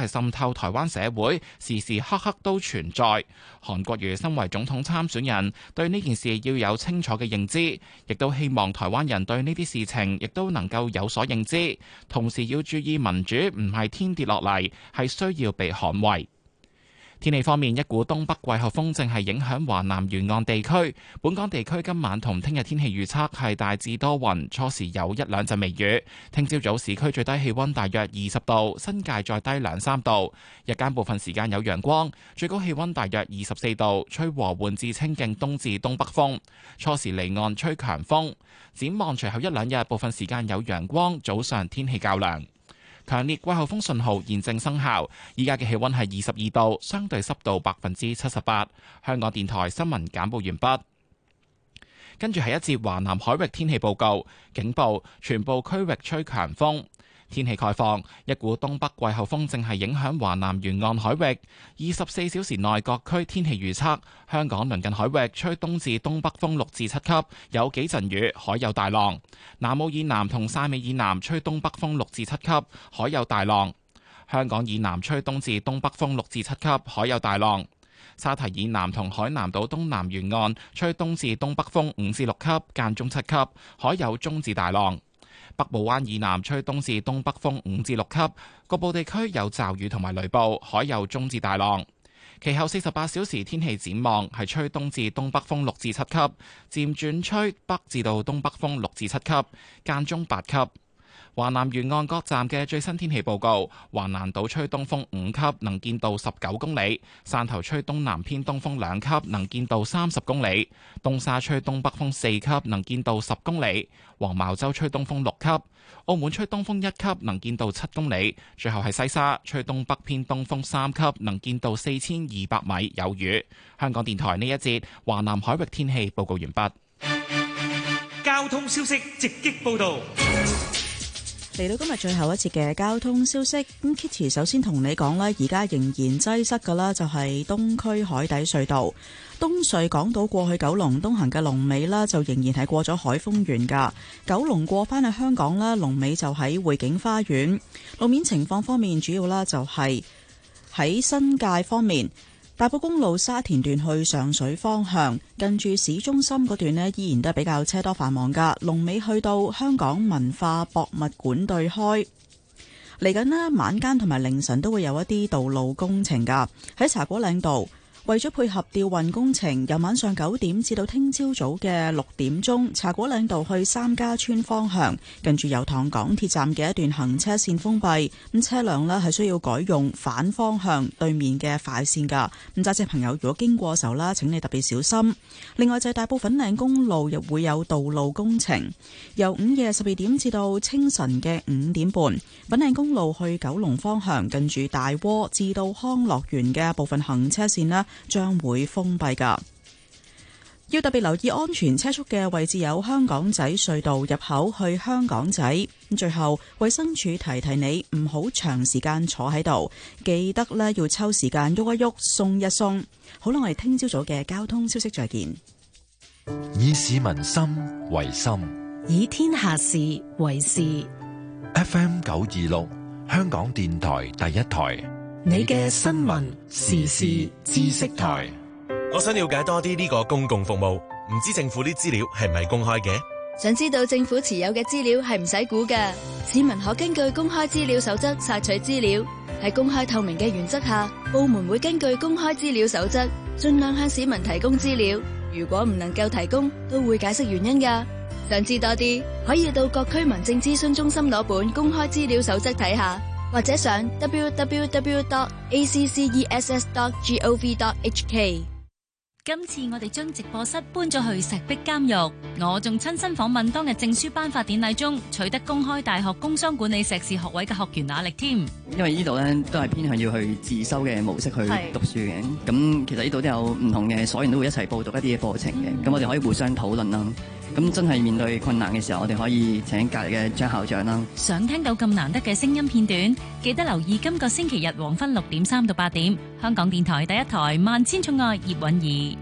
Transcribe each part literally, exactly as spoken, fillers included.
係滲透台灣社會，時時刻刻都存在。韓國瑜身為總統參選人，對呢件事要有清楚嘅認知，亦都希望台灣人對呢啲事情亦都能夠有所認知。同時要注意民主唔係天跌落嚟，係需要被捍衛。天氣方面，一股東北季候風正係影響華南沿岸地區。本港地區今晚同聽日天氣預測係大致多雲，初時有一兩陣微雨。聽朝早市區最低氣溫大約二十度，新界再低兩三度。日間部分時間有陽光，最高氣溫大約二十四度，吹和緩至清勁東至東北風。初時離岸吹強風。展望隨後一兩日，部分時間有陽光，早上天氣較涼。強烈季候風信號現正生效，依家嘅氣溫係二十二度，相對濕度百分之七十八。香港電台新聞簡報完畢。跟住係一節華南海域天氣報告，警報，全部區域吹強風。天氣概況，一股東北季候風正係影響華南沿岸海域。二十四小時內各區天氣預測：香港鄰近海域吹東至東北風六至七級，有幾陣雨，海有大浪；南澳以南同汕尾以南吹東北風六至七級，海有大浪；香港以南吹東至東北風六至七級，海有大浪；沙堤以南同海南島東南沿岸吹東至東北風五至六級，間中七級，海有中至大浪。北部灣以南吹東至東北風五至六級，局部地區有驟雨同埋雷暴，海有中至大浪。其後四十八小時天氣展望係吹東至東北風六至七級，漸轉吹北至到東北風六至七級，間中八級。華南沿岸各站嘅最新天氣報告：華南島吹東風五級，能見度十九公里；汕頭吹東南偏東風兩級，能見度三十公里；東沙吹東北風四級，能見度十公里；黃茅洲吹東風六級；澳門吹東風一級，能見度七公里；最後係西沙吹東北偏東風三級，能見度四千二百米，有雨。香港電台呢一節華南海域天氣報告完畢。 交通消息直擊報道。 嚟到今日最後一節嘅交通消息，咁 Kitty 首先同你講啦，而家仍然擠塞㗎啦，就係東區海底隧道東隧港島過去九龍東行嘅龍尾啦，就仍然係過咗海峰園㗎。九龍過返去香港啦，龍尾就喺匯景花園。路面情況方面，主要啦就係喺新界方面。大埔公路沙田段去上水方向，近住市中心嗰段呢，依然都係比較車多繁忙噶。龍尾去到香港文化博物館對開。嚟緊呢，晚間同埋凌晨都會有一啲道路工程噶。喺茶果嶺道，為咗配合吊運工程，由晚上九點至到聽朝早嘅六點鐘，茶果嶺道去三家村方向，近住油塘港鐵站嘅一段行車線封閉，咁車輛呢係需要改用反方向對面嘅快線噶。咁揸車朋友如果經過嘅時候啦，請你特別小心。另外就係大埔粉嶺公路又會有道路工程，由午夜十二點至到清晨嘅五點半，粉嶺公路去九龍方向，近住大窩至到康樂園嘅部分行車線呢，將會封閉噶，要特別留意安全車速嘅位置有香港仔隧道入口去香港仔。最後，衛生署提提你唔好長時間坐喺度，記得咧要抽時間喐一喐、鬆一鬆。好啦，我哋聽朝早嘅交通消息再見。 以市民心為心， 以天下事為事。 F M 九二六，香港電台第一台。 你嘅新聞時事知識台。 我想了解多啲呢個公共服務，唔知政府啲資料係咪公開嘅？ 想知道政府持有嘅資料係唔使估㗎，市民可根據公開資料守則索取資料。喺公開透明嘅原則下，部門會根據公開資料守則盡量向市民提供資料。如果唔能夠提供，都會解釋原因㗎。想知多啲，可以到各區民政諮詢中心攞本公開資料守則睇下。或者上 double-u double-u double-u dot a c c e s s dot gov dot h k。 今次我哋將直播室搬咗去石壁監獄，我仲親身訪問當日證書頒發典禮中取得公開大學工商管理碩士學位嘅學員阿力添。 因為呢度咧都係偏向要去自修嘅模式去讀書嘅，咁其實呢度都有唔同嘅所員都會一齊報讀一啲嘅課程嘅，咁、嗯、我哋可以互相討論啦。咁真係面對困難嘅時候，我哋可以請隔離嘅張校長啦。 想聽到咁難得嘅聲音片段，記得留意今個星期日黃昏六點三到八點，香港電台第一台萬千寵愛葉韻儀。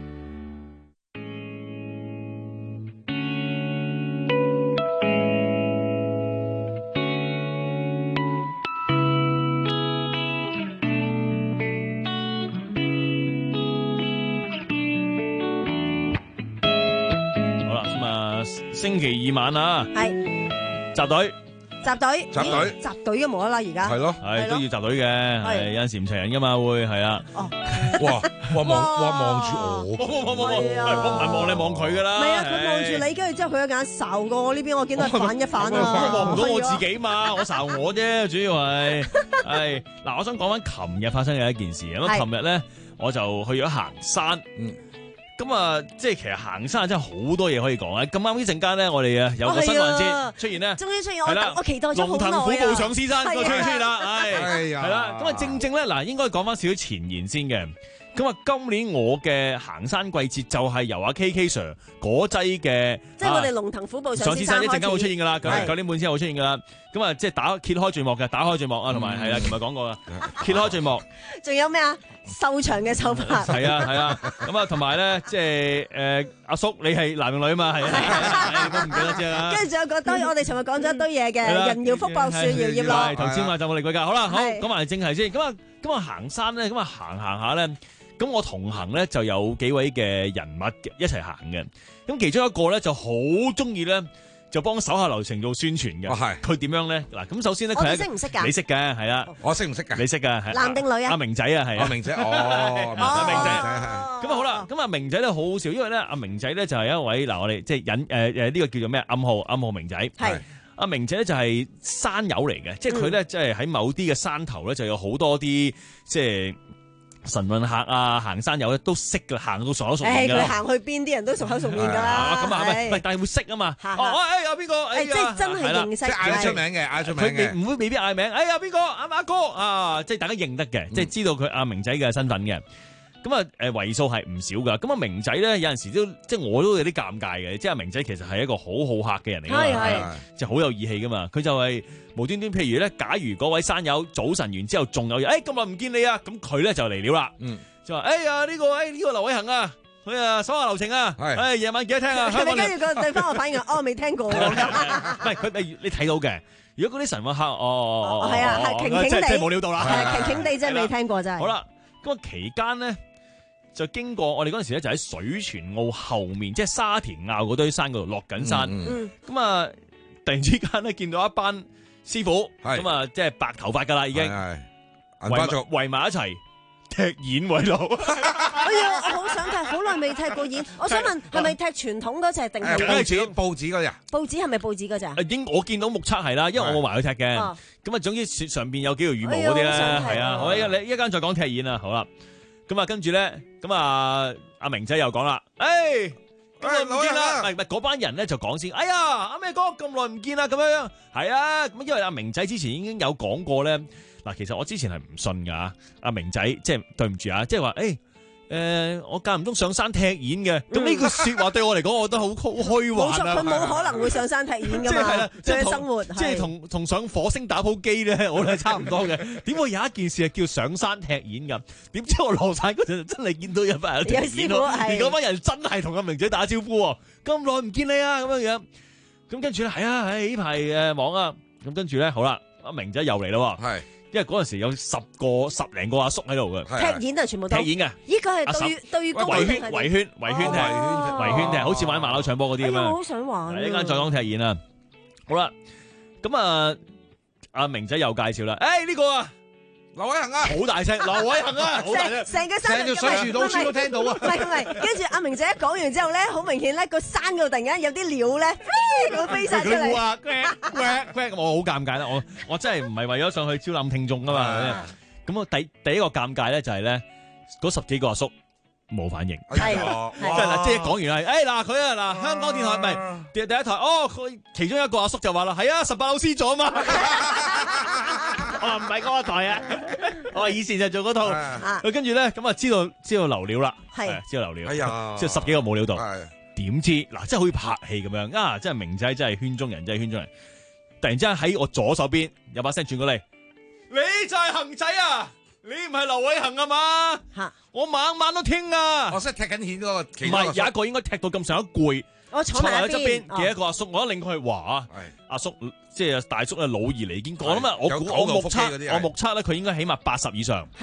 星期二晚啊， 係集隊。 集隊， 集隊， 集隊嘅冇得啦，而家係咯， 係都要集隊嘅，係有陣時唔齊人噶嘛，會係啊。 哦， 哇哇望哇望住我， 望望望望望，我唔係望你望佢噶啦。 唔係啊，佢望住你，跟住之後佢個眼睄過我呢邊，我見到佢反一反啊。 望唔到我自己嘛，我睄我啫，主要係係嗱，我想講翻琴日發生嘅一件事。咁琴日咧，我就去咗行山。嗯。咁啊，即係其實行山真係好多嘢可以講啊！咁啱呢陣間咧，我哋啊有個新環節出現咧， 終於出現，我我期待咗好耐啊！ 龍騰虎步上獅山，個出現啦， 係係啦。咁啊，正正咧嗱，應該講翻少少前言先嘅。咁啊，今年我嘅行山季節就係由阿 K K Sir 嗰劑嘅， 即係我哋龍騰虎步上獅山一陣間會出現噶啦，九點半之後會出現噶啦。咁啊，即係打揭開序幕嘅，打開序幕啊，同埋係啦，琴日講過嘅，揭開序幕。仲有咩啊？瘦長嘅手法。 係啊係啊，咁啊，同埋咧，即係誒，阿叔你係男定女啊嘛？係啊，都唔記得啫啦。跟住仲有嗰堆，我哋尋日講咗一堆嘢嘅，人搖福薄樹搖葉落。 頭先話就我哋嗰架，好啦，好講埋正題先。咁啊，咁啊行山咧，咁啊行行下咧。咁我同行咧就有幾位嘅人物一齊行嘅，咁其中一個咧就好中意咧就幫手下留情做宣傳嘅。係佢點樣咧？嗱，咁首先咧佢識唔識㗎？ 你識嘅係啦， 我識唔識㗎？ 你識㗎？ 男定女啊？ 阿明仔啊，係阿明仔哦， 阿明仔係。咁啊好啦，咁阿明仔咧好好笑，因為咧阿明仔咧就係一位嗱，我哋即係引誒誒呢個叫做咩暗號暗號明仔。係阿明仔咧就係山友嚟嘅，即係佢咧即係喺某啲嘅山頭咧就有好多啲即係。晨運客啊，行山友咧都識噶，行到熟口熟面噶。 佢行去邊啲人都熟口熟面噶啦。 咁啊，唔係，但係會識啊嘛。哦，誒，有邊個？ 即係真係認識， 即係嗌出名嘅，嗌出名嘅。 佢唔會未必嗌名。哎呀，邊個？阿馬哥啊，即係大家認得嘅，即係知道佢阿明仔嘅身份嘅。咁啊，誒為數係唔少噶。咁啊，明仔咧有陣時都即係我都有啲尷尬嘅。即係阿明仔其實係一個好好客嘅人嚟㗎嘛，係即係好有義氣噶嘛。佢就係無端端，譬如咧，假如嗰位山友早晨完之後仲有人，誒咁耐唔見你啊，咁佢咧就嚟了啦。嗯，就話哎呀呢個誒呢個劉偉恒啊，佢啊手下留情啊，誒夜晚記得聽啊。 你跟住個對方我反應哦未聽過。唔係佢你你睇到嘅。如果嗰啲神話客哦， 係啊係瓊瓊地， 即係冇料到啦。 係瓊瓊地真係未聽過真係。 好啦，咁啊期間咧。就經過我哋嗰陣時咧，就喺水泉澳後面，即係沙田坳嗰堆山嗰度落緊山。咁啊，突然之間咧見到一班師傅，咁啊，即係白頭髮噶啦，已經圍圍埋一齊踢毽位度。 哎呀，我好想踢，好耐未踢過毽。我想問，係咪踢傳統嗰隻定係報紙？報紙嗰隻？ 報紙係咪報紙嗰隻？ 應我見到目測係啦，因為我冇埋去踢嘅。咁啊，總之雪上邊有幾條羽毛嗰啲咧，係啊。好，一你一間再講踢毽啊，好啦。咁啊，跟住咧，咁啊，阿明仔又講啦，誒，咁耐唔見啦，唔係唔係，嗰班人咧就講先，哎呀，阿咩哥咁耐唔見啦，咁樣，係啊，咁因為阿明仔之前已經有講過咧，嗱，其實我之前係唔信噶，阿明仔，即係對唔住啊，即係話，誒。誒、呃，我間唔中上山踢毽嘅，咁呢句說話對我嚟講，我覺得好虛幻啊！ 冇錯，佢冇可能會上山踢毽噶嘛，即係啦，即係生活， 即係同同上火星打鋪機咧，我哋係差唔多嘅。點會有一件事係叫上山踢毽噶？點知我落山嗰陣真係見到有班人踢毽咯，而嗰班人真係同阿明仔打招呼，咁耐唔見你啊，咁樣樣。咁跟住咧，係啊，喺呢排誒忙啊，咁跟住咧，好啦，阿明仔又嚟啦，係。因為嗰陣時有十個十零個阿叔喺度嘅， 踢毽啊，全部都踢毽嘅。 依個係對對攻圍圈圍圈圍圈踢，圍圈踢，好似玩馬騮搶波嗰啲咁樣。 我好想玩。 一陣再講踢毽啊！好啦，咁啊，阿明仔又介紹啦。誒呢個啊，劉偉恒啊，好大聲，劉偉恒啊，好大聲， 成個山成條水樹島村都聽到啊！ 唔係唔係，跟住阿明仔一講完之後咧，好明顯咧個山嗰度突然間有啲鳥咧，咁飛晒出嚟。 啊，咁我好尷尬啦！我我真係唔係為咗上去招攬聽眾噶嘛。咁我第第一個尷尬咧就係咧嗰十幾個阿叔冇反應，係真係即係講完係，誒嗱佢啊嗱香港電台唔係第第一台哦，佢其中一個阿叔就話啦，係啊十八樓 C 座啊嘛。我話唔係嗰個台啊，我話以前就做嗰套，佢跟住咧咁啊知道知道流料啦，係知道流料，哎呀，即係十幾個冇料到，點知嗱真係好似拍戲咁樣啊！真係明仔真係圈中人，真係圈中人。突然之間喺我左手邊有把聲轉過嚟，你就係恒仔啊！你唔係劉偉恒啊嘛？吓，我晚晚都聽啊！ 我識踢緊毽嗰個， 唔係有一個應該踢到咁上一攰。 我坐埋喺側邊嘅一個阿叔，我一令佢話阿叔即係大叔啊，老而彌堅。我諗啊，我估我目測我目測咧，佢應該起碼八十以上。係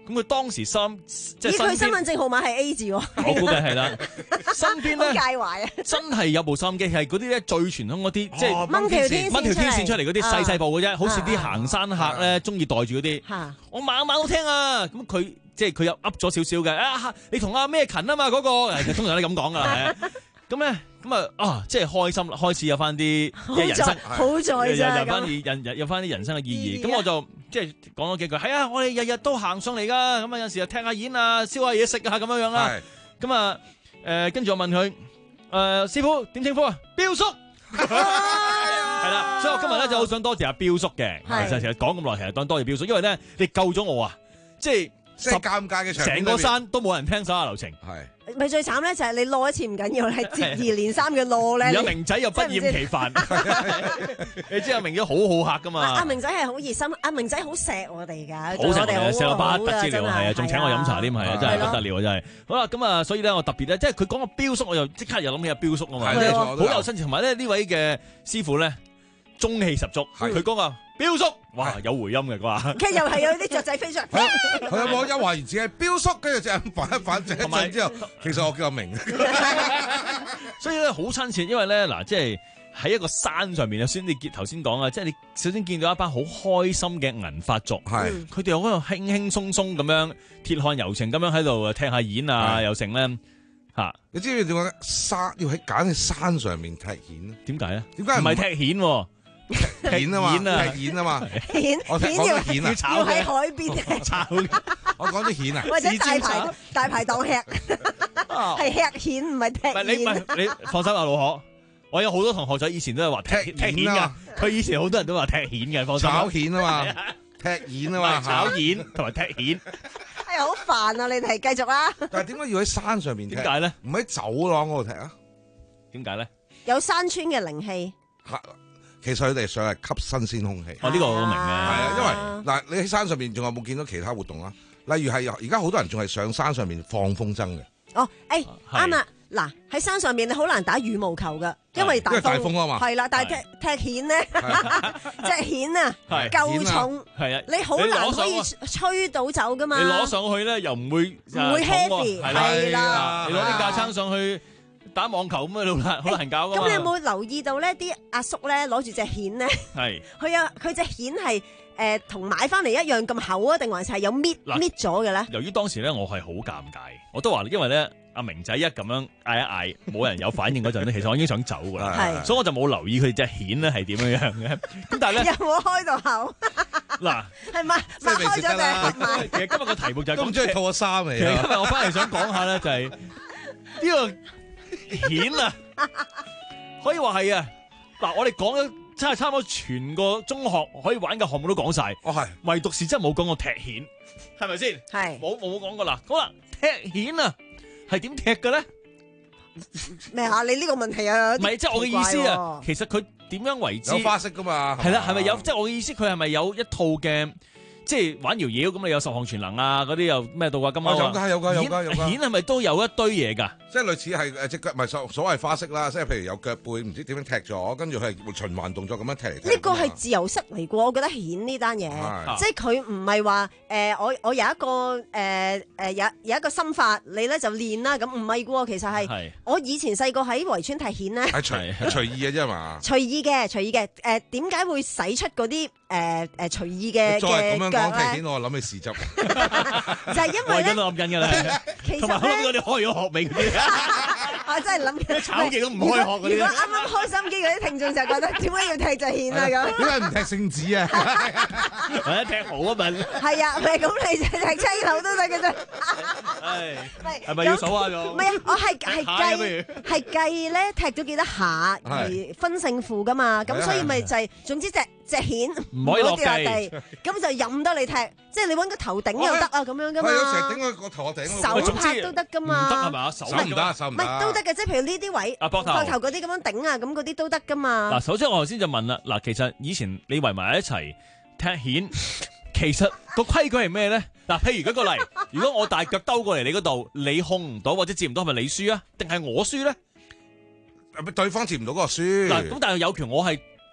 咁佢當時身即係咦佢身份證號碼係 A 字喎， 我估計係啦。身邊咧好介懷啊！ 真係有部收音機，係嗰啲咧最傳統嗰啲，即係掹條天掹條天線出嚟嗰啲啊細細部嘅啫，好似啲啊行山客咧中意袋住嗰啲。 嚇我晚晚都聽啊，咁佢即係佢又噏咗少少嘅啊，你同阿咩勤啊嘛嗰個，誒通常都咁講噶啦。咁咧咁啊啊，即係開心啦，開始有翻啲人生， 好在有咋有翻咁。 啲人有翻啲人生嘅意義。 意義啊咁我就即係講咗幾句，係啊，我哋日日都行上嚟噶，咁啊有時又聽下演啊，燒下嘢食啊咁樣樣啦。咁啊誒，跟住我問佢誒師傅點稱呼啊？標叔。係啦，所以我今日咧就好想多謝阿標叔嘅，其實其實講咁耐，其實當多謝標叔，因為咧你救咗我啊，即係即係尷尬嘅場面裏面， 成個山都冇人聽手下留情， 係咪最慘咧就係你攞一次唔緊要，係接二連三嘅攞咧。 而阿明仔又不厭其煩，你知阿明仔好好客噶嘛？ 阿明仔係好熱心，阿明仔好錫我哋㗎， 好錫我哋，錫到不得之了，係啊，仲請我飲茶添，係啊，真係不得了啊，真係。好啦，咁啊，所以咧我特別咧，即係佢講個標叔，我又即刻又諗起阿標叔啊嘛，好有親切，同埋咧呢位嘅師傅咧中氣十足，佢講啊標叔，哇有回音嘅啩， 跟住又係有啲雀仔飛出嚟， 佢有冇一話言自己係標叔，跟住就反一反正一陣之後，其實我叫阿明， 所以咧好親切，因為咧嗱，即係喺一個山上面啊，先你見頭先講啊，即係你首先見到一班好開心嘅銀髮族， 係佢哋又喺度輕輕鬆鬆咁樣鐵漢柔情咁樣喺度踢下演啊，又成咧嚇。 你知唔知點解山要喺揀喺山上面踢毽咧？ 點解咧？ 點解唔係踢毽喎？ 毽啊嘛，踢毽啊嘛， 毽我毽講要咗毽啊， 要喺海邊炒， 我講咗毽啊， 或者大排大排檔吃，係吃毽唔係踢唔係你唔毽。 係你放心啊，老何，我有好多同學仔以前都係話踢踢毽噶，佢以前好多人都話踢毽嘅，放心。 炒毽啊嘛，踢毽啊嘛， 炒毽同埋踢毽。 哎呀，好煩啊！你哋繼續啦。 但係點解要喺山上面踢？ 點解咧？ 唔喺走廊嗰度踢啊？ 點解咧？ 有山村嘅靈氣。 其實佢哋想係吸新鮮空氣。 哦，呢個我明嘅。係啊，因為嗱，你喺山上面仲有冇見到其他活動啊？例如係而家好多人仲係上山上面放風箏嘅。 哦，誒啱啦。嗱喺山上面你好難打羽毛球噶，因為大風啊嘛。 係啦，但係踢踢毽咧，隻毽啊夠重， 係啊， 你好難可以吹到走噶嘛。 你攞上去咧又唔會唔會 heavy，係啦。 你攞啲架撐上去打網球咁啊，好難搞噶嘛。 咁你有冇留意到咧？啲阿叔咧攞住隻蜆咧，係佢有佢隻蜆係誒同買翻嚟一樣咁厚啊，定還是係有搣搣咗嘅咧？ 由於當時咧我係好尷尬，我都話因為咧阿明仔一咁樣嗌一嗌，冇人有反應嗰陣咧，其實我已經想走噶啦，所以我就冇留意佢隻蜆咧係點樣樣嘅。咁但係咧， 有冇開到口？ 嗱， 係咪擘開咗隻口？ 其實今日個題目就係咁中意套個衫嚟。 其實今日我翻嚟想講下咧，就係呢個。蜆啊，可以話係啊！嗱，我哋講咗真係差唔多全個中學可以玩嘅項目都講晒， 哦係， 唯獨是真係冇講過踢蜆，係咪先？ 係， 冇冇冇講過啦。好啦，踢蜆啊，係點踢嘅咧？ 咩啊？你呢個問題啊？ 唔係，即係我嘅意思啊。其實佢點樣為之？ 有花式噶嘛？ 係啦，係咪有？即係我嘅意思，佢係咪有一套嘅？即係玩搖搖咁，你有十項全能啊，嗰啲又咩到啊？今晚有噶有噶有噶有噶， 蜆係咪都有一堆嘢噶？ 即係類似係誒隻腳，唔係所所謂花式啦，即係譬如有腳背，唔知點樣踢咗，跟住佢係循環動作咁樣踢嚟踢。 呢個係自由式嚟嘅，我覺得蜆呢單嘢，即係佢唔係話誒我我有一個誒誒、呃、有有一個心法，你咧就練啦，咁唔係嘅，其實係我以前細個喺圍村踢蜆咧， 係隨係隨意嘅啫嘛， 隨意嘅隨意嘅誒點解會使出嗰啲誒誒隨意嘅嘅腳咧？ 講踢蜆，我諗起豉汁， 就係因為咧， 我都諗緊㗎啦， 其實咧，我哋開咗學未嗰啲。 我真係諗緊炒極都唔開學嗰啲。 如果啱啱開心機嗰啲聽眾就覺得點解要踢隻蜆啊咁？ 點解唔踢聖子啊？ 或者踢好啊嘛？ 係啊，唔係咁你踢青頭都得嘅啫。 係係咪要數下咗？ 唔係啊，我係係計係計咧踢咗幾多下而分勝負噶嘛，咁所以咪就係總之隻隻蜆唔可以落地， 咁就任得你踢，即係你揾個頭頂又得啊咁樣噶嘛。 係啊，成頂個頭頂。 手拍都得噶嘛。 唔得係嘛？手唔得，手唔得。 唔係都得嘅，即係譬如呢啲位， 啊膊頭膊頭嗰啲咁樣頂啊，咁嗰啲都得噶嘛。 嗱，首先我頭先就問啦，嗱，其實以前你圍埋一齊踢蜆，其實個規矩係咩咧？嗱，譬如舉個例，如果我大腳兜過嚟你嗰度，你控唔到或者接唔到，係咪你輸啊？定係我輸咧？ 對方接唔到嗰個輸。 嗱，咁但係有權我係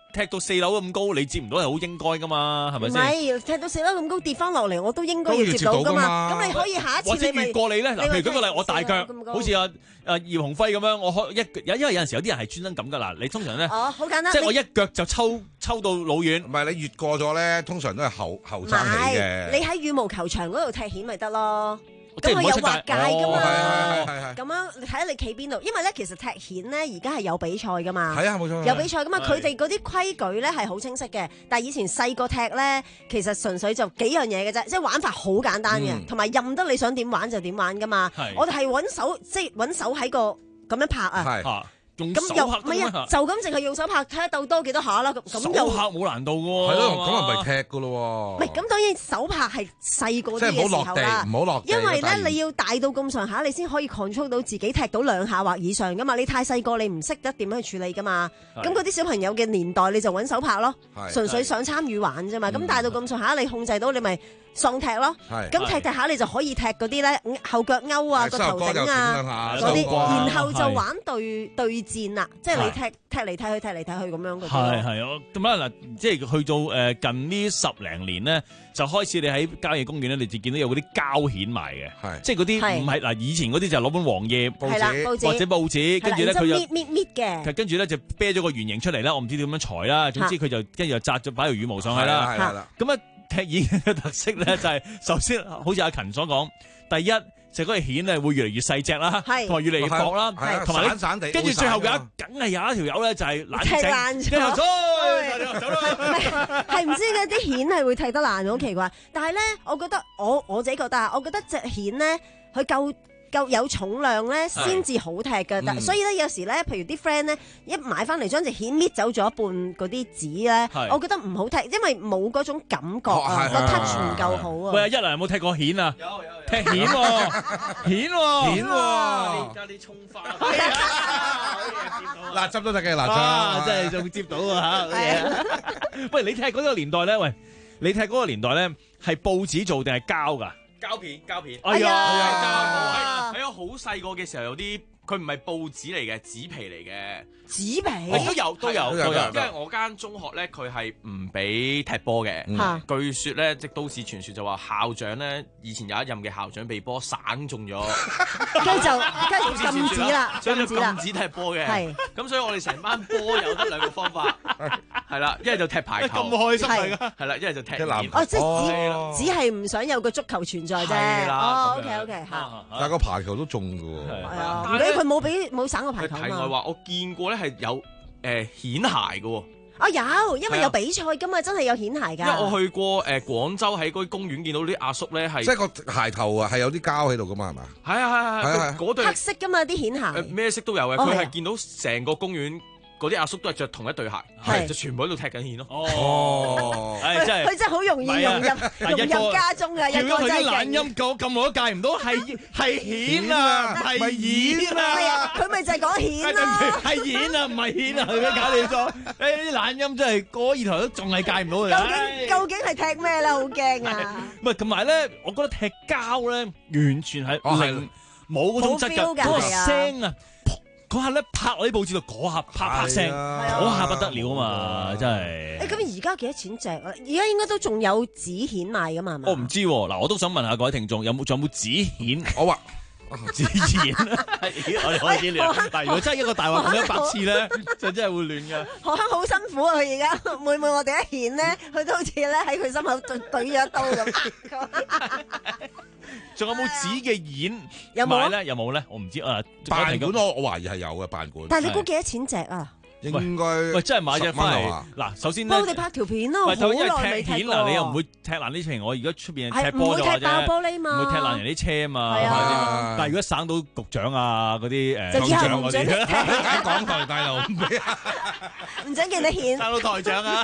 踢到四樓咁高，你接唔到係好應該噶嘛，係咪先？ 唔係踢到四樓咁高跌翻落嚟，我都應該要接到噶嘛。咁你可以下一次或者越過你咧，嗱，譬如舉個例，我大腳，好似阿阿葉鴻輝咁樣，我開一因為有陣時有啲人係專登咁噶啦，你通常咧， 哦，好簡單， 即係我一腳就抽抽到老遠。 唔係你越過咗咧，通常都係後後爭起嘅。 你喺羽毛球場嗰度踢毽咪得咯。咁佢有劃界噶嘛？咁樣你睇下你企邊度，因為咧其實踢毽咧而家係有比賽噶嘛。 係啊，冇錯。 有比賽噶嘛？佢哋嗰啲規矩咧係好清晰嘅，但係以前細個踢咧，其實純粹就幾樣嘢嘅啫，即係玩法好簡單嘅，同埋任得你想點玩就點玩噶嘛。我哋係揾手，即係揾手喺個咁樣拍啊。 咁又唔係啊，就咁淨係用手拍，睇下鬥多幾多下啦。咁手拍冇難度喎。 係咯，咁啊唔係踢噶咯。 唔係，咁當然手拍係細個啲嘅時候啦。即係唔好落地，唔好落地。因為咧，你要大到咁上下，你先可以 control 到自己踢到兩下或以上噶嘛。你太細個，你唔識得點樣去處理噶嘛。咁嗰啲小朋友嘅年代，你就揾手拍咯，純粹想參與玩啫嘛。咁大到咁上下，你控制到你咪喪踢咯。咁踢踢下，你就可以踢嗰啲咧後腳勾啊、個頭頂啊嗰啲，然後就玩對對戰啦，即係你踢踢嚟踢去，踢嚟踢去咁樣嘅。 係係啊，咁啊嗱，即係去到誒近呢十零年咧，就開始你喺郊野公園咧，你就見到有嗰啲膠蜆賣嘅，即係嗰啲唔係嗱，以前嗰啲就攞本黃頁報紙或者報紙，跟住咧佢就搣搣搣嘅， 跟住咧就啤咗個圓形出嚟啦，我唔知點樣裁啦，總之佢就跟住就紮咗擺條羽毛上去啦。咁啊踢毽嘅特色咧就係首先好似阿勤所講，第一。就嗰條蜆咧會越嚟越細隻啦，同埋越嚟越薄啦，同埋散散地，跟住最後有一梗係有一條友咧就係懶整，踢爛咗，走啦！ 係唔知嘅啲蜆係會踢得爛，好奇怪。但係咧，我覺得我我自己覺得啊，我覺得隻蜆咧佢夠夠有重量咧，先至好踢㗎。但所以咧，有時咧，譬如啲 friend 咧一買翻嚟將隻蜆搣走咗一半嗰啲紙咧，我覺得唔好踢，因為冇嗰種感覺啊，個 touch 唔夠好啊。 喂，一嚟有冇踢過蜆啊？有有。踢蜆喎，蜆喎，蜆喎，加啲葱花。 嗱，執都得嘅，嗱執， 真係仲接到啊嚇！喂，你踢嗰個年代咧，喂，你踢嗰個年代咧係報紙做定係膠㗎？ 膠片，膠片。 哎呀， 係喺我好細個嘅時候有啲。佢唔係報紙嚟嘅，紙皮嚟嘅。 紙皮都有都有都有，因為我間中學咧，佢係唔俾踢波嘅。據說咧，即都市傳說就話校長咧，以前有一任嘅校長被波省中咗， 跟住就跟住禁止啦， 所以就禁止踢波嘅。係咁，所以我哋成班波有得兩個方法，係啦，一係就踢排球， 咁開心嚟㗎， 係啦，一係就踢籃。哦，即係只只係唔想有個足球存在啫。哦，OK OK 嚇。 但係個排球都中㗎喎。 係啊，佢冇俾冇省過排球嘛。 題外話，我見過咧係有誒蜆鞋嘅喎。 啊有，因為有比賽㗎嘛，真係有蜆鞋㗎。 因為我去過誒廣州喺嗰啲公園見到啲阿叔咧係， 即係個鞋頭啊係有啲膠喺度㗎嘛係嘛？ 係啊係係係，嗰對黑色㗎嘛啲蜆鞋。 咩色都有嘅，佢係見到成個公園。嗰啲阿叔都係着同一對鞋，係就全部喺度踢緊蜆咯。 哦，係真係佢真係好容易融入融入家中嘅。 叫咗佢啲懶音講咁耐都戒唔到，係係蜆啊，唔係蜆啊。 佢咪就係講蜆咯。 係蜆啊，唔係蜆啊，佢咩搞你咗？誒啲懶音真係過咗二台都仲係戒唔到佢。 究竟究竟係踢咩咧？好驚啊！ 唔係同埋咧，我覺得踢膠咧完全係零冇嗰種質感，嗰個聲啊！嗰下咧拍落啲報紙度，嗰下啪啪聲，嗰下不得了啊嘛，真係。誒咁而家幾多錢隻啊？而家應該都仲有紙蜆賣噶嘛？係咪？ 我唔知喎，嗱，我都想問下各位聽眾，有冇仲有冇紙蜆？ 我話紙蜆，我哋可以亂。但係如果真係一個大話講一百次咧，就真係會亂嘅。 學生好辛苦啊！佢而家每每我哋一蜆咧，佢都好似咧喺佢心口對對咗一刀咁。 仲有冇紙嘅蜆賣咧？有冇咧？我唔知啊。 辦館我我懷疑係有嘅辦館。 但係你估幾多錢隻啊？ 應該喂，真係買隻翻嚟嗱。首先咧， 我哋拍條片咯，好耐未踢過。 嗱，你又唔會踢爛啲情。我而家出邊踢波咗啫，唔會踢爆玻璃嘛， 唔會踢爛人啲車啊嘛。 係啊。 但係如果省到局長啊嗰啲誒， 就以後唔准踢。 喺港台大樓唔俾啊， 唔准見你蜆。 省到台長啊！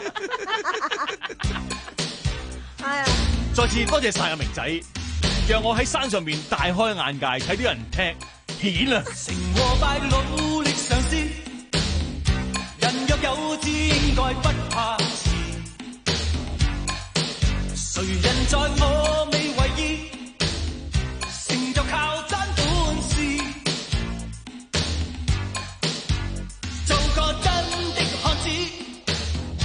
係啊。 再次多謝晒阿明仔。讓我喺山上面大開眼界，睇啲人踢蜆啊！成和敗努力嘗試，人若有志應該不怕遲。誰人在我未為意，成就靠真本事，做個真的漢子。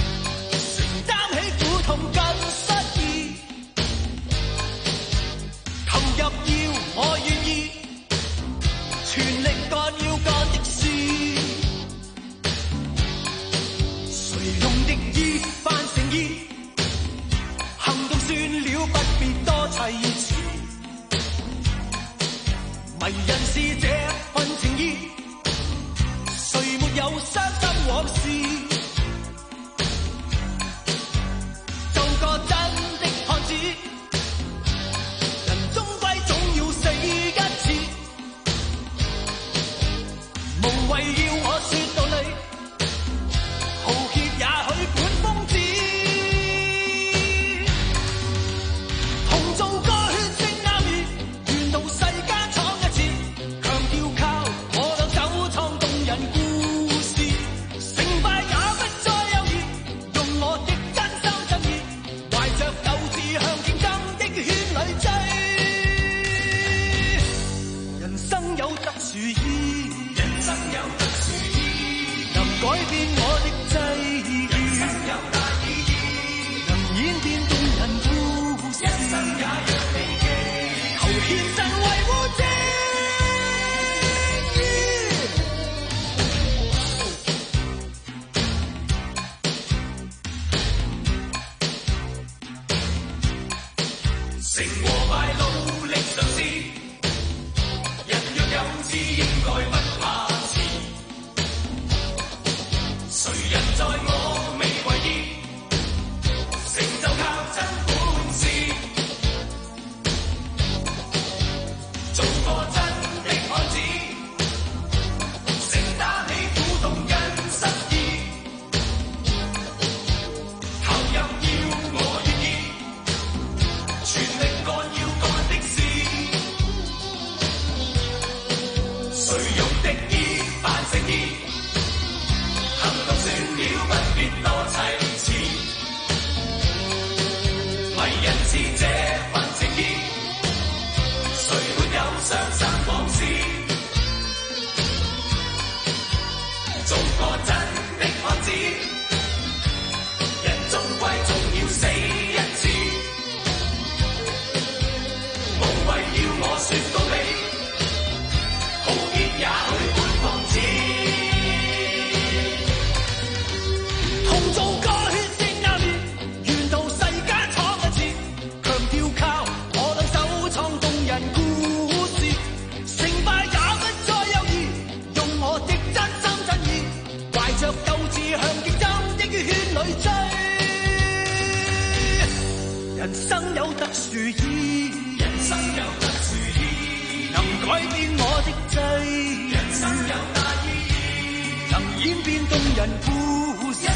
人故事，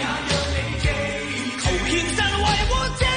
求獻身為我正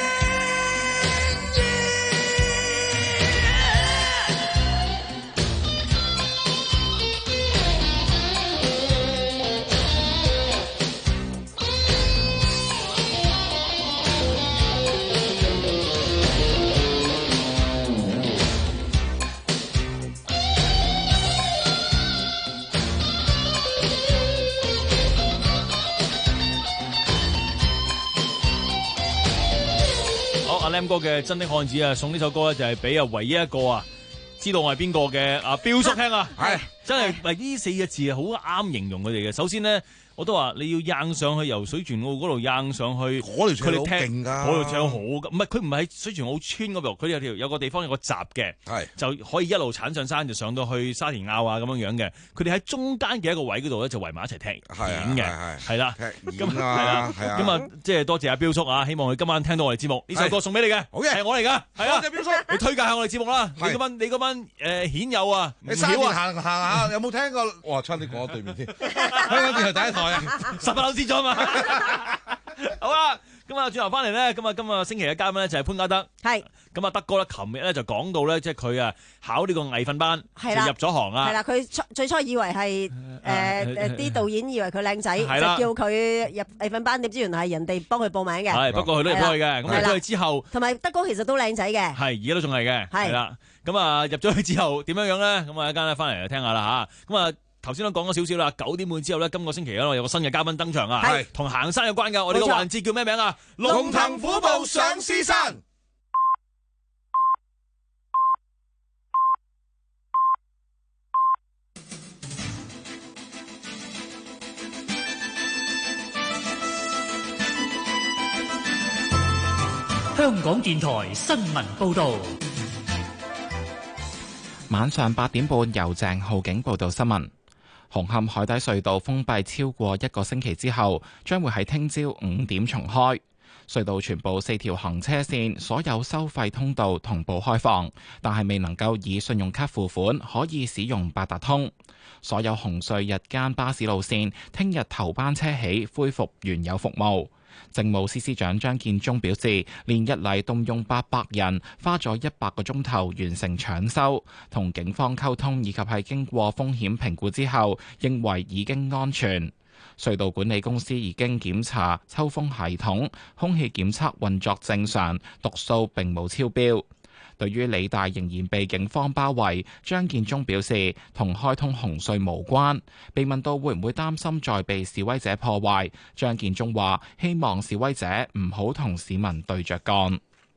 Lam 哥嘅真的漢子啊，送呢首歌咧就係俾啊唯一一個啊知道我係邊個嘅啊彪叔聽啊，係真係喂呢四個字啊好啱形容佢哋嘅。首先咧，我都話你要掟上去由水泉澳嗰度掟上去， 嗰條唱好勁㗎， 嗰條唱好㗎，唔係佢唔係喺水泉澳村嗰度，佢有條有個地方有個閘嘅，係就可以一路鏟上山就上到去沙田坳啊咁樣樣嘅。佢哋喺中間嘅一個位嗰度咧就圍埋一齊踢演嘅，係啦，咁係啦，咁啊即係多謝阿彪叔啊，希望佢今晚聽到我哋節目，呢首歌送俾你嘅，好嘅，係我嚟㗎，係啊，多謝彪叔，你推介下我哋節目啦，你嗰班你嗰班誒顯友啊， 你沙田行行下有冇聽過？哇，差啲講咗對面添，香港電台第一台。 十八樓知咗嘛？好啦，咁啊，轉頭翻嚟咧，咁啊，今日星期嘅嘉賓咧就係潘嘉德，係咁啊，德哥咧，琴日咧就講到咧，即係佢啊考呢個藝訓班，就入咗行啦。 係啦，佢初最初以為係誒誒啲導演以為佢靚仔，就叫佢入藝訓班，點知原來係人哋幫佢報名嘅。係，不過佢都入咗去嘅。咁入咗去之後，同埋德哥其實都靚仔嘅。係，而家都仲係嘅。係啦，咁啊入咗去之後點樣樣咧？咁啊一間咧翻嚟就聽下啦吓。咁啊。頭先都講咗少少啦，九點半之後咧，今個星期咧我有個新嘅嘉賓登場啊，係同行山有關噶。我哋個環節叫咩名啊？龍騰虎步上獅山。 香港電台新聞報道。 晚上八點半由鄭浩景報道新聞。紅磡海底隧道封閉超過一個星期之後，將會喺聽朝五點重開。隧道全部四條行車線，所有收費通道同步開放，但係未能夠以信用卡付款，可以使用八達通。所有紅隧日間巴士路線，聽日頭班車起恢復原有服務。政務司司長張建宗表示，連日嚟動用八百人，花咗一百個鐘頭完成搶修，同警方溝通，以及係經過風險評估之後，認為已經安全。隧道管理公司已經檢查抽風系統，空氣檢測運作正常，讀數並冇超標。對於理大仍然被警方包圍，張建宗表示同開通紅隧無關。被問到會唔會擔心再被示威者破壞，張建宗話希望示威者唔好同市民對着幹。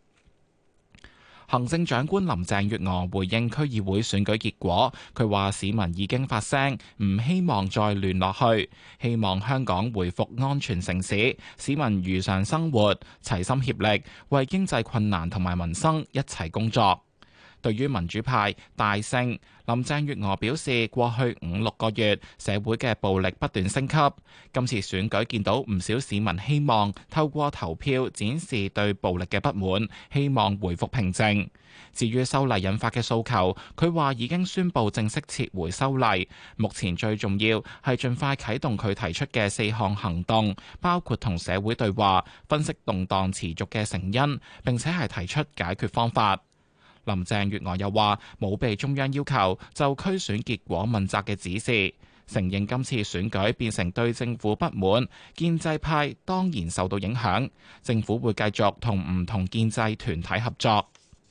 行政長官林鄭月娥回應區議會選舉結果，佢話市民已經發聲，唔希望再亂落去，希望香港回復安全城市，市民如常生活，齊心協力，為經濟困難同埋民生一齊工作。對於民主派大勝，林鄭月娥表示，過去五六個月社會嘅暴力不斷升級，今次選舉見到唔少市民希望透過投票展示對暴力嘅不滿，希望回復平靜。至於修例引發嘅訴求，佢話已經宣布正式撤回修例，目前最重要係盡快啟動佢提出嘅四項行動，包括同社會對話，分析動盪持續嘅成因，並且係提出解決方法。林鄭月娥又話冇被中央要求就區選結果問責嘅指示，承認今次選舉變成對政府不滿，建制派當然受到影響，政府會繼續同唔同建制團體合作。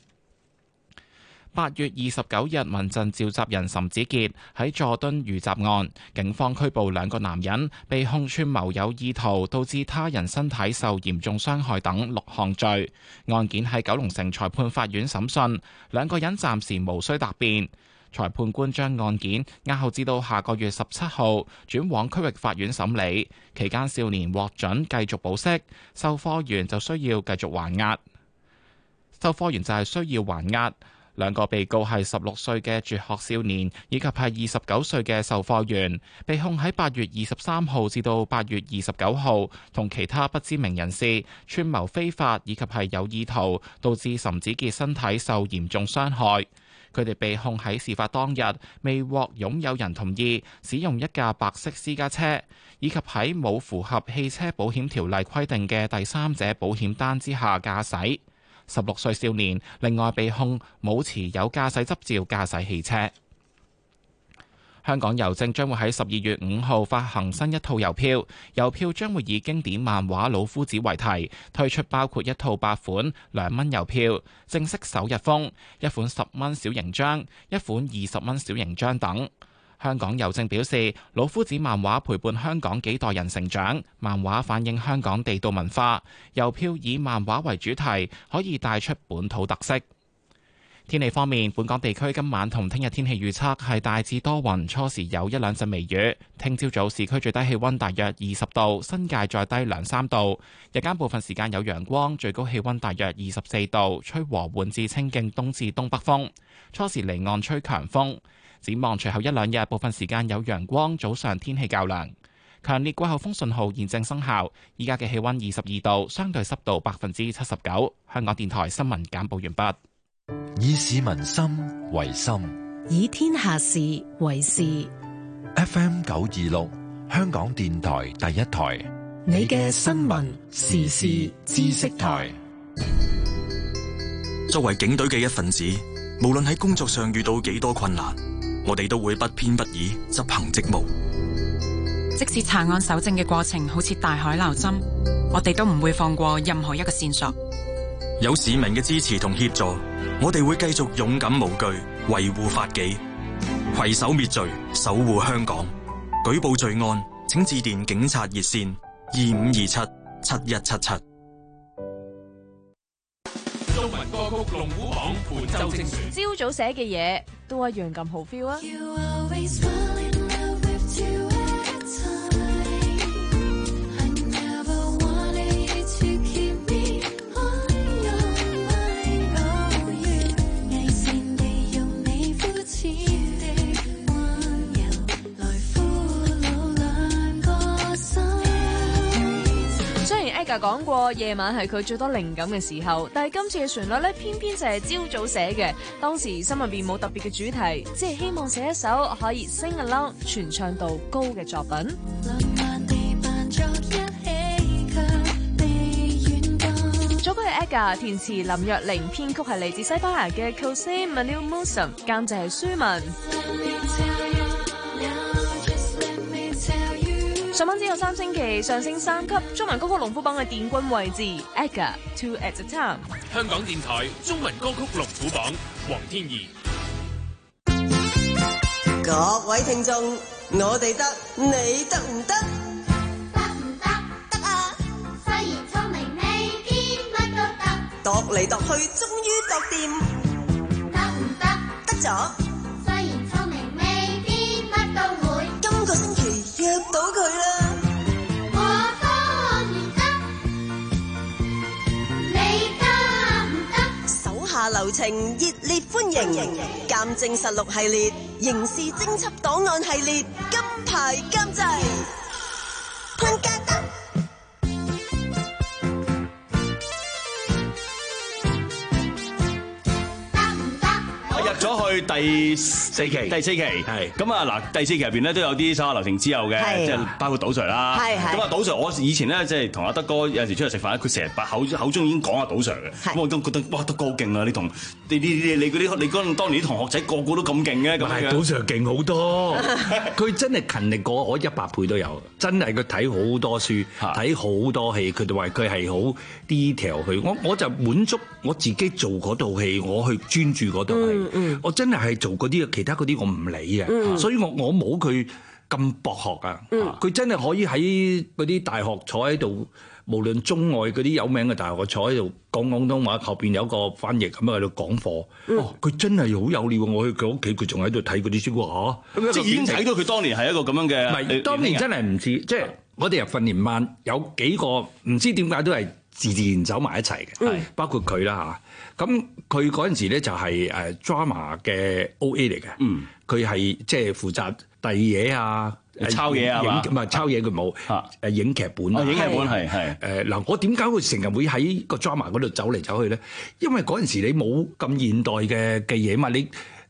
八月二十九日，民陣召集人岑子傑喺佐敦遇襲案，警方拘捕兩個男人，被控串謀有意圖導致他人身體受嚴重傷害等六項罪。案件喺九龍城裁判法院審訊，兩個人暫時無需答辯。裁判官將案件押後至到下個月十七號轉往區域法院審理，期間少年獲准繼續保釋，售貨員就需要繼續還押。售貨員就係需要還押。兩個被告係十六歲嘅輟學少年，以及係二十九歲嘅售貨員，被控喺八月二十三號至到八月二十九號同其他不知名人士串謀非法以及係有意圖導致岑子傑身體受嚴重傷害。 佢哋被控喺事發當日未獲擁有人同意使用一架白色私家車，以及喺冇符合汽車保險條例規定嘅第三者保險單之下駕駛。十六歲少年另外被控冇持有駕駛執照駕駛汽車。香港郵政將會喺十二月五號發行新一套郵票，郵票將會以經典漫畫《老夫子》為題，推出包括一套八款兩蚊郵票、正式首日封、一款十蚊小型張、一款二十蚊小型張等。香港郵政表示，《老夫子》漫畫陪伴香港幾代人成長，漫畫反映香港地道文化，郵票以漫畫為主題，可以帶出本土特色。天氣方面，本港地區今晚同聽日天氣預測係大致多雲，初時有一兩陣微雨。聽朝早市區最低氣溫大約二十度，新界再低兩三度。日間部分時間有陽光，最高氣溫大約二十四度，吹和緩至清勁東至東北風。初時離岸吹強風。展望隨後一兩日，部分時間有陽光，早上天氣較涼。強烈季候風信號現正生效。依家嘅氣溫二十二度，相對濕度百分之七十九。香港電台新聞簡報完畢。 以市民心為心， 以天下事為事。 F M 九二六，香港電台第一台， 你嘅新聞時事知識台。 作為警隊嘅一份子，無論喺工作上遇到幾多困難，我哋都會不偏不倚執行職務。 即使查案搜證嘅過程好似大海撈針，我哋都唔會放過任何一個線索。 有市民嘅支持同協助，我哋會繼續勇敢無懼，維護法紀，攜手滅罪，守護香港。舉報罪案，請致電警察熱線二五二七七一七七。 中文歌曲龍虎榜本周精選， 朝早寫嘅嘢都一樣咁好 feel 啊！講過夜晚係佢最多靈感嘅時候，但係今次嘅旋律咧，偏偏就係朝早寫嘅。當時心入邊冇特別嘅主題，只係希望寫一首可以 sing along 傳唱度高嘅作品。作曲係 Aga， 填詞林若寧，編曲係嚟自西班牙嘅 José Manuel Musa， 監製係舒文。上榜只有三星期，上升三級，中文歌曲龍虎榜嘅殿軍位置 Aga Two at a Time。 香港電台中文歌曲龍虎榜，黃天怡。 各位聽眾，我哋得，你得唔得？ 得唔得？得啊！雖然聰明未必乜都得， 度嚟度去，終於度掂。 得唔得？ 得咗。 雖然聰明未必乜都會， 今個星期約到佢啦。 我當然得，你得唔得？ 手下留情，熱烈歡迎。鑑證實錄系列，刑事偵緝檔案系列，金牌監製潘嘉德。 咗去第四期，第四期係咁啊！嗱，第四期入邊咧都有啲手下留情之友嘅，即係包括賭 Sir 啦。咁啊，賭 Sir，我以前咧即係同阿德哥有陣時出去食飯，佢成日把口口中已經講阿賭 Sir 嘅，咁我都覺得哇，德哥好勁啊！你同你你你你嗰啲你嗰當年啲同學仔個個都咁勁嘅，咁係賭 Sir 勁好多，佢真係勤力過我一百倍都有，真係佢睇好多書，睇好多戲，佢哋話佢係好 detail 去，我我就滿足我自己做嗰套戲，我去專注嗰套戲。嗯嗯我真係係做嗰啲，其他嗰啲我唔理啊，嗯、所以我我冇佢咁博學啊。佢、嗯、真係可以喺嗰啲大學坐喺度，無論中外嗰啲有名嘅大學坐喺度講廣東話，後邊有個翻譯咁喺度講課。嗯、哦，佢真係好有料。我去佢屋企，佢仲喺度睇嗰啲書喎。嚇，即係已經睇到佢當年係一個咁樣嘅。唔係，當年真係唔似，即係我哋入訓練班有幾個唔知點解都係自自然走埋一齊嘅，嗯、包括佢啦嚇。咁佢嗰陣時咧就係誒 drama 嘅 O A 嚟嘅，佢係即係負責遞嘢啊、 抄嘢啊嘛， 唔係抄嘢佢冇，誒影劇本啊， 影劇本係係誒嗱，我點解會成日會喺個 drama 嗰度走嚟走去咧？因為嗰陣時你冇咁現代嘅嘅嘢嘛，你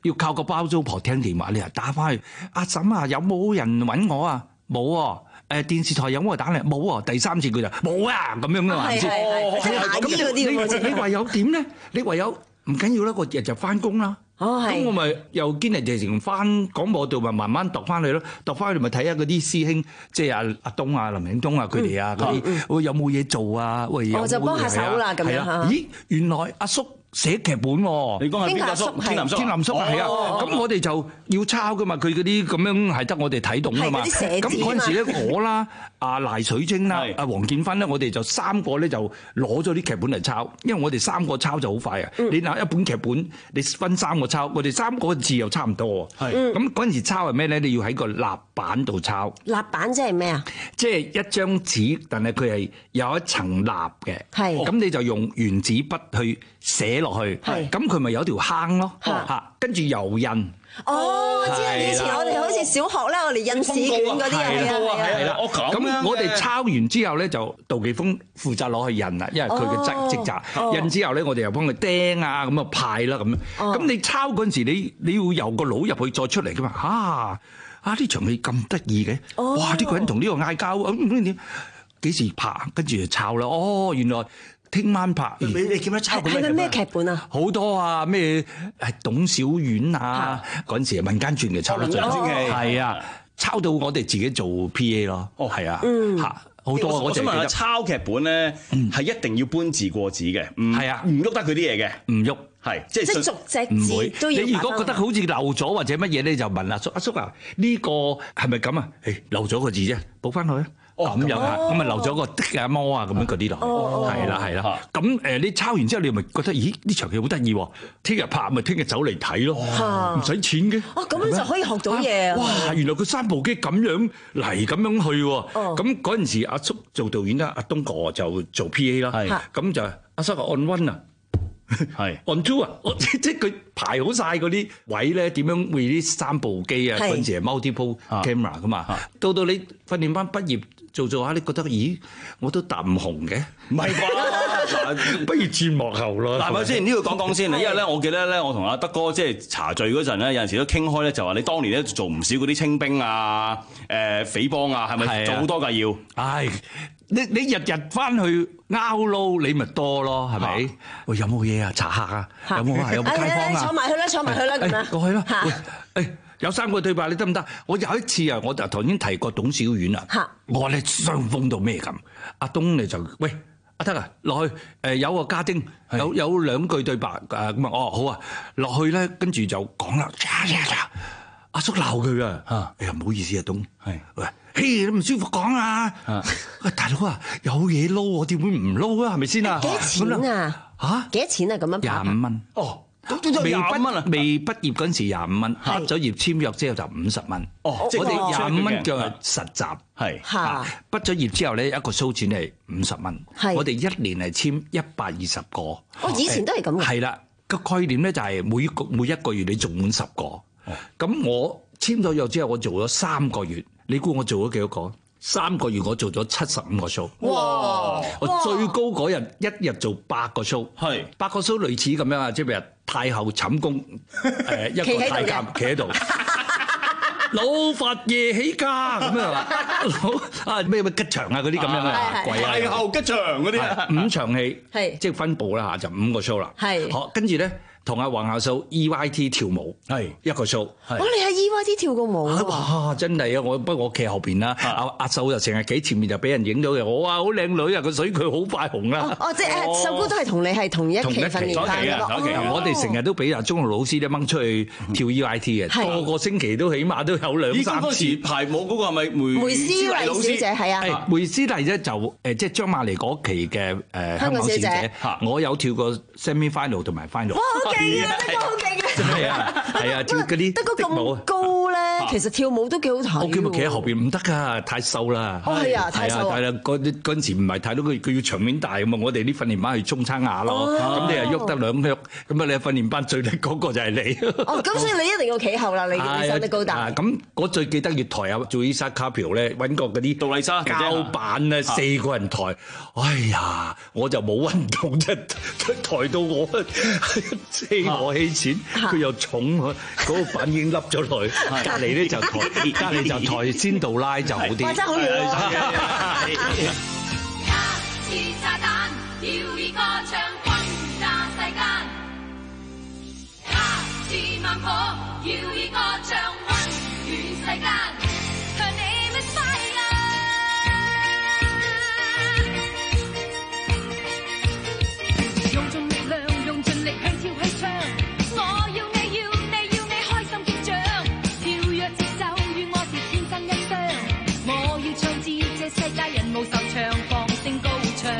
要靠個包租婆聽電話，你又打翻去，阿嬸啊，有冇人揾我啊？冇喎。誒電視台有冇打嚟？冇喎。第三次佢就冇啊，咁樣啦，係咪先？咁你你唯有點咧？你唯有唔緊要啦，個日就翻工啦。咁我咪又堅嚟直情翻廣播度，咪慢慢讀翻去咯。讀翻去咪睇下嗰啲師兄，即係阿阿東啊、林永東啊佢哋啊嗰啲，喂有冇嘢做啊？喂有冇嘢啊？我就幫下手啦咁樣嚇。咦，原來阿叔寫劇本喎，你講係邊阿叔？天林叔，天林叔係啊。咁我哋就要抄噶嘛，佢嗰啲咁樣係得我哋睇懂噶嘛。咁嗰陣時咧，我啦、阿賴水晶啦、阿黃建芬咧，我哋就三個咧就攞咗啲劇本嚟抄，因為我哋三個抄就好快啊。你拿一本劇本，你分三個抄，我哋三個字又差唔多。係咁嗰陣時抄係咩咧？你要喺個立板度抄。 立板即係咩啊？即係一張紙，但係佢係有一層蠟嘅。係咁你就用原子筆去寫落去，咁佢咪有條坑咯，嚇，跟住油印。 哦，知啦！以前我哋好似小學咧，我哋印試卷嗰啲係啊，係啦。 咁我哋抄完之後咧，就杜琪峰負責攞去印啦，因為佢嘅職職責。印之後咧，我哋又幫佢釘啊，咁啊派啦咁樣。咁你抄嗰陣時，你你要由個腦入去再出嚟噶嘛？啊啊！呢場戲咁得意嘅，哇！呢個人同呢個嗌交，咁點幾時拍？跟住就抄啦。哦，原來。聽晚拍，你你點樣抄？ 係咪咩劇本啊？ 好多啊，咩係董小宛啊，嗰陣時民間傳奇抄得最多嘅，係啊，抄到我哋自己做 P A 咯。哦，係啊，嚇好多。 我想問下，抄劇本咧係一定要搬字過紙嘅， 係啊， 唔喐得佢啲嘢嘅， 唔喐。 係，即係逐隻字都要。 你如果覺得好似漏咗或者乜嘢咧，就問阿叔：阿叔啊，呢個係咪咁啊？誒，漏咗個字啫，補翻去。咁樣啊，咁咪漏咗個的啊、魔啊咁樣嗰啲咯，係啦係啦。咁誒，你抄完之後，你咪覺得，咦？呢場戲好得意喎！聽日拍咪聽日走嚟睇咯，唔使錢嘅。 哦，咁樣就可以學到嘢。 哇！原來佢三部機咁樣嚟咁樣去喎。咁嗰陣時，阿叔做導演啦，阿東哥就做 P A 啦。係。咁就阿叔話 on one 啊。係 on two 啊，即即佢排好晒嗰啲位咧，點樣會啲三部機啊？嗰陣時係 multiple camera 噶嘛。到到你訓練班畢業做做下，你覺得咦，我都搭唔紅嘅， 唔係啩？ 不如轉幕後咯。 嗱，咪先呢度講講先，因為咧，我記得咧，我同阿德哥即係茶聚嗰陣咧，有陣時都傾開咧，就話你當年咧做唔少嗰啲清兵啊、誒匪幫啊，係咪做好多㗎要？ 唉。你你日日翻去拗撈，你咪多咯，係咪？喂，有冇嘢啊？茶客啊？有冇啊？有冇街坊啊？ 坐埋去啦，坐埋去啦，咁樣。 過去啦。喂，誒，有三個對白，你得唔得？我有一次啊，我就頭先提過董小宛啊。嚇！我話你傷風到咩咁？阿東你就喂阿德啊，落去誒有個家丁，有有兩句對白誒咁啊，哦好啊，落去咧，跟住就講啦。阿叔鬧佢啊！嚇！哎呀，唔好意思啊，東。係。喂。嘿，你唔舒服講啊！喂，大佬啊，有嘢撈，我點會唔撈啊？係咪先啊？ 幾多錢啊？嚇？幾多錢啊？咁樣廿五蚊。哦，未畢未畢業嗰陣時廿五蚊，畢咗業簽約之後就五十蚊。哦，我哋廿五蚊叫實習，係嚇。畢咗業之後咧，一個 show 錢係五十蚊。係，我哋一年係簽一百二十個。 哦，以前都係咁嘅。 係啦，個概念咧就係每個每一個月你做滿十個。咁我簽咗約之後，我做咗三個月。你估我做咗幾多個？三個月我做咗七十五個 show。哇！我最高嗰日一日做八個 show，係八個 show 類似咁樣啊，即係譬如太后寢宮，誒一個太監企喺度，老佛爺起家咁樣啊，老啊咩咩吉祥啊嗰啲咁樣啊，鬼啊！ 太后吉祥嗰啲啊， 五場戲，係即係分佈啦嚇，就五個 show 啦。係好，跟住咧。同阿黃教授 E Y T 跳舞係一個 show， 我你喺 E Y T 跳過舞啊！ 哇，真係啊！我不過我企後邊啦，阿阿秀就成日企前面就俾人影到嘅，我話好靚女啊！個水佢好快紅啦。 哦，即係秀姑都係同你係同一期訓練班嘅。 我哋成日都俾阿鐘老師咧掹出去跳 E Y T 嘅，個個星期都起碼都有兩三次。 排舞嗰個係咪梅梅思麗小姐？係啊， 梅思麗咧就誒即係張瑪妮嗰期嘅誒香港小姐，我有跳過 semi final 同埋 final。 哇，好勁啊！呢個好勁啊！ 係啊，係啊，跳嗰啲得個咁高咧， 其實跳舞都幾好睇。 我叫佢企喺後邊唔得㗎，太瘦啦。 哦係啊，太瘦啊。 係啊，嗰啲嗰陣時唔係太多，佢佢要場面大咁啊！我哋啲訓練班去中餐牙咯，咁你又喐得兩喐，咁啊你訓練班最叻嗰個就係你。 哦，咁所以你一定要企後啦，你你身得高大。 咁我最記得月台啊，做伊莎卡票咧，揾個嗰啲杜麗莎膠板咧，四個人抬。哎呀，我就冇運動啫，抬到我車我起錢，佢又重佢嗰個板已經凹咗落去，隔離咧就抬，隔離就抬先杜拉就好啲。 哇！真係好遠喎。 一次炸彈，要以歌唱轟炸世間；一次猛火，要以歌唱溫暖世間。Her name is fire。用盡力量，用盡力向跳起唱。我要你要你要你開心擊掌，跳躍節奏與我是天生一雙。我要唱至這世界人無愁長，放聲高唱。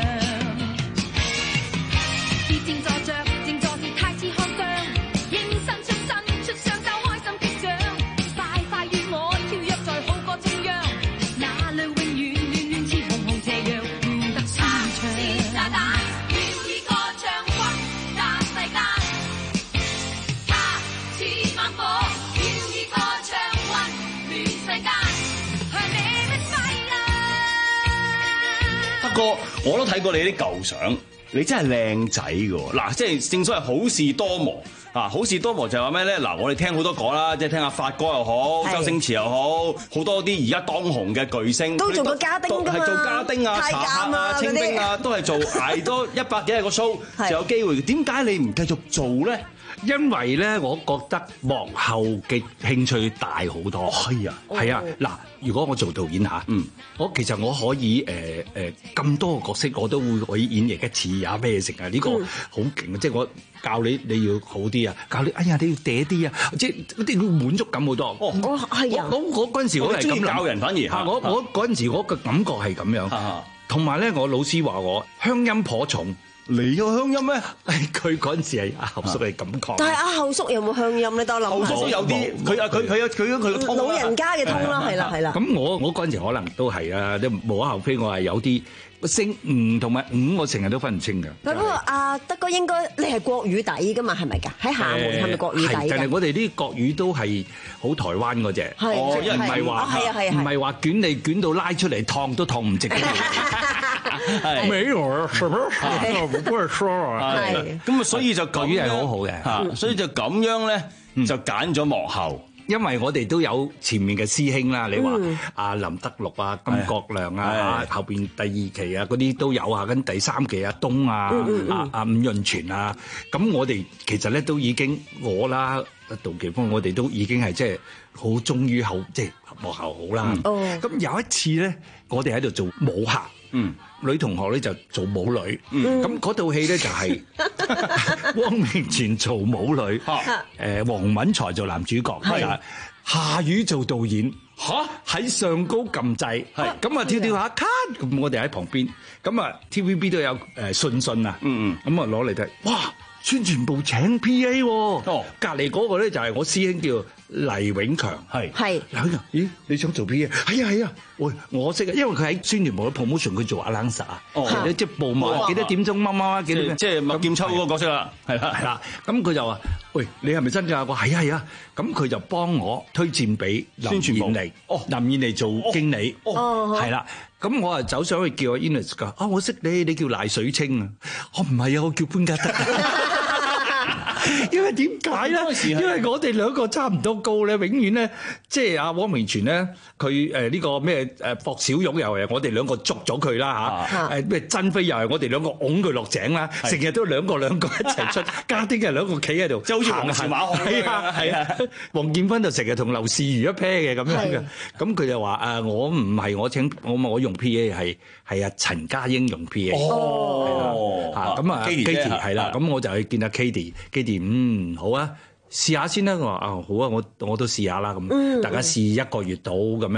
是正坐着，正坐着太似看相，應伸出伸出雙手開心擊掌，快快與我跳躍在好歌中央，那裏永遠暖暖似紅紅斜陽，變得舒暢。是炸彈，要以歌唱轟炸世間，他似猛火，要以歌唱溫暖世間。Her name is fire。 德哥，我都睇過你啲舊相，你真係靚仔㗎喎！嗱，即係正所謂好事多磨啊！好事多磨就係話咩咧？嗱，我哋聽好多歌啦，即係聽阿發哥又好，周星馳又好，好多啲而家當紅嘅巨星都做過家丁㗎嘛， 係做家丁啊、茶客啊、清兵啊，都係做捱多一百幾廿個 show 就有機會。點解你唔繼續做咧？ 因為咧，我覺得幕後嘅興趣大好多。 係啊， 係啊，嗱，如果我做導演嚇，嗯，我其實我可以誒誒咁多個角色，我都會可以演繹一次啊咩成啊，呢個好勁啊！即係我教你你要好啲啊，教你哎呀你要嗲啲啊，即係嗰啲滿足感好多。哦， 係啊， 我我嗰陣時我係咁教人，反而嚇我我嗰陣時我嘅感覺係咁樣，同埋咧我老師話我鄉音頗重。 你有鄉音咩？ 佢嗰陣時係阿後叔係咁講。 但係阿後叔有冇鄉音咧？當我諗下。 後叔有啲，佢啊佢佢有佢佢個通。 老人家嘅通啦，係啦係啦。 咁我我嗰陣時可能都係啊，你無可厚非，我係有啲聲吳同埋五，我成日都分唔清㗎。 不過阿德哥應該你係國語底㗎嘛？係咪㗎？喺廈門係咪國語底㗎？ 但係我哋啲國語都係好台灣嗰隻， 係即係唔係話唔係話捲你捲到拉出嚟燙都燙唔直。 係， 沒有什麼我不會說啊。 係，咁啊，所以就國語係好好嘅， 嚇，所以就咁樣咧，就揀咗幕後。 因為我哋都有前面嘅師兄啦，你話阿林德祿啊、金國亮啊，後邊第二期啊嗰啲都有啊，跟第三期阿東啊、阿阿伍潤泉啊，咁我哋其實咧都已經我啦、杜琪峰，我哋都已經係即係好忠於後，即係幕後好啦。咁有一次咧，我哋喺度做舞客。嗯，女同學咧就做舞女，咁嗰套戲咧就係汪明荃做舞女，誒黃敏才做男主角，夏雨做導演，嚇喺上高撳掣，咁啊跳跳下卡，咁我哋喺旁邊，咁啊 T V B 都有誒信信啊，咁啊攞嚟睇，哇！宣傳部請 P A 喎，隔離嗰個咧就係我師兄叫黎永強，係係，咦你想做 P A？係啊係啊，喂我識啊，因為佢喺宣傳部嘅 promotion 佢做阿 Lancer 啊，即係報幕幾多點鐘乜乜幾多， 即係麥劍秋嗰個角色啦，係啦係啦，咁佢就話：喂你係咪真㗎？我係啊係啊，咁佢就幫我推薦俾林燕妮，林燕妮做經理，係啦。咁我啊走上去叫阿 Ines 㗎，啊我識你，你叫賴水清啊，我唔係啊，我叫潘家德。因為點解咧？因為我哋兩個差唔多高咧，永遠咧，即係阿汪明荃咧，佢誒呢個咩誒霍小玉又係我哋兩個捉咗佢啦嚇，誒咩珍妃又係我哋兩個擁佢落井啦，成日都兩個兩個一齊出，家丁係兩個企喺度，就好似黃時馬漢係啊係啊，黃建勳就成日同劉士餘一 pair 嘅咁樣嘅，咁佢就話誒我唔係我請我我用 P A 係係阿陳家英用 P A，哦嚇咁啊 Katie 係啦，咁我就去見阿 Katie，Katie。嗯，好啊，試下先啦。我話啊，好啊，我我都試下啦。咁大家試一個月到咁樣，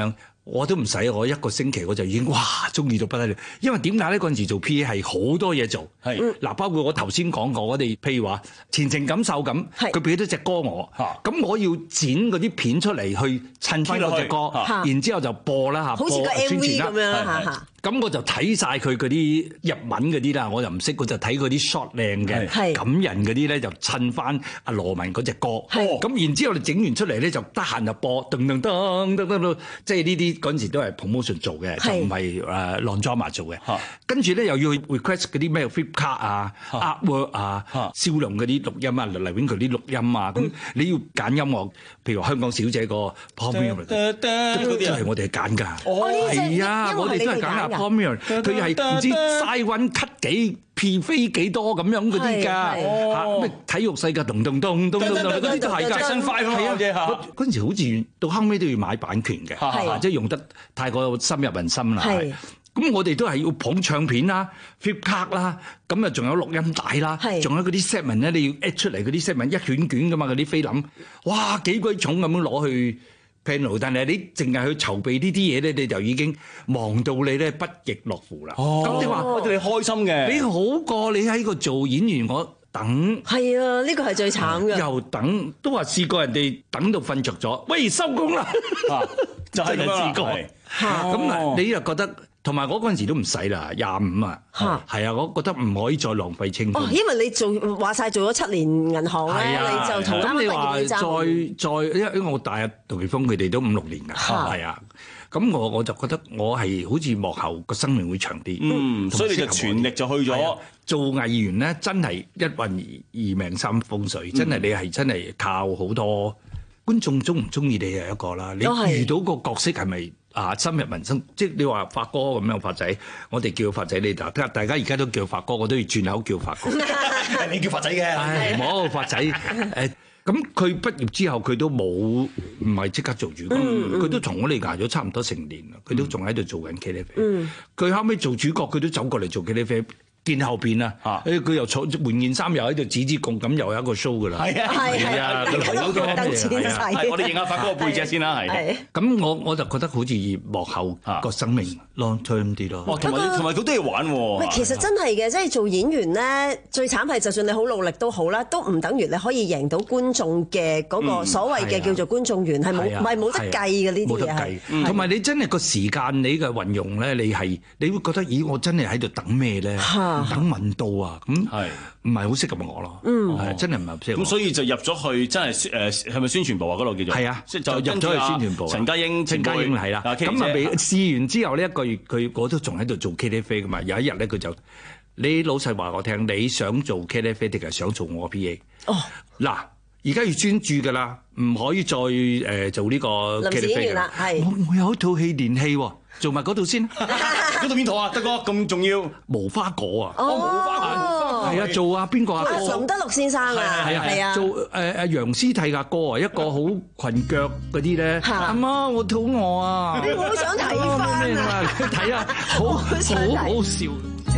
我都唔使，我一個星期我就已經哇中意到不得了。因為點解咧？嗰陣時做 P A 係好多嘢做，係嗱，包括我頭先講過，我哋譬如話前程感受咁，佢俾咗隻歌我，咁我要剪嗰啲片出嚟去襯翻嗰隻歌，然之後就播啦嚇， 好似個 M V 咁樣啦嚇。咁我就睇晒佢嗰啲日文嗰啲啦，我就唔識，我就睇嗰啲 shot 靚嘅感人嗰啲咧，就襯翻阿羅文嗰隻歌。咁然之後你整完出嚟咧，就得閒就播，噔噔噔噔噔，即係呢啲嗰陣時都係 promotion 做嘅，就唔係誒 Longdrama 做嘅。跟住咧又要去 request 嗰啲咩 flip card 啊、artwork 啊、銷量嗰啲錄音啊、黎永佢啲錄音啊，咁你要揀音樂，譬如香港小姐個 Pomier 嗰啲係我哋揀㗎。係啊，我哋都係揀啊。Pomier 佢係唔知嘥溫 cut 幾 P 飛幾多咁樣嗰啲㗎嚇，咩體育世界咚咚咚咚咚咚嗰啲都係㗎，新快係啊！嗰陣時好似到後尾都要買版權嘅，即係用得太過深入民心啦。咁我哋都係要捧唱片啦、flip card 啦，咁啊仲有錄音帶啦，仲有嗰啲 segment 咧，你要 add 出嚟嗰啲 segment 一卷卷㗎嘛，嗰啲菲林，哇幾鬼重咁樣攞去 panel， 但係你淨係去籌備呢啲嘢咧，你就已經忙到你咧不亦樂乎啦。咁你話我哋開心嘅， 你好過你喺個做演員，我等係啊，呢個係最慘嘅。 又等都話試過人哋等到瞓着咗，喂收工啦， 就係咁試過。 咁嗱，你又覺得？同埋我嗰陣時都唔使啦，廿五啊，係啊，我覺得唔可以再浪費青春。 哦，因為你做話晒做咗七年銀行咧，你就同啱啱畢業要爭。 再再，因為我大阿杜琪峰佢哋都五六年㗎，係啊，咁我我就覺得我係好似幕後個生命會長啲。 嗯，所以你就全力就去咗做藝員咧，真係一運二命三風水，真係你係真係靠好多觀眾中唔中意你係一個啦，你遇到個角色係咪？啊，深入民心，即係你話發哥咁樣發仔，我哋叫發仔你就，大家而家都叫發哥，我都要轉口叫發哥。 你叫發仔嘅， 唔好發仔。誒，咁佢畢業之後，佢都冇唔係即刻做主角，佢都同我哋捱咗差唔多成年啦，佢都仲喺度做緊 K T V。佢後尾做主角，佢都走過嚟做 K T V。見後邊啊，誒佢又坐換件衫，又喺度指指共咁，又有一個 show 噶啦。係啊係啊，佢好多嘢。 我哋認下發哥個背脊先啦，係。 咁我我就覺得好似幕後個生命 long term 啲咯。 哦，同埋同埋佢都要玩喎。 唔係，其實真係嘅，即係做演員咧，最慘係就算你好努力都好啦，都唔等於你可以贏到觀眾嘅嗰個所謂嘅叫做觀眾緣，係冇唔係冇得計嘅呢啲嘢。冇得計。同埋你真係個時間你嘅運用咧，你係你會覺得，咦，我真係喺度等咩咧？等問到啊，咁係唔係好適合我咯？嗯，係真係唔係適合。 咁所以就入咗去，真係誒係咪宣傳部啊？嗰度叫做係啊， 就入咗去宣傳部。 陳家英， 陳家英係啦。咁啊，未試完之後呢一個月，佢我都仲喺度做 K T V 噶嘛。有一日咧，佢就你老細話我聽，你想做 K T V 定係想做我 P A？哦，嗱，而家要專注噶啦，唔可以再誒做呢個 K T V 啦。係我我有一套戲連戲喎。做埋嗰度先， 嗰度邊套啊？德哥咁重要， 無花果啊！ 哦，無花果，係啊，做啊邊個啊？ 林德祿先生啊， 係啊係啊，做誒誒楊思蒂嘅哥啊，一個好裙腳嗰啲咧。阿媽，我肚餓啊！ 我好想睇翻啊！ 睇啊，好好好笑。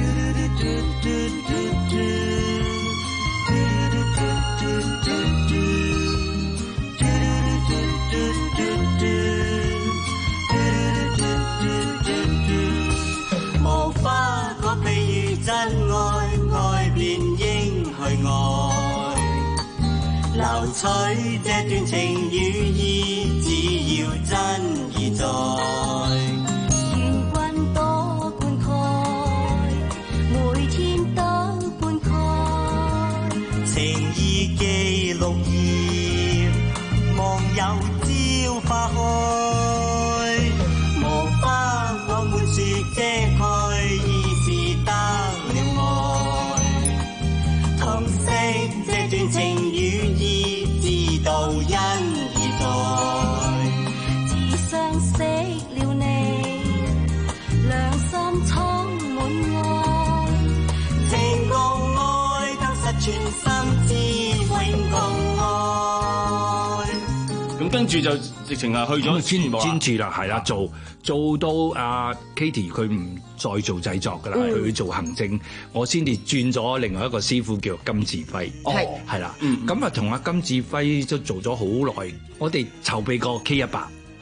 真愛愛便應去愛，留取這段情與義，只要真意在。 願君多灌溉，每天都灌溉， 情意記綠葉，望有朝花開。無花我們說遮蓋，已是得。這段情與義，知道因而在。 自相識了你，良心充滿愛， 情共愛得實全心知永共愛。 咁跟住就直情係去咗宣傳部專注啦，係啦，做做到阿 Katie 佢唔再做製作㗎啦，佢要做行政，我先至轉咗另外一個師傅叫金志輝，係係啦，咁啊同阿金志輝都做咗好耐，我哋籌備過 K 一百，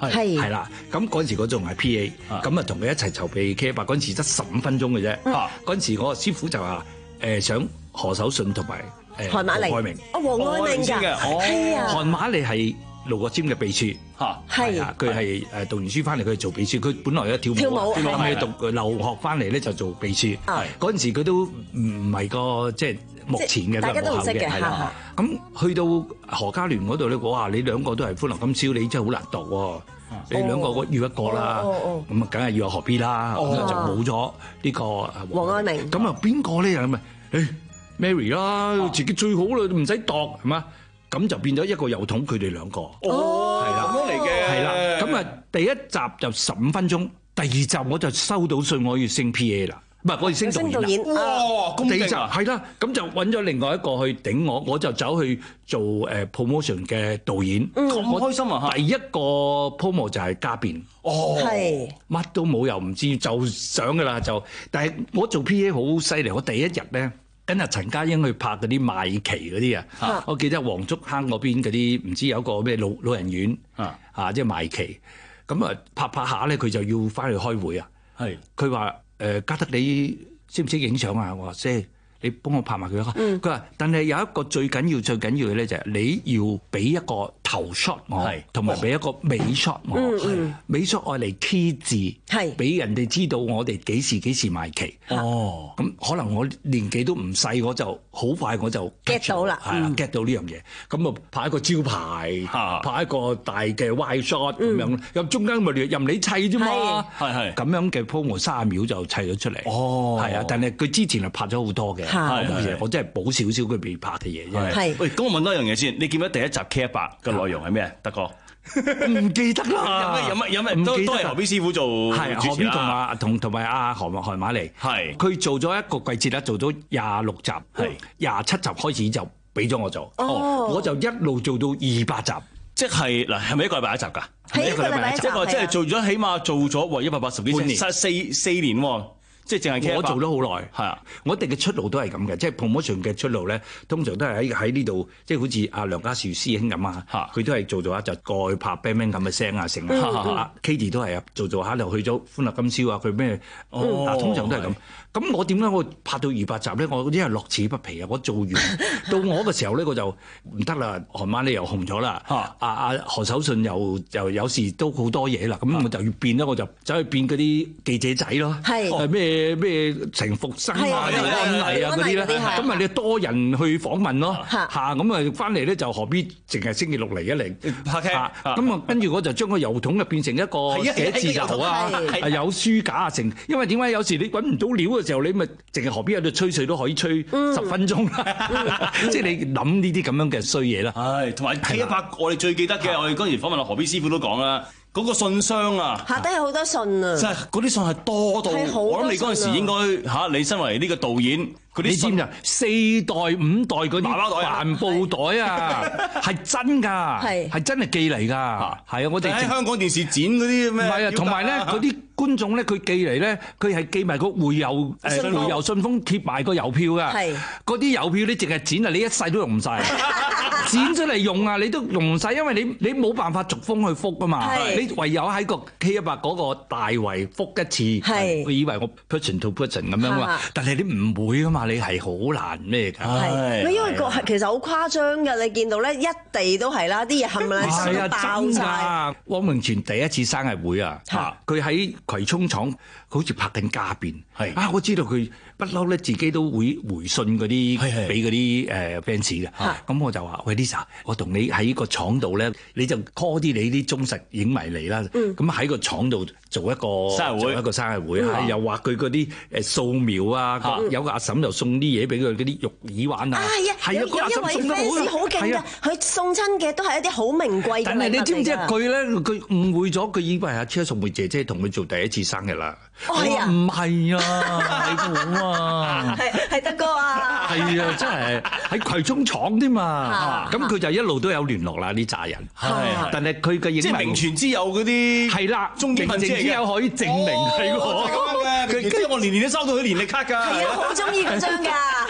係係啦。咁嗰陣時我仲係 P A，咁啊同佢一齊籌備 K 一百嗰陣時得十五分鐘嘅啫。嗰陣時我個師傅就話誒想何守信同埋誒韓馬利黃愛明。 哦，黃愛明㗎，係啊。 韓馬利係盧國沾嘅秘書嚇， 係啊，佢係誒讀完書翻嚟，佢係做秘書。佢本來咧跳舞，跳舞係讀留學翻嚟咧就做秘書。嗰陣時佢都唔唔係個即係目前嘅大家都唔識嘅， 係啦。咁去到何家聯嗰度咧，哇！你兩個都係歡樂今宵，你真係好難讀喎。你兩個要一個啦，咁啊梗係要有何必啦，咁就冇咗呢個黃愛明。 咁啊邊個咧又咁啊？誒 Mary 啦，自己最好啦，唔使度係嘛？咁就變咗一個郵筒，佢哋兩個。 哦，係啦，咁樣嚟嘅。 係啦，咁啊第一集就十五分鐘，第二集我就收到信，我要升 P A 啦。唔係，我要升導演。 哇，咁第二集係啦，咁就揾咗另外一個去頂我，我就走去做誒 promotion 嘅導演。 咁開心啊！ 第一個 promo 就係家變。 哦， 係乜都冇又唔知，就上㗎啦就。但係我做 P A 好犀利，我第一日咧。跟阿陳家英去拍嗰啲賣旗嗰啲啊，我記得黃竹坑嗰邊嗰啲唔知有個咩老老人院啊，啊即係賣旗，咁啊拍拍下咧佢就要翻去開會啊，係佢話誒家德你識唔識影相啊？我話識。你幫我拍埋佢啦。佢話：但係有一個最緊要、最緊要嘅咧，就係你要俾一個頭 shot 我，同埋俾一個尾 shot 我。尾 shot 我嚟 key 字，俾人哋知道我哋幾時幾時賣旗。哦，咁可能我年紀都唔細，我就好快我就 get 到啦， 係啊 get 到呢樣嘢。咁啊拍一個招牌，拍一個大嘅 wide shot 咁樣，咁中間咪任你砌啫嘛。係係咁樣嘅 promo 三十秒就砌咗出嚟。哦，係啊，但係佢之前係拍咗好多嘅。係，我真係補少少佢未拍嘅嘢啫。 係，喂，咁我問多一樣嘢先，你記唔記得第一集 K 一百嘅內容係咩？德哥唔記得啦。 有乜有乜都都係何必師傅做主持啦。 何必同阿同同埋阿韓韓馬利，係佢做咗一個季節啦，做咗廿六集，係廿七集開始就俾咗我做。哦，我就一路做到二百集， 即係嗱，係咪一個禮拜一集㗎？ 係一個禮拜一集， 即係即係做咗起碼做咗哇一百八十幾年，四四年喎。即係淨係我做咗好耐，係啊！我哋嘅出路都係咁嘅，即係 promotion 嘅出路咧，通常都係喺喺呢度，即係好似阿梁家樹師兄咁啊，佢都係做咗下就過去拍 bang bang 咁嘅聲啊，成啊 Katie 都係啊，做做下就去咗歡樂今宵啊，佢咩？哦，通常都係咁。咁我點解我拍到二百集咧？我因為樂此不疲啊！我做完到我嘅時候咧，我就唔得啦。韓晚你又紅咗啦，阿阿何守信又又有時都好多嘢啦，咁我就要變啦，我就走去變嗰啲記者仔咯，係咩咩程復生啊、安麗啊嗰啲咧，咁啊你多人去訪問咯，嚇咁啊翻嚟咧就何必淨係星期六嚟一嚟拍劇，咁啊跟住我就將個郵筒啊變成一個寫字就好啊，有書架啊成，因為點解有時你揾唔到料嘅時候，你咪淨係何必喺度吹水都可以吹十分鐘啦，即係你諗呢啲咁樣嘅衰嘢啦。 係，同埋 K 一百我哋最記得嘅，我哋嗰陣時訪問阿何必師傅都講啦。嗰個信箱啊， 下底有好多信啊， 即係嗰啲信係多到，我諗你嗰陣時應該嚇，你身為呢個導演，嗰啲信啊， 四袋五袋嗰啲帆布袋啊，係真㗎，係係真係寄嚟㗎，係啊，我哋喺香港電視展嗰啲咩？ 唔係啊，同埋咧嗰啲觀眾咧，佢寄嚟咧，佢係寄埋個回郵誒回郵信封貼埋個郵票㗎，係嗰啲郵票你淨係剪啊，你一世都用唔晒。剪出嚟用啊，你都用唔晒，因為你你冇辦法逐封去覆啊嘛，你唯有喺個 K 一百嗰個大圍覆一次，佢以為我 person to person 咁樣嘛，但係你唔會噶嘛，你係好難咩㗎？ 係，因為個其實好誇張㗎，你見到咧一地都係啦，啲嘢冚唪唥都爆曬。 汪明荃第一次生日會啊，佢喺葵涌廠，佢好似拍緊家變，啊我知道佢不嬲咧，自己都會回信嗰啲俾嗰啲誒 fans 嘅，咁我就話喂 Lisa，我同你喺個廠度咧，你就 call 啲你啲忠實影迷嚟啦，咁喺個廠度做一個生日會， 一個生日會，又畫佢嗰啲誒素描啊，有個阿嬸又送啲嘢俾佢嗰啲玉耳環啊， 係啊，有有一位 fans 好勁㗎，佢送親嘅都係一啲好名貴嘅禮物嚟㗎。 但係你知唔知佢咧？佢誤會咗，佢以為阿車淑梅姐姐同佢做第一次生日啦。 哦，係啊， 唔係啊，係我啊， 係係德哥啊， 係啊，真係喺葵涌廠添嘛。咁佢就一路都有聯絡啦，呢扎人。係，但係佢嘅影即係名存之友嗰啲係啦， 名存之友可以證明係我。 佢跟住我年年都收到佢年曆卡㗎。 係啊，好中意嗰張㗎。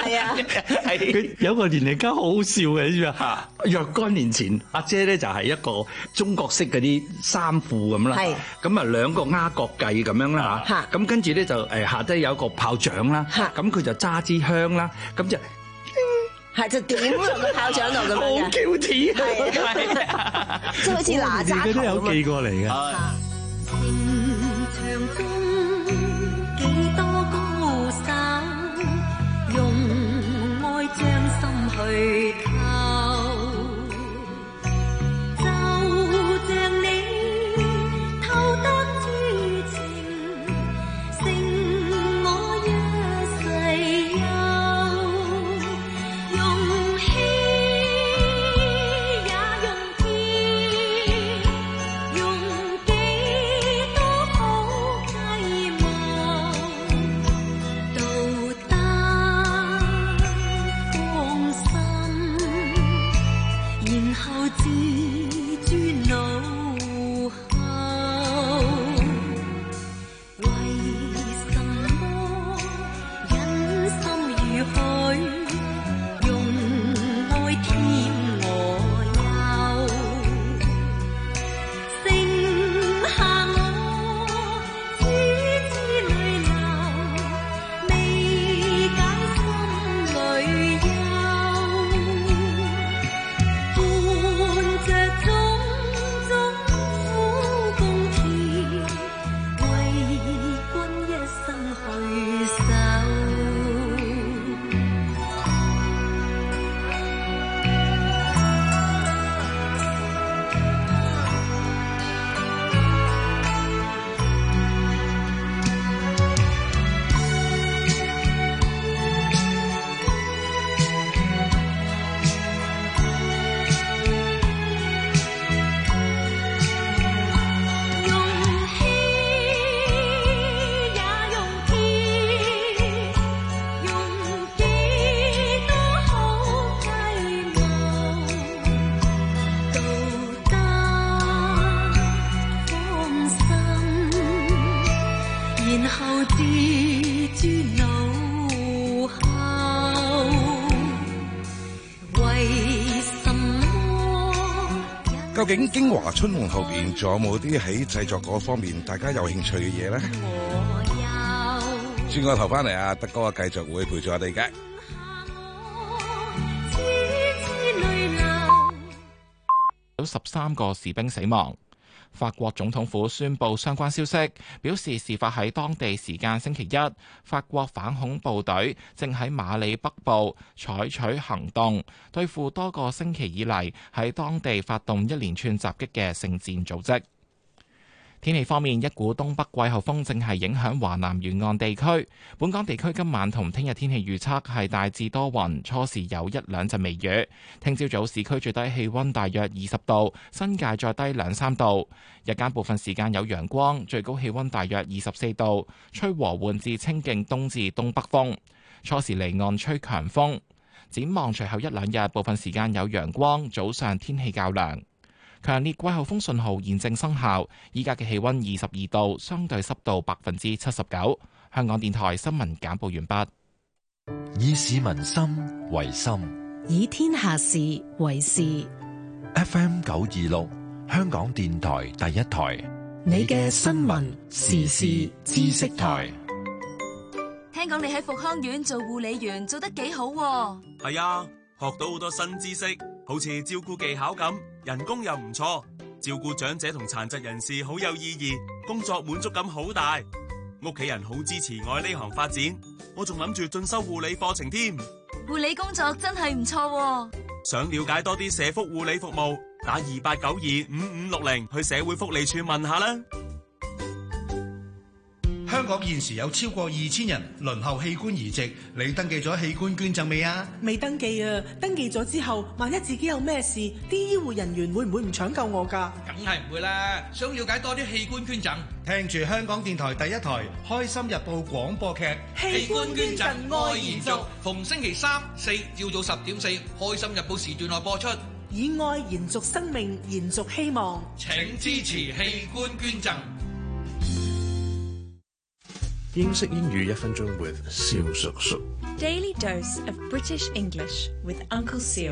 係啊， 佢有個年齡間好好笑嘅，你知唔知啊？若干年前，阿姐咧就係一個中國式嗰啲衫褲咁啦，咁啊兩個孖角髻咁樣啦嚇，咁跟住咧就誒下低有一個炮仗啦，咁佢就揸支香啦，咁就係就點落個炮仗度咁樣嘅， 好 cute 係，即係好似哪吒佢都有寄過嚟嘅。 情場中幾多高手，用愛將心去透，就像你透得知情，勝我一世憂，用希也用天，用幾多好計謀，到得放心，然後自尊腦後，為什麼忍心如許，用愛添我憂，剩下我痴痴淚流，未解心裏憂，伴着種種苦共甜，為君一生去守。用希也用天，用幾多好計謀，到得放心，然後自尊腦後，為什麼？ 究竟京華春夢後邊仲有冇啲喺製作嗰方面大家有興趣嘅嘢咧？轉個頭翻嚟啊，德哥啊，繼續會陪住我哋嘅。 有十三個士兵死亡。法國總統府宣布相關消息，表示事發喺當地時間星期一，法國反恐部隊正喺馬里北部採取行動，對付多個星期以嚟喺當地發動一連串襲擊嘅聖戰組織。天氣方面，一股東北季候風正係影響華南沿岸地區。本港地區今晚同聽日天氣預測係大致多雲，初時有一兩陣微雨。聽朝早市區最低氣溫大約二十度，新界再低兩三度。日間部分時間有陽光，最高氣溫大約二十四度，吹和緩至清勁東至東北風。初時離岸吹強風。展望隨後一兩日，部分時間有陽光，早上天氣較涼。強烈季候風信號現正生效，依家嘅氣溫二十二度，相對濕度百分之七十九。香港電台新聞簡報完畢。 以市民心為心， 以天下事為事。 F M 九二六，香港電台第一台， 你嘅新聞時事知識台。 聽講你喺復康院做護理員做得幾好喎？ 係啊，學到好多新知識，好似照顧技巧咁，人工又唔錯。照顧長者同殘疾人士好有意義，工作滿足感好大。屋企人好支持我喺呢行發展，我仲諗住進修護理課程添。 護理工作真係唔錯喎。 想了解多啲社福護理服務，打二八九二五五六零去社會福利處問下啦。 香港現時有超過二千人輪候器官移植，你登記咗器官捐贈未啊？ 未登記啊！登記咗之後，萬一自己有咩事，啲醫護人員會唔會唔搶救我㗎？ 梗係唔會啦！想了解多啲器官捐贈，聽住香港電台第一台《開心日報》廣播劇《 器官捐贈愛延續》， 逢星期三、四朝早十點四，《開心日報》時段內播出。 以愛延續生命，延續希望。 請支持器官捐贈。 英式英語一分鐘 with 蕭叔叔。 Daily dose of British English with Uncle Seal.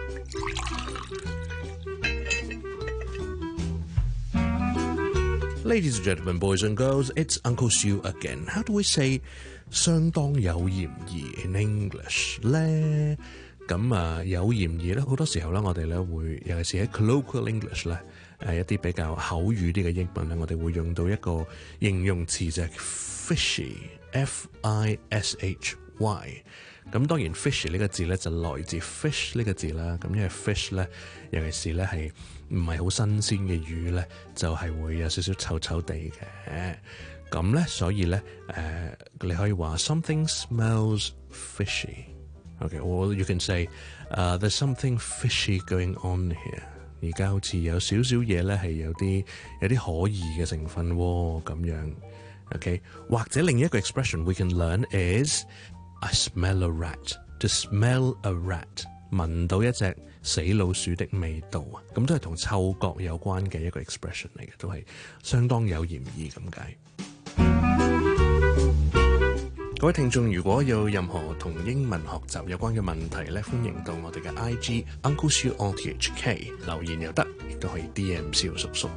Ladies and gentlemen, boys and girls, it's Uncle Siu again. How do we say 相當有嫌疑 in English 咧？咁啊，有嫌疑咧，好多時候咧，我哋咧會，尤其是喺 colloquial English 咧，誒一啲比較口語啲嘅英文咧，我哋會用到一個形容詞就係 fishy，F I S H Y。咁當然 fishy 呢個字咧就來自 fish 呢個字啦。咁因為 fish 咧，尤其是咧係唔係好新鮮嘅魚咧，就係、是、會有少少臭臭地嘅。咁咧，所以咧，誒、呃，你可以話 something smells fishy。OK，or、okay, you can say，誒、uh, there's something fishy going on here。而家好似有少少嘢咧係有啲有啲可疑嘅成分喎，咁樣。OK， 或者另一個 expression we can learn is I smell a rat. To smell a rat， 聞到一隻死老鼠的味道啊！咁都係同嗅覺有關嘅一個 expression 嚟嘅，都係相當有嫌疑咁解。各位聽眾，如果有任何同英文學習有關嘅問題咧，歡迎到我哋嘅 I G Uncle Siu on T H K 留言又得，亦都可以 D M 蕭叔叔。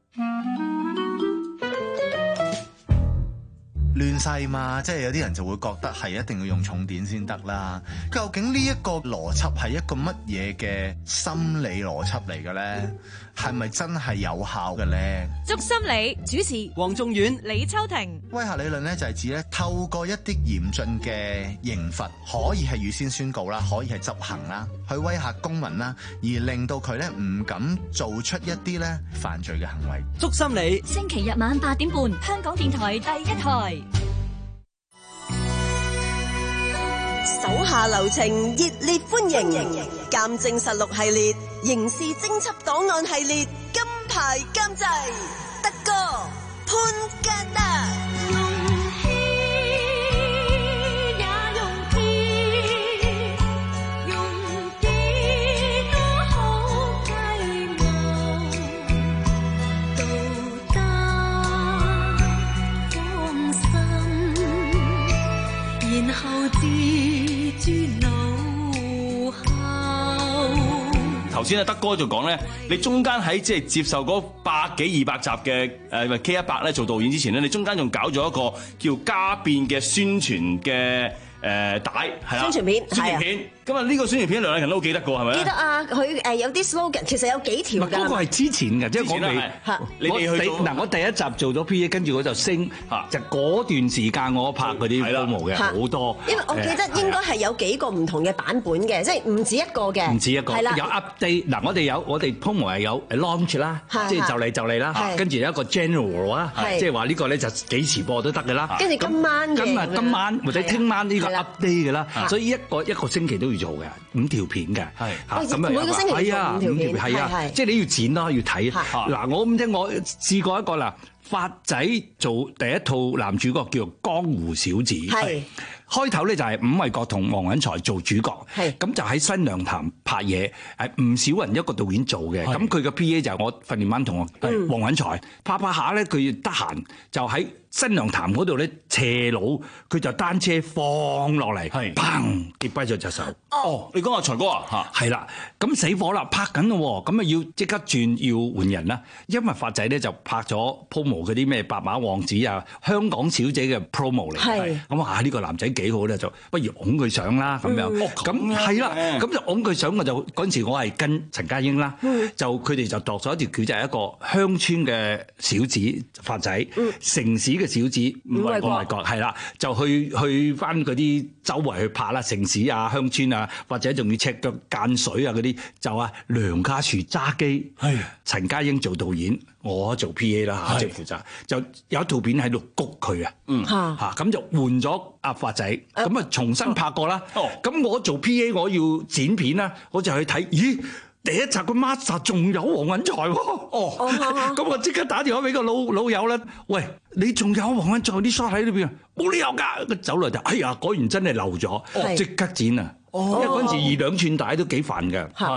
亂世嘛，即係有啲人就會覺得係一定要用重點先得啦。究竟呢一個邏輯係一個乜嘢嘅心理邏輯嚟嘅咧？係咪真係有效嘅咧？ 祝心理主持黃仲遠、李秋婷。 威嚇理論咧就係指咧透過一啲嚴峻嘅刑罰，可以係預先宣告啦，可以係執行啦，去威嚇公民啦，而令到佢咧唔敢做出一啲咧犯罪嘅行為。 祝心理星期日晚八點半，香港電台第一台。 手下留情，熱烈歡迎！鑑證實錄系列、刑事偵緝檔案系列，金牌監製德哥潘嘉德。 頭先啊，德哥就講咧，你中間喺即係接受嗰百幾二百集嘅誒 K 一百咧做導演之前咧，你中間仲搞咗一個叫家變嘅宣傳嘅誒帶，係啦， 宣傳片， 宣傳片。咁啊，呢個宣傳片梁禮勤都記得過係咪？ 記得啊，佢誒有啲 slogan，其實有幾條㗎。 嗰個係之前嘅，即係講你你哋去嗱，我第一集做咗 P A， 跟住我就升，就嗰段時間我拍嗰啲 promo 嘅好多。 因為我記得應該係有幾個唔同嘅版本嘅，即係唔止一個嘅。 唔止一個， 係啦， 有 update。嗱，我哋有我哋 promo 係有 launch 啦，即係就嚟就嚟啦，跟住有一個 general 啦，即係話呢個咧就幾時播都得㗎啦。 跟住今晚嘅， 今日今晚或者聽晚呢個 update 㗎啦，所以一個一個星期都要做嘅。五條片嘅，係嚇咁啊， 每個星期係啊，五條片係啊，即係你要剪咯，要睇。嗱，我咁聽，我試過一個啦，發仔做第一套男主角叫做《江湖小子》，係開頭咧就係伍衛國同黃允財做主角，係咁就喺新娘潭拍嘢，係唔少人一個導演做嘅，咁佢嘅 P A 就係我訓練班同學黃允財，拍拍下咧佢得閒就喺新娘潭嗰度咧斜路，佢就單車放落嚟，係砰跌跛咗隻手。 哦，你講阿財哥啊嚇， 係啦，咁死火啦，拍緊咯，咁啊要即刻轉要換人啦，因為發仔咧就拍咗 promo 嗰啲咩白馬王子啊、香港小姐嘅 promo 嚟，係咁啊呢個男仔幾好咧，就不如擁佢上啦咁樣，咁係啦，咁就擁佢上，我就嗰陣時我係跟陳家英啦，就佢哋就度咗一條橋，就係一個鄉村嘅小子發仔，城市嘅小子伍衛國係啦，就去去翻嗰啲周圍去拍啦，城市啊、鄉村啊，或者仲要赤腳間水啊嗰啲，就啊梁家樹揸機，係陳家英做導演，我做 P A 啦，即係負責，就有一套片喺度谷佢啊，嗯嚇，咁就換咗阿發仔，咁啊重新拍過啦。咁我做 P A 我要剪片啦，我就去睇，咦？第一集個 master 仲有黃允財喎，哦，咁我即刻打電話俾個老老友啦，喂，你仲有黃允財啲 shot 喺裏邊啊？冇理由㗎，佢走嚟就，哎呀，果然真係漏咗，即刻剪啊！因為嗰陣時二兩寸帶都幾煩嘅，係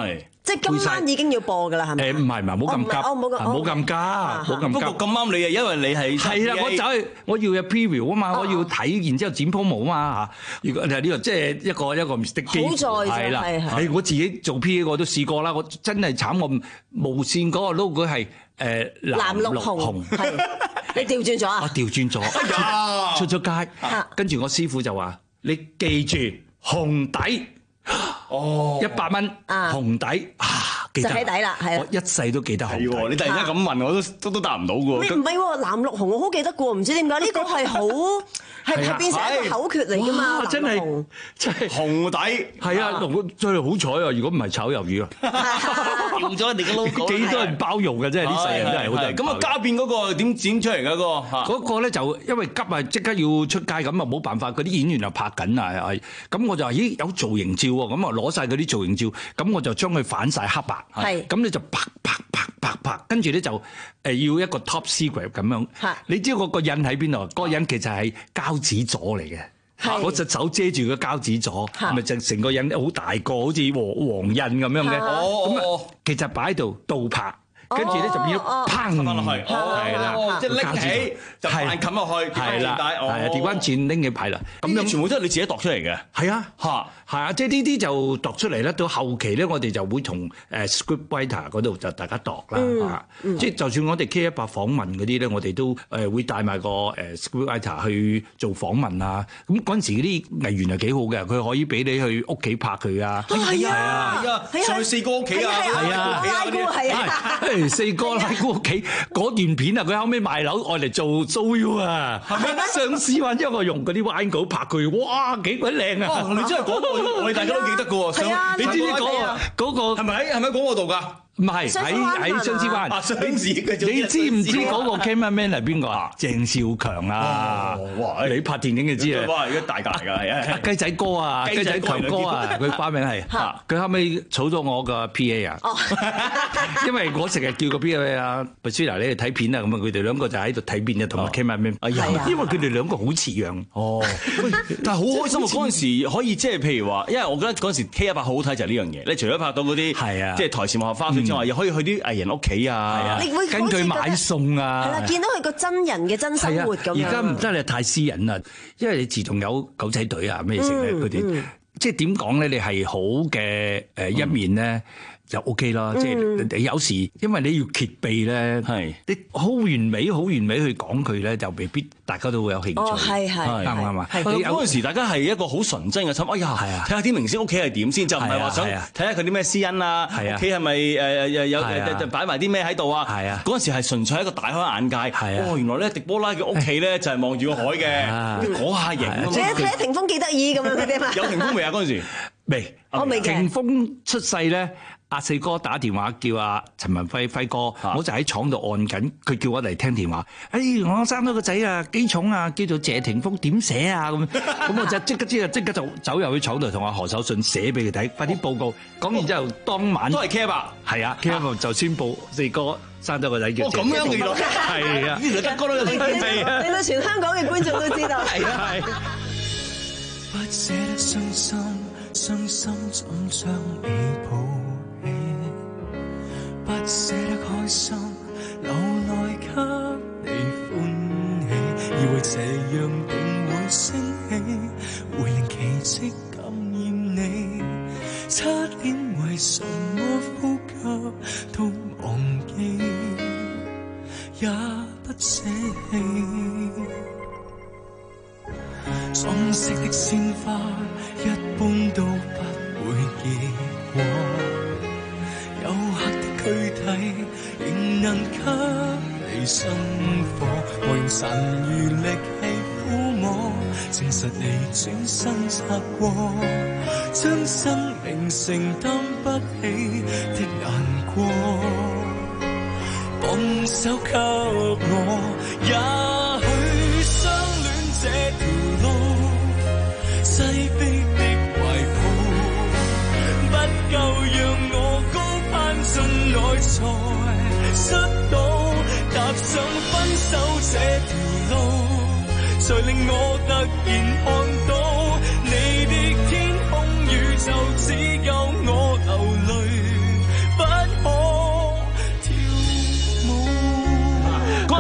即係今晚已經要播㗎啦，係咪？ 誒唔係唔係，冇咁急， 哦冇咁冇咁急，冇咁急。 不過咁啱你啊，因為你係係啦，我走去我要有 preview 啊嘛，我要睇，然之後剪 promo 啊嘛嚇。如果呢個即係一個一個 mistake 好在係啦， 係我自己做 P A 我都試過啦，我真係慘，我無線嗰個 logo 係誒藍綠紅， 係你調轉咗啊？ 我調轉咗，出咗街，跟住我師傅就話：你記住紅底。哦，一百蚊紅底啊，記得就起底啦，係啊， 我一世都記得紅底。 你突然間咁問我都都都答唔到嘅喎。 唔係喎，藍綠紅我好記得嘅喎，唔知點解呢個係好係係變成一個口訣嚟㗎嘛， 真係真係紅底係啊，真係好彩啊！如果唔係炒魷魚啊， 用咗人哋嘅 logo， 幾多人包容嘅真係啲世人真係好多人。 咁啊，家變嗰個點剪出嚟嘅嗰個？ 嗰個咧就因為急啊，即刻要出街咁啊，冇辦法，嗰啲演員又拍緊啊，係咁我就話咦有造型照喎，咁啊攞晒嗰啲造型照，咁我就將佢反晒黑白，係咁你就拍拍拍拍拍，跟住咧就誒要一個 top secret 咁樣，你知嗰個印喺邊度？嗰個印其實係膠紙座嚟嘅，嗰隻手遮住個膠紙座，咪就成個印好大個，好似黃黃印咁樣嘅，咁啊其實擺喺度倒拍。跟住咧就變咗砰翻落去，係啦，即係拎起就扮冚落去， 係啦，係啊，調翻轉拎起係啦， 咁樣全部都係你自己度出嚟嘅， 係啊，嚇，係啊，即係呢啲就度出嚟咧。到後期咧，我哋就會同誒 scriptwriter 嗰度就大家度啦，嚇，即係就算我哋 K 一百訪問嗰啲咧，我哋都誒會帶埋個誒 scriptwriter 去做訪問啊。咁嗰陣時嗰啲藝員係幾好嘅，佢可以俾你去屋企拍佢啊， 係啊， 係啊，上去四哥屋企啊， 係啊， 係啊。 四哥拉姑屋企嗰段片啊，佢後尾賣樓愛嚟做 show 啊，係咪上司話因為我用嗰啲 wine 稿拍佢，哇幾鬼靚啊！ 你真係講我，我哋大家都記得嘅喎。 係啊， 你知唔知嗰個嗰個係咪喺係咪廣播道㗎？ 唔係喺喺雙子灣。 雙子， 你知唔知嗰個 cameraman 係邊個啊？鄭少強啊！哇！你拍電影就知啊！ 哇！而家大㗎嚟㗎， 雞仔哥啊，雞仔強哥啊，佢花名係。佢後尾儲咗我個 P A 啊。因為我成日叫個 P A 啊 Basuda 你哋睇片啊，咁啊佢哋兩個就喺度睇片啊，同埋 cameraman。哎呀，因為佢哋兩個好似樣。哦。 但係好開心啊！嗰陣時可以即係譬如話，因為我覺得嗰陣時 K 一百好好睇就係呢樣嘢。你除咗拍到嗰啲係啊，即係台前幕後花絮之外，又可以去啲藝人屋企啊， 跟佢買餸啊。 係啦，見到佢個真人嘅真生活咁樣。 而家唔得你太私隱啦，因為你自從有狗仔隊啊咩成咧，佢哋即係點講咧？你係好嘅誒一面咧。就 OK 啦，即係你有時因為你要揭秘咧，係你好完美、好完美去講佢咧，就未必大家都會有興趣。 哦，係係啱唔啱啊？ 嗰陣時大家係一個好純真嘅心，哎呀，睇下啲明星屋企係點先，就唔係話想睇下佢啲咩私隱啊，屋企係咪誒誒有有擺埋啲咩喺度啊？係啊，嗰陣時係純粹係一個大開眼界。係啊，哦，原來咧迪波拉嘅屋企咧就係望住個海嘅，嗰下型。 你睇下霆鋒幾得意咁樣嗰啲嘛？ 有霆鋒未啊？嗰陣時未， 我未嘅。 霆鋒出世咧。阿四哥打電話叫阿陳文輝輝哥，我就喺廠度按緊，佢叫我嚟聽電話。哎，我生咗個仔啊，幾重啊，叫做謝霆鋒，點寫啊？咁咁我就即刻知啊，即刻就走入去廠度同阿何守信寫俾佢睇，快啲報告。講完之後，當晚都係 K 一百， 係啊 K 一百就宣佈四哥生咗個仔叫謝霆鋒。 咁樣原來係啊， 原來德哥都有啲係啊，令到全香港嘅觀眾都知道。係啊係。 不捨得傷心，傷心怎將你抱？不捨得開心，留來給你歡喜，以為這樣定會升起，會令奇蹟感染你。差點為什麼呼吸都忘記，也不捨棄。裝飾的鮮花一般都不會結果。有黑的軀體仍能給你生火，我用殘餘力氣撫摸，證實你轉身擦過，將生命承擔不起的難過，放手給我，也許相戀這條路，擠迫的懷抱，不夠讓我進內才摔倒，踏上分手這條路，才令我突然看到你的天空宇宙，只有我流淚，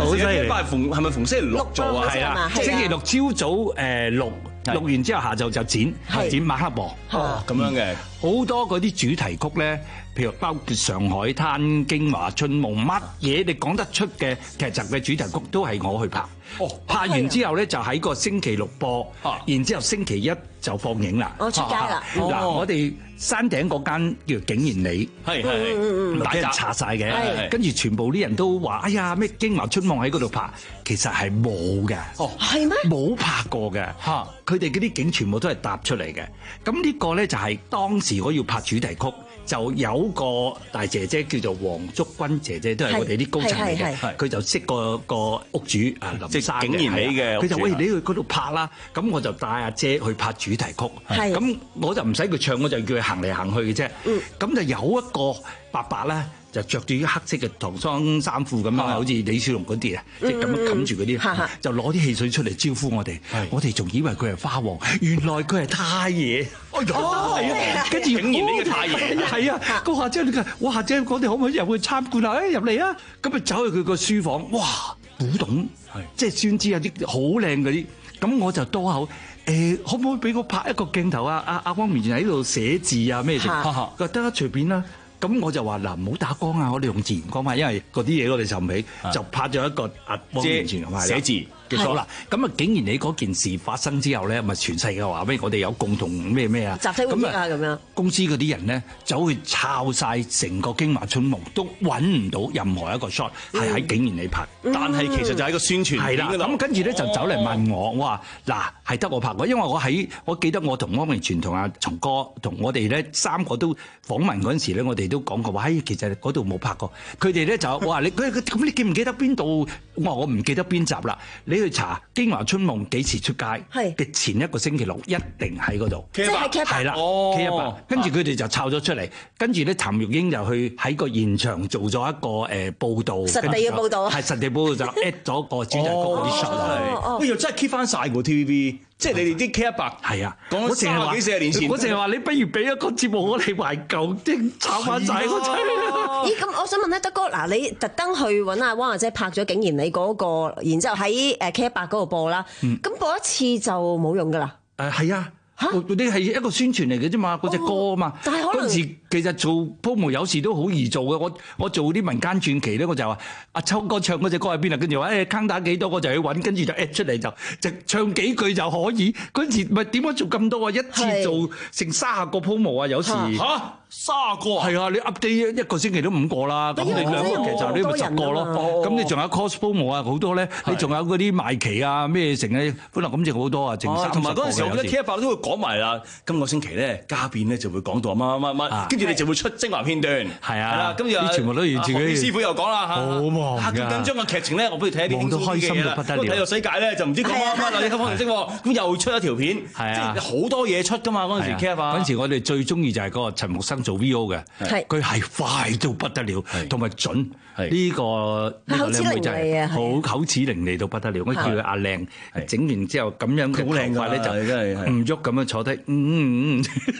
好犀利。 K 八係逢係咪逢星期六做啊？ 係啦，星期六朝早誒錄錄完之後，下晝就剪剪馬克播。 哦，咁樣嘅好多嗰啲主題曲咧，譬如包括《上海灘》、《京華春夢》，乜嘢你講得出嘅劇集嘅主題曲都係我去拍。哦，拍完之後咧就喺個星期六播，然之後星期一就放映啦。 我出街啦。 嗱，我哋山頂嗰間叫景賢里， 係係係，俾人查晒嘅，跟住全部啲人都話：哎呀，咩《京華春夢》喺嗰度拍，其實係冇嘅。 哦，係咩？ 冇拍過嘅。嚇，佢哋嗰啲景全部都係搭出嚟嘅。咁呢個咧就係當時我要拍主題曲。就有個大姐姐叫做黃竹君姐姐，都係我哋啲高層嚟嘅。佢就識個個屋主啊林生嘅， 景賢里嘅。 佢就喂，你去嗰度拍啦，咁我就帶阿姐去拍主題曲。咁我就唔使佢唱，我就叫佢行嚟行去嘅啫。咁就有一個伯伯咧，就着住啲黑色嘅唐裝衫褲咁樣，好似李小龍嗰啲啊，即係咁樣冚住嗰啲，就攞啲汽水出嚟招呼我哋。我哋仲以為佢係花王，原來佢係太爺。哦，係啊，跟住景賢里嘅太爺。 係啊，個夏姐你話，哇夏姐，我哋可唔可以入去參觀啊？誒入嚟啊！咁咪走去佢個書房，哇古董，即係先知有啲好靚嗰啲。咁我就多口誒，可唔可以俾我拍一個鏡頭啊？阿阿汪明荃喺度寫字啊咩？佢得得隨便啦。咁我就話嗱，唔好打光啊，我哋用自然光嘛，因為嗰啲嘢我哋就唔起，就拍咗一個阿汪明荃寫字。好啦，咁啊，竟然你嗰件事發生之後咧，咪全世界話俾我哋有共同咩咩啊？ 集體回憶啊咁樣。 公司嗰啲人咧走去抄晒成個《京華春夢》，都揾唔到任何一個 shot 係喺景賢里拍， 但係其實就喺個宣傳係啦。咁跟住咧就走嚟問我，我話嗱係得我拍過，因為我喺我記得我同汪明荃同阿松哥同我哋咧三個都訪問嗰陣時咧，我哋都講過話，誒其實嗰度冇拍過。佢哋咧就我話你佢咁你記唔記得邊度？我話我唔記得邊集啦。你去查《京華春夢》幾時出街嘅前一個星期六，一定喺嗰度。 即係 K 一百， 係啦 K 一百。跟住佢哋就抄咗出嚟，跟住咧譚玉英就去喺個現場做咗一個誒報導， 實地嘅報導， 係實地報導就 at 咗個主題曲嗰啲 shot。 喂，又真係 keep 翻曬喎 T V B。即係你哋啲 K 一百係啊， 講咗三十幾四十年前， 我成日話你不如俾一個節目我哋懷舊，即係炒翻晒個仔。 咦？咁我想問咧，德哥嗱，你特登去揾阿汪阿姐拍咗景賢里嗰個，然之後喺誒 K 一百嗰度播啦。咁播一次就冇用噶啦。 誒係啊。嚇！嗰啲係一個宣傳嚟嘅啫嘛，嗰隻歌啊嘛。 但係可能嗰陣時其實做 promo 有時都好易做嘅。我我做啲民間傳奇咧，我就話阿秋哥唱嗰隻歌喺邊啊？跟住話誒坑打幾多，我就去揾，跟住就 at 出嚟就就唱幾句就可以。嗰陣時咪點解做咁多啊？一次做成卅個 promo 啊！有時嚇卅個係啊！你 update 一個星期都五個啦。咁你兩個其實你咪十個咯。咁你仲有 cos promo 啊好多咧。你仲有嗰啲賣旗啊咩成咧歡樂感謝好多啊，剩三十個。 同埋嗰陣時我覺得 K 一百都會講埋啦。今個星期咧，家變咧就會講到乜乜乜乜，跟住你就會出精華片段。係啊， 係啦，跟住啊， 全部都要自己。 師傅又講啦嚇， 好忙㗎。 咁緊張嘅劇情咧，我不如睇一啲輕鬆啲嘅嘢啦。 不得了。 睇到世界咧就唔知講乜乜啦，你睇方程式喎，咁又出一條片。係啊，即係好多嘢出㗎嘛嗰陣時 K 一百。 嗰陣時我哋最中意就係嗰個陳木生做 V O 嘅，佢係快到不得了，同埋準。呢個呢個靚妹就係好口齒伶俐到不得了。我叫佢阿靚，整完之後咁樣嘅頭髮咧就唔喐咁樣坐低，嗯嗯。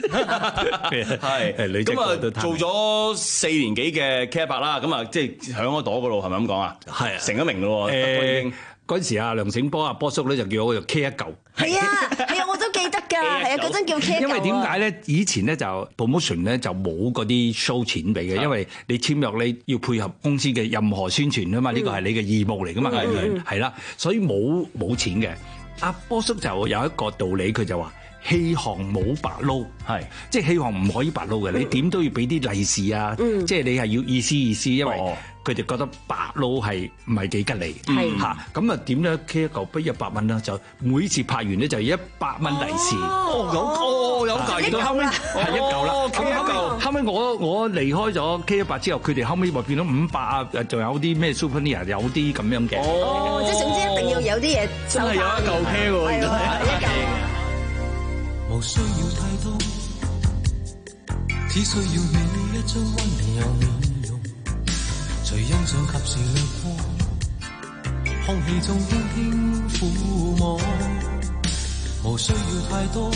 係，咁啊做咗四年幾嘅 K 一百啦，咁啊即係響咗朵嗰度，係咪咁講啊？係成咗名咯喎。 誒嗰陣時啊，梁醒波啊波叔咧就叫我做 K 一嚿。 係啊係啊，我都記得㗎，係啊嗰陣叫 K 一嚿。 因為點解咧？以前咧就 promotion 咧就冇嗰啲 show 錢俾嘅，因為你簽約你要配合公司嘅任何宣傳啊嘛，呢個係你嘅義務嚟㗎嘛，係係啦，所以冇冇錢嘅。阿波叔就有一個道理，佢就話。戲行冇白撈，係即係戲行唔可以白撈嘅，你點都要俾啲利是啊！即係你係要意思意思，因為佢哋覺得白撈係唔係幾吉利嚇。咁啊點咧 ？K 一嚿不一百蚊啦，就每次拍完咧就一百蚊利是。 哦，有哦有計到後尾係一嚿啦。咁後尾後尾我我離開咗 K 一百之後，佢哋後尾咪變咗五百啊，仲有啲咩 Souvenir 有啲咁樣嘅。 哦，即係總之一定要有啲嘢。 真係有一嚿 K 喎，原來一嚿。 無需要太多，只需要你一張溫柔面容，隨欣賞及時掠過，空氣中輕輕撫摸。無需要太多，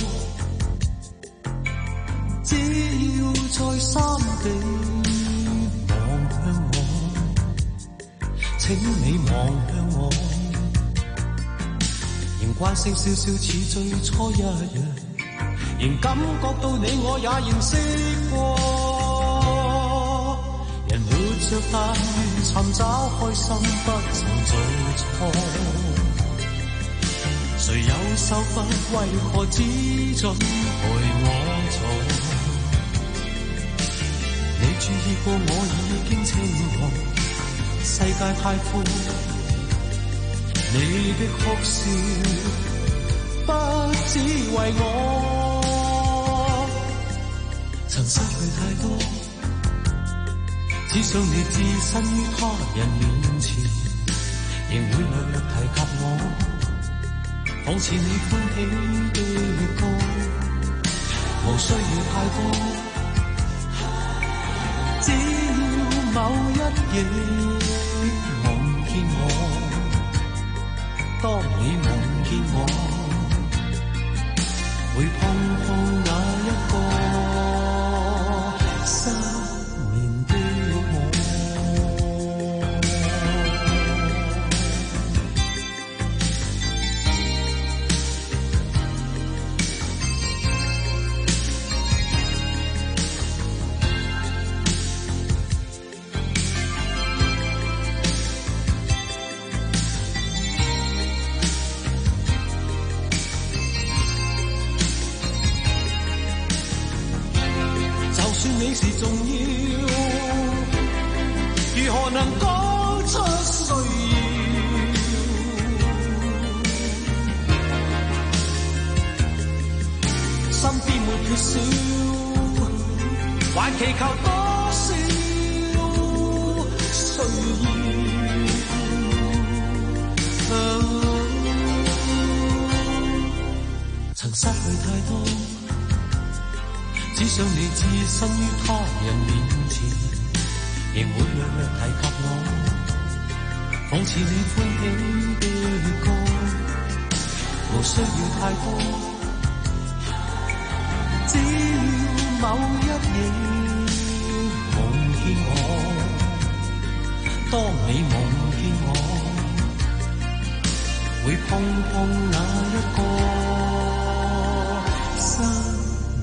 只要在心底望向我，情請你望向我，仍慣性笑笑似最初一樣，仍感覺到你我也認識過。人活着但願尋找開心，不曾做錯。誰有手筆，為何只准害我做？你注意過我已經清楚，世界太闊，你的哭笑不只為我。曾失去太多，只想你置身於他人面前，仍會略略提及我，仿似你歡喜的歌，無需要太多，只要某一夜夢見我。當你夢見我，會碰碰那一個失眠的我。你是重要，如何能講出需要？身邊沒缺少，還祈求多少需要？啊、曾失去太多，只想你置身於他人面前，仍會略略提及我，仿似你歡喜的歌，無需要太多，只要某一夜夢見我，當你夢見我，會碰碰那一個心。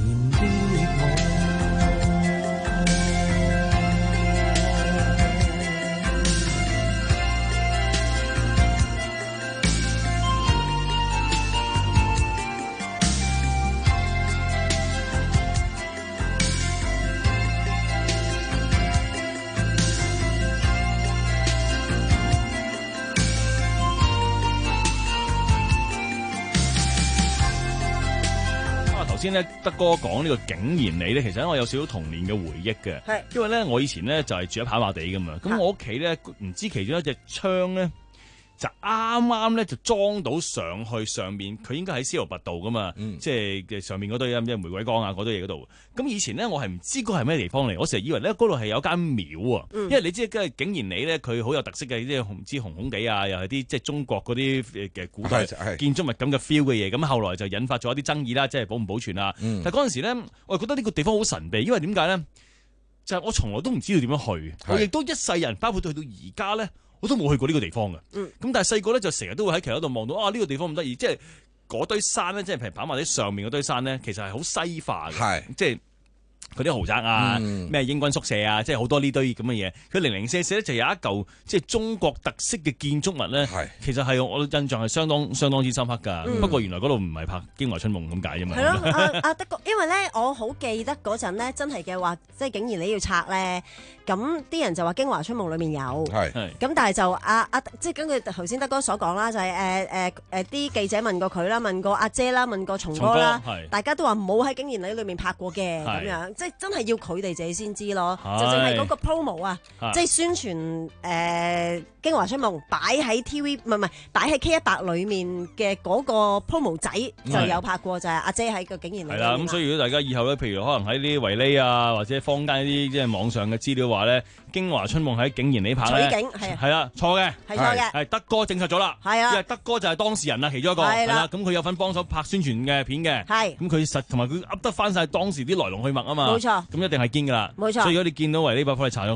頭先咧，德哥講呢個竟然你咧，其實我有少少童年嘅回憶嘅。係，因為咧我以前咧就係住喺跑馬地噶嘛，咁我屋企咧唔知其中一隻窗咧就啱啱咧就裝到上去上面，佢應該喺司徒拔道噶嘛，嗯、即係嘅上面嗰堆即係玫瑰崗啊嗰堆嘢嗰度。咁以前咧我係唔知嗰係咩地方嚟，我成日以為咧嗰度係有間廟啊，嗯、因為你知嘅竟然你咧佢好有特色嘅，即係唔知紅紅地啊，又係啲即係中國嗰啲嘅古代建築物咁嘅 feel 嘅嘢。咁後來就引發咗一啲爭議啦，即係保唔保存啊。嗯、但係嗰陣時咧，我係覺得呢個地方好神秘，因為點解咧？就係、是、我從來都唔知道點樣去，我亦都一世人，包括到去到而家咧。我都冇去過呢個地方嘅，咁、嗯、但係細個咧就成日都會喺其他度望到啊呢、呢個地方咁得意，即係嗰堆山咧，即係譬如跑馬地上面嗰堆山咧，其實係好西化嘅，即係佢啲豪宅啊，咩、嗯、英軍宿舍啊，即係好多呢堆咁嘅嘢。佢零零舍舍咧就有一嚿即係中國特色嘅建築物咧，其實係我印象係相當相當之深刻㗎。嗯、不過原來嗰度唔係拍《京華春夢》咁解啫嘛。係咯， 阿阿德哥，因為咧我好記得嗰陣咧，真係嘅話，即係竟然你要拆咧。咁啲人就話《京華春夢》裏面有，係咁，但係就阿阿即係根據頭先德哥所講啦，就係誒誒誒啲記者問過佢啦，問過阿姐啦，問過松哥啦，大家都話冇喺景賢里裏面拍過嘅咁樣，即係真係要佢哋自己先知咯，就淨係嗰個 promo 啊，即係宣傳誒《京華春夢》擺喺 T V 唔係唔係擺喺 K 一百裏面嘅嗰個 promo 仔就有拍過，就係阿姐喺個景賢里。係啦， 咁所以如果大家以後咧，譬如可能喺啲維呢啊，或者坊間啲即係網上嘅資料話咧，《京華春夢》喺景賢里拍咧，取景係係啦，錯嘅，係錯嘅，係德哥證實咗啦，係啊，因為德哥就係當事人啦，其中一個係啦，咁佢有份幫手拍宣傳嘅片嘅，係，咁佢實同埋佢噏得翻晒當時啲來龍去脈啊嘛，冇錯，咁一定係堅噶啦，冇錯，所以如果你見到維呢百科，你查咗佢。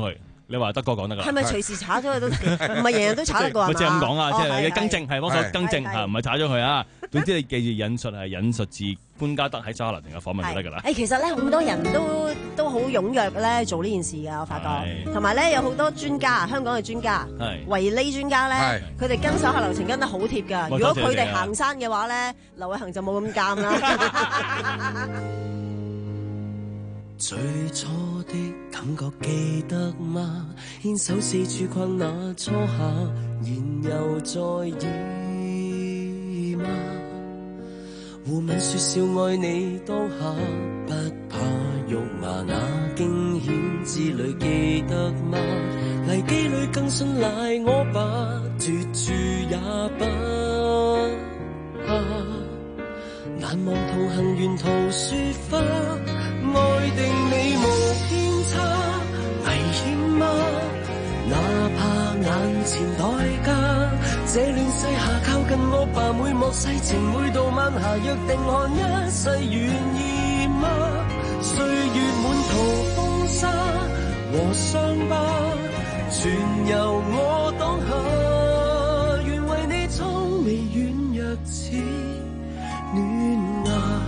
你話德哥講得㗎。 係咪隨時炒咗佢都唔係人人都炒得過係嘛？ 即係咁講啊，即係你更正係幫手更正係嚇，唔係炒咗佢啊。總之你記住引述係引述自官家德喺周克能嘅訪問就得㗎啦。 誒，其實咧好多人都都好踴躍咧做呢件事㗎，我發覺。同埋咧有好多專家，香港嘅專家，維呢專家咧，佢哋跟手下流程跟得好貼㗎。如果佢哋行山嘅話咧，劉偉恒就冇咁監啦。 最初的感覺記得嗎？牽手四處逛那初夏，然又再議嗎？互吻說笑愛你當下，不怕肉麻那驚險之旅記得嗎？危機裏更信賴我吧，絕處也不怕。難忘同行沿途雪花，愛定你無偏差，危險嗎？哪怕眼前代價，這亂世下靠近我吧，每幕世情每道晚霞，約定看一世願意嗎？歲月滿途風沙和傷疤，全由我當下，願為你蒼眉軟弱似暖芽。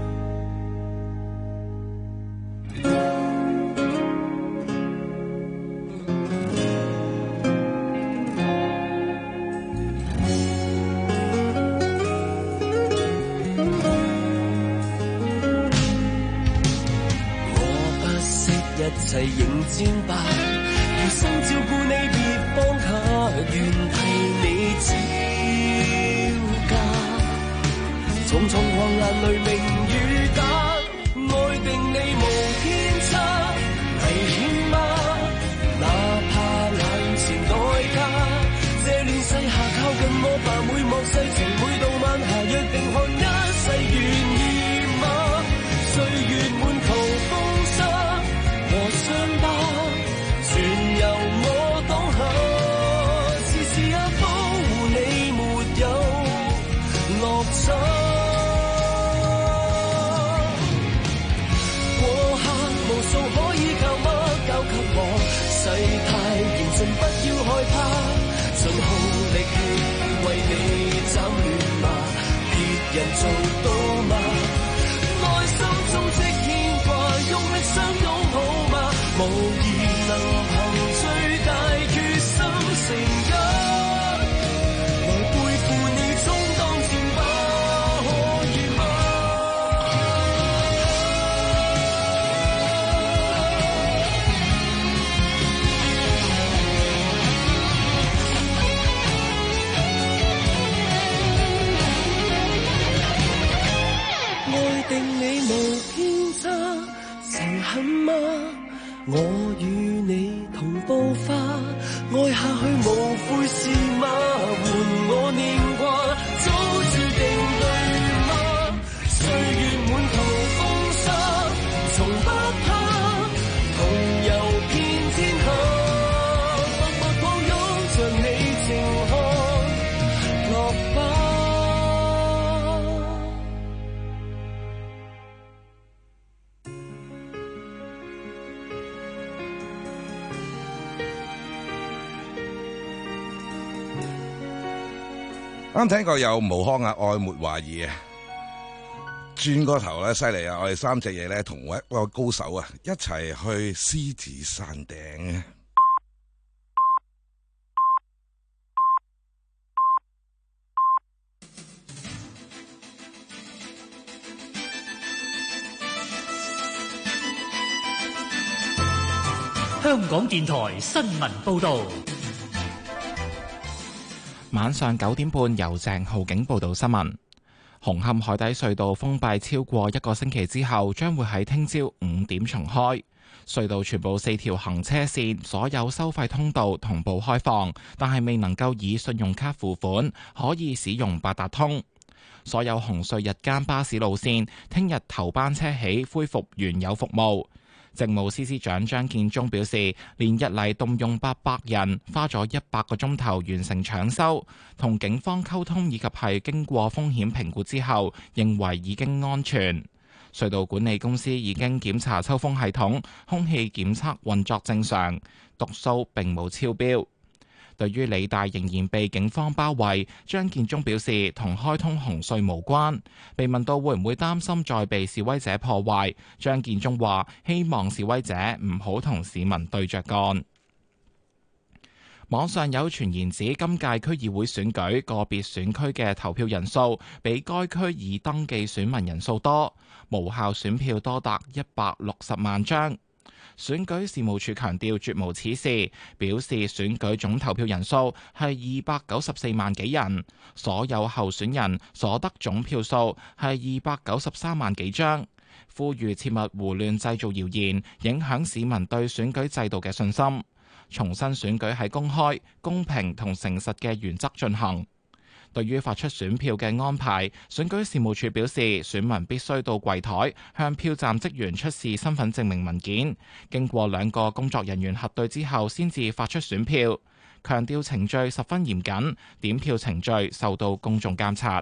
一切迎戰吧，餘生照顧你別放下，願替你招架。重重狂瀾雷鳴雨打，愛定你無偏差，危險嗎？哪怕眼前代價，這亂世下靠近我吧，每幕世情每道晚霞，約定看一世願意嗎？歲月滿途風沙和傷疤，全由我當下，時時也保護你沒有落差。過客無數可以靠嗎？交給我，世態嚴峻不要害怕，盡耗力氣為你斬亂麻，別人做到嗎？內心中即牽掛，用力相擁好嗎？無疑能憑最大決心成一，來背負你充當箭靶，可以嗎？愛定你無偏差，誠懇嗎？我與你同步化，愛下去無悔是嗎？換我念掛，早注定對嗎？歲月滿途風沙，從不怕，同遊遍天下，默默抱擁着你靜看落花。 啱聽過有毛康啊，愛沒懷疑啊，轉個頭咧犀利啊！我哋三隻嘢咧同一個高手啊一齊去獅子山頂啊！ 香港電台新聞報導。 晚上九點半，由鄭浩景報道新聞。紅磡海底隧道封閉超過一個星期之後，將會喺聽朝五點重開。隧道全部四條行車線，所有收費通道同步開放，但係未能夠以信用卡付款，可以使用八達通。所有紅隧日間巴士路線，聽日頭班車起恢復原有服務。政務司司長張建宗表示，連日嚟動用八百人，花咗一百個鐘頭完成搶修，同警方溝通以及係經過風險評估之後，認為已經安全。 隧道管理公司已經檢查抽風系統，空氣檢測運作正常，讀數並冇超標。對於理大仍然被警方包圍，張建宗表示同開通紅隧無關。被問到會唔會擔心再被示威者破壞，張建宗話希望示威者唔好同市民對着幹。網上有傳言指今屆區議會選舉個別選區嘅投票人數比該區已登記選民人數多，無效選票多達一百六十萬張。選舉事務處強調絕無此事，表示選舉總投票人數係二百九十四萬幾人，所有候選人所得總票數係二百九十三萬幾張，呼籲切勿胡亂製造謠言，影響市民對選舉制度嘅信心。重申選舉係公開、公平同誠實嘅原則進行。對於發出選票嘅安排，選舉事務處表示，選民必須到櫃台向票站職員出示身份證明文件，經過兩個工作人員核對之後，先至發出選票。強調程序十分嚴謹，點票程序受到公眾監察。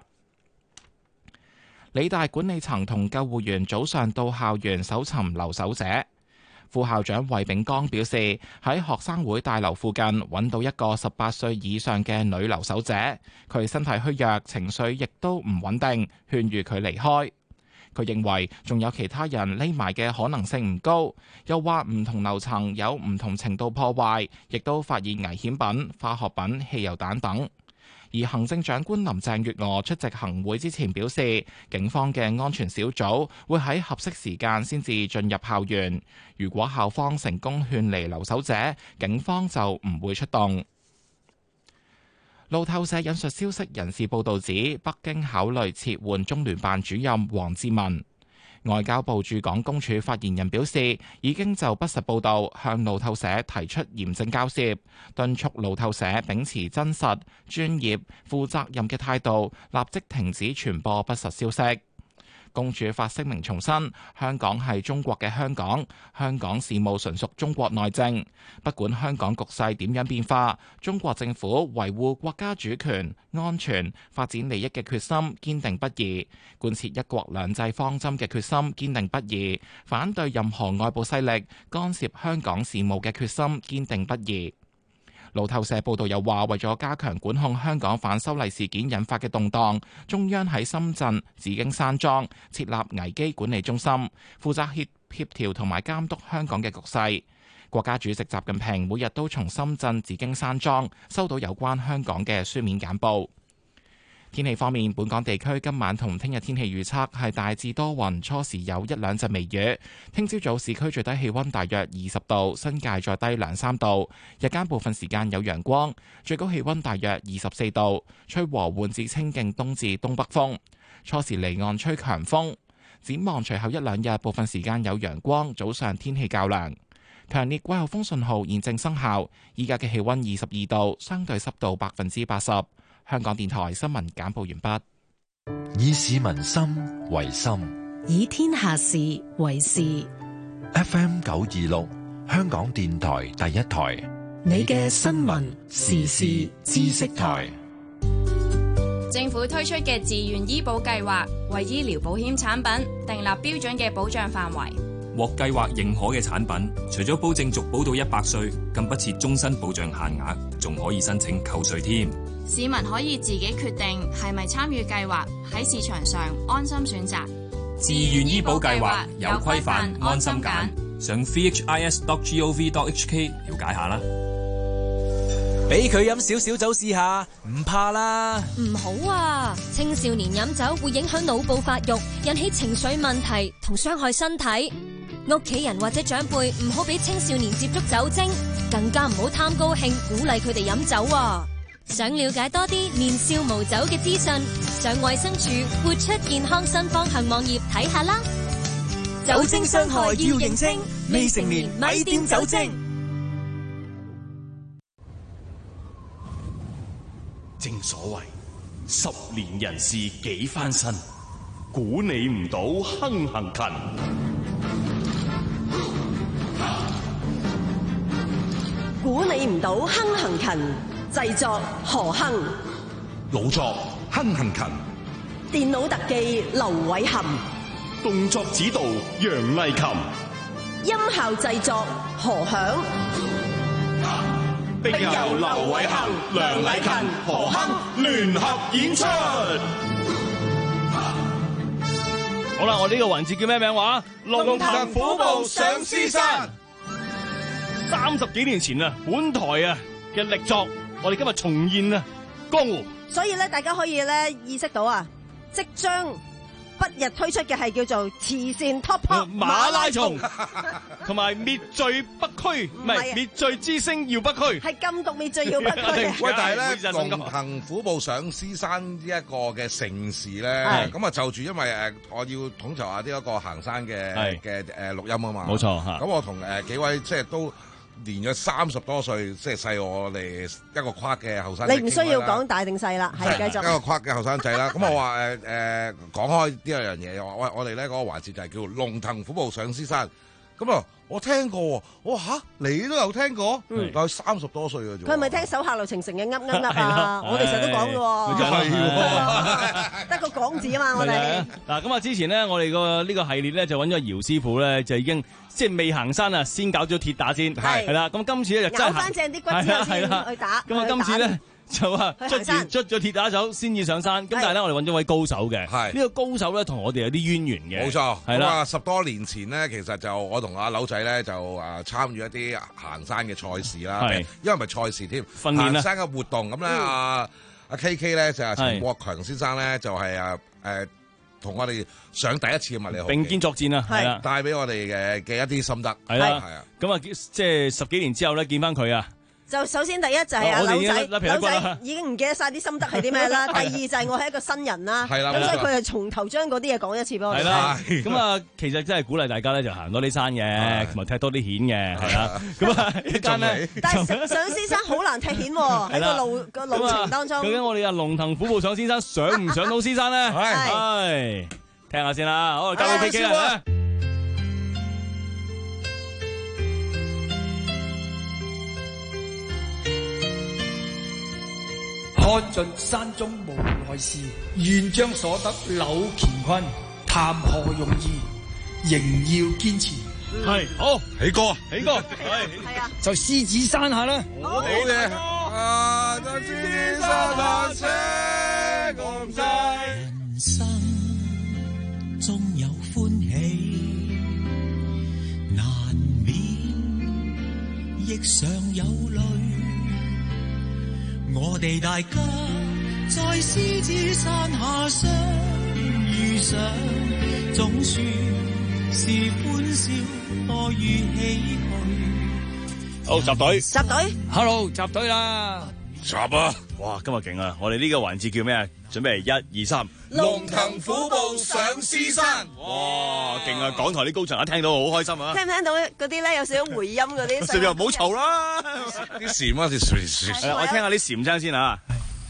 理大管理層同救護員早上到校園搜尋留守者。副校長衛炳江表示，喺學生會大樓附近揾到一個十八歲以上嘅女留守者，佢身體虛弱，情緒亦都唔穩定，勸喻佢離開。佢認為仲有其他人匿埋嘅可能性唔高，又話唔同樓層有唔同程度破壞，亦都發現危險品、化學品、汽油彈等。而行政長官林鄭月娥出席行會之前表示，警方嘅安全小組會喺合適時間先至進入校園。如果校方成功勸離留守者，警方就唔會出動。路透社引述消息人士報導指，北京考慮撤換中聯辦主任王志民。外交部駐港公署發言人表示，已經就不實報導向路透社提出嚴正交涉，敦促路透社秉持真實、專業、負責任嘅態度，立即停止傳播不實消息。公署發聲明重申，香港係中國嘅香港，香港事務純屬中國內政。不管香港局勢點樣變化，中國政府維護國家主權、安全、發展利益嘅決心堅定不移，貫徹一國兩制方針嘅決心堅定不移，反對任何外部勢力干涉香港事務嘅決心堅定不移。路透社報道又話，為咗加強管控香港反修例事件引發嘅動盪，中央喺深圳紫荊山莊設立危機管理中心，負責協協調同埋監督香港嘅局勢。國家主席習近平每日都從深圳紫荊山莊收到有關香港嘅書面簡報。天氣方面，本港地區今晚同聽日天氣預測係大致多雲，初時有一兩陣微雨。聽朝早市區最低氣溫大約二十度，新界再低兩三度。日間部分時間有陽光，最高氣溫大約二十四度，吹和緩至清勁東至東北風。初時離岸吹強風。展望隨後一兩日，部分時間有陽光，早上天氣較涼。強烈季候風信號現正生效。依家嘅氣溫二十二度，相對濕度百分之八十。香港電台新聞簡報完畢。 以市民心為心， 以天下事為事。 F M 九二六，香港電台第一台， 你嘅新聞時事知識台。 政府推出嘅自願醫保計劃，為醫療保險產品訂立標準嘅保障範圍。 獲計劃認可嘅產品，除咗保證續保到一百歲，更不設終身保障限額，仲可以申請扣稅添。 市民可以自己決定係咪參與計劃，喺市場上安心選擇。 自願醫保計劃有規範，安心揀。上 v h i s dot gov dot h k 了解下啦。 俾佢飲少少酒試下，唔怕啦。 唔好啊！青少年飲酒會影響腦部發育，引起情緒問題同傷害身體。屋企人或者長輩唔好俾青少年接觸酒精，更加唔好貪高興鼓勵佢哋飲酒啊！想了解多啲年少無酒嘅資訊，上衛生署活出健康新方向網頁睇下啦。 酒精傷害要認清，未成年咪掂酒精。 正所謂十年人事幾番新，估你唔到亨行勤。 估你唔到亨行勤，製作何亨， 老作亨行勤， 電腦特技劉偉含， 動作指導楊麗琴， 音效製作何響， 並由劉偉恒、梁禮勤、何鏗聯合演出。 好啦，我呢個環節叫咩名話？ 龍騰虎步上獅山。 三十幾年前啊，本台啊嘅力作，我哋今日重現啊江湖。 所以咧，大家可以咧意識到啊，即將不日推出嘅係叫做慈善 Top Pop 馬拉松，同埋滅罪北區，唔係滅罪之星耀北區， 係禁毒滅罪耀北區。 喂，但係咧，龍騰虎步上獅山呢一個嘅盛事咧，咁啊就住因為誒，我要統籌下呢一個行山嘅嘅誒錄音啊嘛。 冇錯嚇。 咁我同誒幾位即係都年咗三十多歲，即係細我哋一個跨嘅後生仔。 你唔需要講大定細啦，係繼續。 一個跨嘅後生仔啦，咁我話誒誒講開呢一樣嘢，我我我哋咧嗰個環節就係叫龍騰虎步上獅山。咁啊，我聽過喎，我話嚇你都有聽過，但係三十多歲嘅啫。 佢係咪聽手下留情成嘅噏噏噏啊？我哋成日都講嘅喎，得個講字啊嘛，我哋。 嗱咁啊，之前咧，我哋個呢個系列咧就揾咗姚師傅咧，就已經即係未行山啊，先搞咗鐵打先，係係啦。咁今次咧就真係咬翻正啲骨之後先去打。 咁啊，今次咧。就話捽住捽咗鐵打走先至上山，咁但係咧我哋揾咗位高手嘅，呢個高手咧同我哋有啲淵源嘅， 冇錯， 係啦。 咁啊十多年前咧，其實就我同阿柳仔咧就誒參與一啲行山嘅賽事啦，因為唔係賽事添， 訓練行山嘅活動。咁咧阿阿 K K 咧就係陳國強先生咧就係誒誒同我哋上第一次嘅物理號並肩作戰啊，係啦， 帶俾我哋嘅嘅一啲心得， 係啦，係啊。咁啊即係十幾年之後咧見翻佢啊。 就首先第一就係阿柳仔，柳仔已經唔記得晒啲心得係啲咩啦。第二就係我係一個新人啦，咁所以佢係從頭將嗰啲嘢講一次俾我哋。係啦， 咁啊，其實真係鼓勵大家咧，就行多啲山嘅，同埋踢多啲險嘅，係啦。咁啊，一間咧， 但係上獅山好難踢險喎，喺個路個路程當中。 究竟我哋啊龍騰虎步上獅山，上唔上到獅山咧？係，聽下先啦。好，交俾 K K 啦。 看盡山中無奈事，願將所得柳乾坤。談何容易，仍要堅持。 係好， 起歌， 起歌， 係啊，就獅子山下啦。 好嘅，啊，在獅子山下寫共濟。 人生終有歡喜，難免亦常有淚。我哋大家在獅子山下相遇上，總算是歡笑多於唏噓。 好，集隊， 集隊 ，Hello，集隊啦， 集啊！ 哇，今日勁啊！我哋呢個環節叫咩啊？準備一二三， 龍騰虎步上獅山。 哇，勁啊！港台啲高層一聽到好開心啊！ 聽唔聽到嗰啲咧有少少回音嗰啲？ 小朋友唔好嘈啦， 啲蟬啊，啲蟬蟬。 我聽下啲蟬聲先啊。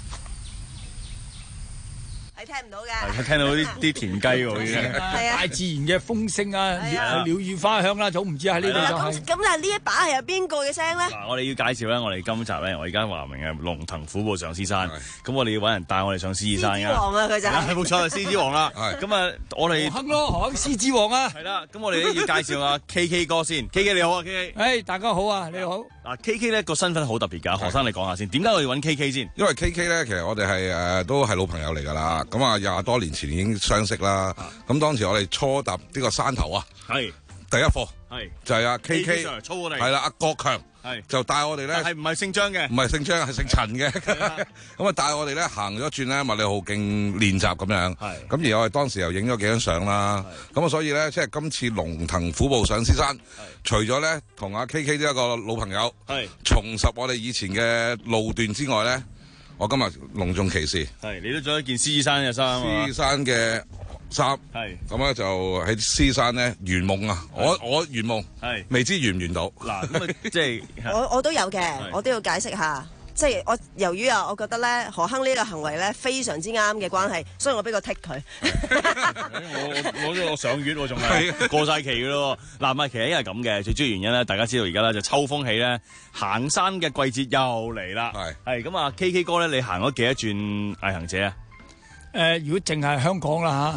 係聽唔到嘅， 係聽到啲啲田雞喎，已經係啊， 大自然嘅風聲啊，鳥語花香啦，總唔知喺呢度就係。 咁咁但係呢一把係有邊個嘅聲咧？ 嗱，我哋要介紹咧，我哋今集咧，我而家話明嘅龍騰虎步上獅山，咁我哋要揾人帶我哋上獅子山㗎。 獅子王啊，佢就係冇錯，獅子王啦。咁啊，我哋何鏗咯，何鏗獅子王啊。 係啦，咁我哋咧要介紹下 K K 哥先。K K 你好啊 ，K K。 誒，大家好啊，你好。 嗱 ，K K 咧個身份好特別㗎，何生你講下先，點解我哋揾 K K 先？ 因為 K K 咧，其實我哋係誒都係老朋友嚟㗎啦。咁啊，廿多年前已經相識啦。咁當時我哋初踏呢個山頭啊， 係第一課， 係就係阿 K K 操我哋， 係啦，阿國強係就帶我哋咧， 係唔係姓張嘅？ 唔係姓張，係姓陳嘅。咁啊，帶我哋咧行咗轉咧麥理浩徑練習咁樣。係咁而我哋當時又影咗幾張相啦。咁啊，所以咧即係今次龍騰虎步上獅山，除咗咧同阿 K K 呢一個老朋友係重拾我哋以前嘅路段之外咧，我今日隆重其事， 係你都着一件獅子山嘅衫啊！ 獅子山嘅衫係咁咧，就喺獅子山咧圓夢啊！我我圓夢係未知圓唔圓到嗱咁啊，即係我我都有嘅，我都要解釋下。即係我由於啊，我覺得咧何鏗呢個行為咧非常之啱嘅關係，所以我俾個剔佢。 我我我上月我仲係過晒期嘅咯。嗱，唔係其實因為咁嘅，最主要原因咧，大家知道而家咧就秋風起咧，行山嘅季節又嚟啦。係係咁啊 ，K K 哥咧，你行咗幾多轉毅行者啊？ 誒，如果淨係香港啦嚇，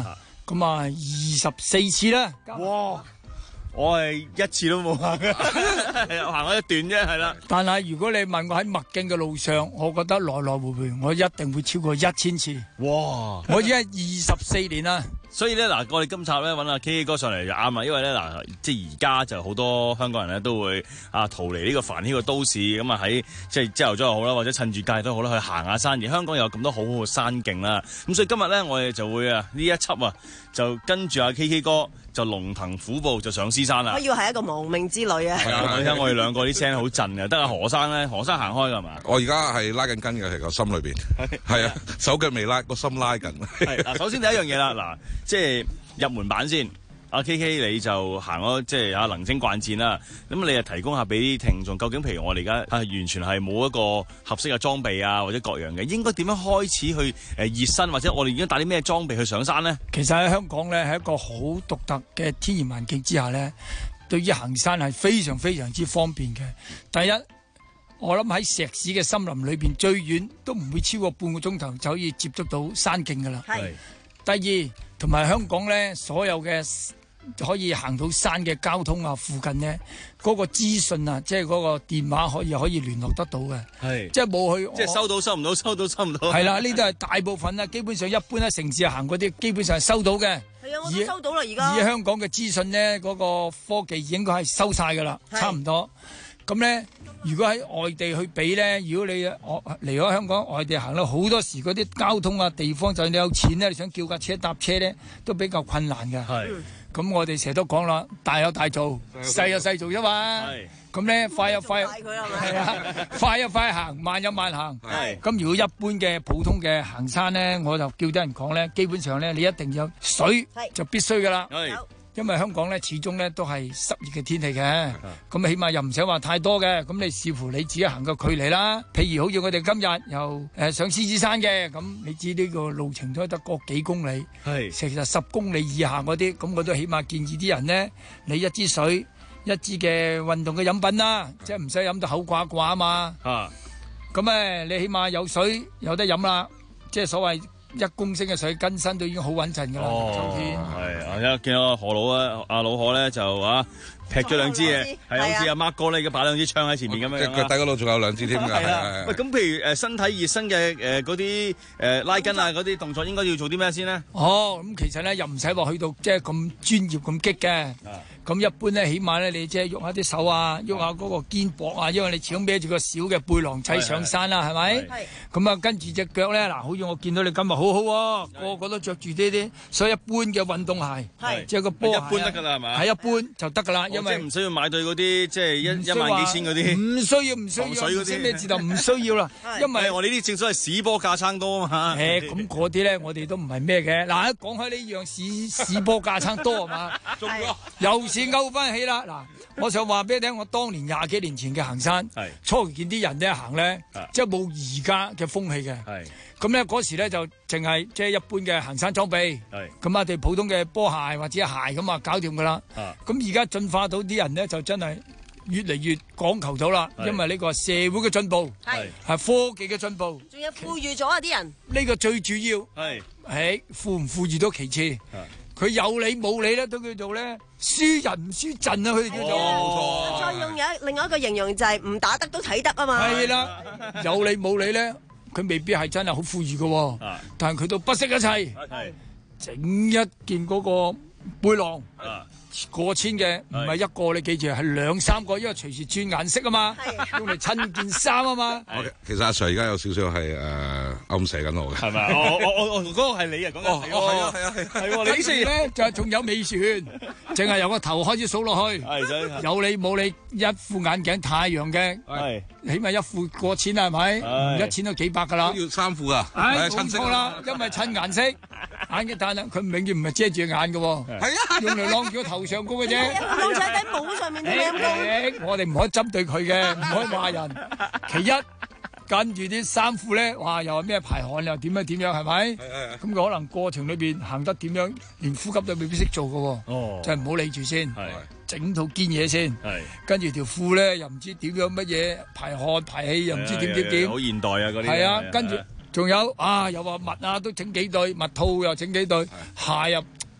咁啊二十四次啦。 哇！我係一次都冇行嘅，行咗一段啫，係啦。 但係如果你問我喺麥徑嘅路上，我覺得來來回回，我一定會超過一千次。 哇！ 我已經係二十四年啦。 所以咧嗱，我哋今集咧揾阿 K K 哥上嚟就啱啊，因為咧嗱，即係而家就好多香港人咧都會啊逃離呢個煩囂嘅都市，咁啊喺即係朝頭早又好啦，或者趁住假日都好啦，去行下山。而香港有咁多好好嘅山徑啦，咁所以今日咧我哋就會啊呢一輯啊就跟住阿 K K 哥就龍騰虎步就上獅山啦。 我要係一個亡命之旅啊！ 係啊，你睇我哋兩個啲聲好震嘅，得阿何生咧，何生行開㗎嘛？ 我而家係拉緊筋嘅，係個心裏邊。係啊，手腳未拉，個心拉緊。 係嗱，首先第一樣嘢啦，嗱，即係入門版先。阿 K K 你就行咗即係啊能征慣戰啦，咁你就提供下俾啲聽眾，究竟譬如我哋而家係完全係冇一個合適嘅裝備啊，或者各樣嘅，應該點樣開始去誒熱身，或者我哋已經帶啲咩裝備去上山呢？ 其實喺香港咧係一個好獨特嘅天然環境之下咧，對於行山係非常非常之方便嘅。第一，我諗喺石屎嘅森林裏邊最遠都唔會超過半個鐘頭就可以接觸到山徑噶啦。係。第二，同埋香港咧所有嘅可以行到山嘅交通啊，附近呢嗰、那個資訊啊，即係嗰個電話可以可以聯絡得到嘅，係即係冇去， 即係收到收唔到，收到收唔到。 係啦，呢度係大部分啦，基本上一般喺城市行嗰啲，基本上係收到嘅。 係啊，我都收到啦，而家。 以香港嘅資訊呢，嗰、那個科技應該係收晒㗎啦，差唔多。咁咧，如果喺外地去比咧，如果你我離開香港外地行咧，好多時嗰啲交通啊地方，就算你有錢咧，你想叫架車搭車咧，都比較困難嘅。係。咁我哋成日都講啦，大有大做，細有細做啫嘛。係。咁咧，快有快，係啊，快有快行，慢有慢行。係。咁如果一般嘅普通嘅行山咧，我就叫啲人講咧，基本上咧，你一定有水就必須噶啦。係。因為香港咧始終咧都係濕熱嘅天氣嘅，咁起碼又唔使話太多嘅，咁你視乎你自己行嘅距離啦。譬如好似我哋今日由誒上獅子山嘅，咁你知呢個路程都得個幾公里，係其實十公里以下嗰啲，咁我都起碼建議啲人呢，你一支水、一支嘅運動嘅飲品啦，即係唔使飲到口掛掛啊嘛。啊，咁誒你起碼有水有得飲啦，即係所謂。一公升嘅水更新都已經好穩陣㗎啦，秋天。係，我而家見到何老啊，阿老何咧就啊劈咗兩支嘅，係好似阿 Mark 哥咧，而家擺兩支槍喺前面咁樣。即係腳底嗰度仲有兩支添㗎。係啊。喂，咁譬如誒身體熱身嘅誒嗰啲誒拉筋啊嗰啲動作，應該要做啲咩先呢？哦，咁其實咧又唔使話去到即係咁專業咁激嘅。咁一般咧，起碼咧你即係喐下啲手啊，喐下嗰個肩膊啊，因為你始終孭住個小嘅背囊仔上山啦，係咪？係。咁啊，跟住隻腳咧，嗱，好似我見到你今日好好喎，個個都着住呢啲，所以一般嘅運動鞋，係即係個波鞋，一般得㗎啦，係嘛？係一般就得㗎啦，因為唔需要買對嗰啲即係一一萬幾千嗰啲，唔需要唔需要，防水嗰啲咩字頭唔需要啦，因為我哋呢啲正所謂屎波架撐多啊嘛。誒，咁嗰啲咧，我哋都唔係咩嘅。嗱，一講開呢樣屎屎波架撐多係嘛？中咗又。先勾翻起啦！嗱，我想話俾你聽，我當年廿幾年前嘅行山，初期見啲人咧行咧，即係冇而家嘅風氣嘅。咁咧嗰時咧就淨係即係一般嘅行山裝備，咁啊對普通嘅波鞋或者鞋咁啊搞掂噶啦。咁而家進化到啲人咧就真係越嚟越講求咗啦，因為呢個社會嘅進步，係科技嘅進步， 仲有富裕咗啊啲人。 呢個最主要係，誒富唔富裕都其次。佢有理冇理咧，都叫做咧輸人唔輸陣啊！佢哋叫做。冇錯。 再用有另外一個形容就係唔打得都睇得啊嘛。 係啦，有理冇理咧，佢未必係真係好富裕嘅，但係佢都不惜一切，整一件嗰個背囊。過千嘅唔係一個，你記住係兩三個，因為隨時轉顏色啊嘛，用嚟襯件衫啊嘛。 其實阿 Sir 而家有少少係誒暗射緊我嘅， 係咪？我我我我嗰個係你啊，講緊係哦，係啊係啊係， 係喎。你雖然咧就係仲有尾船，淨係由個頭開始數落去，有你冇你一副眼鏡太陽嘅，係起碼一副過千啦，係咪？一千都幾百噶啦， 都要三副啊， 係冇錯啦，因為襯顏色。眼鏡但係佢永遠唔係遮住眼嘅，係啊，用嚟晾住個頭上高嘅啫。 晾喺頂帽上面都咁高。 我哋唔可以針對佢嘅，唔可以話人。其一，跟住啲衫褲咧，哇，又係咩排汗又點樣點樣，係咪？咁佢可能過程裏邊行得點樣，連呼吸都未必識做嘅。哦，就係唔好理住先，整套堅嘢先。係，跟住條褲咧又唔知點樣乜嘢排汗排氣又唔知點點點。 好現代啊嗰啲。係啊，跟住。仲有啊，又話襪啊，都整幾對，襪套又整幾對，鞋又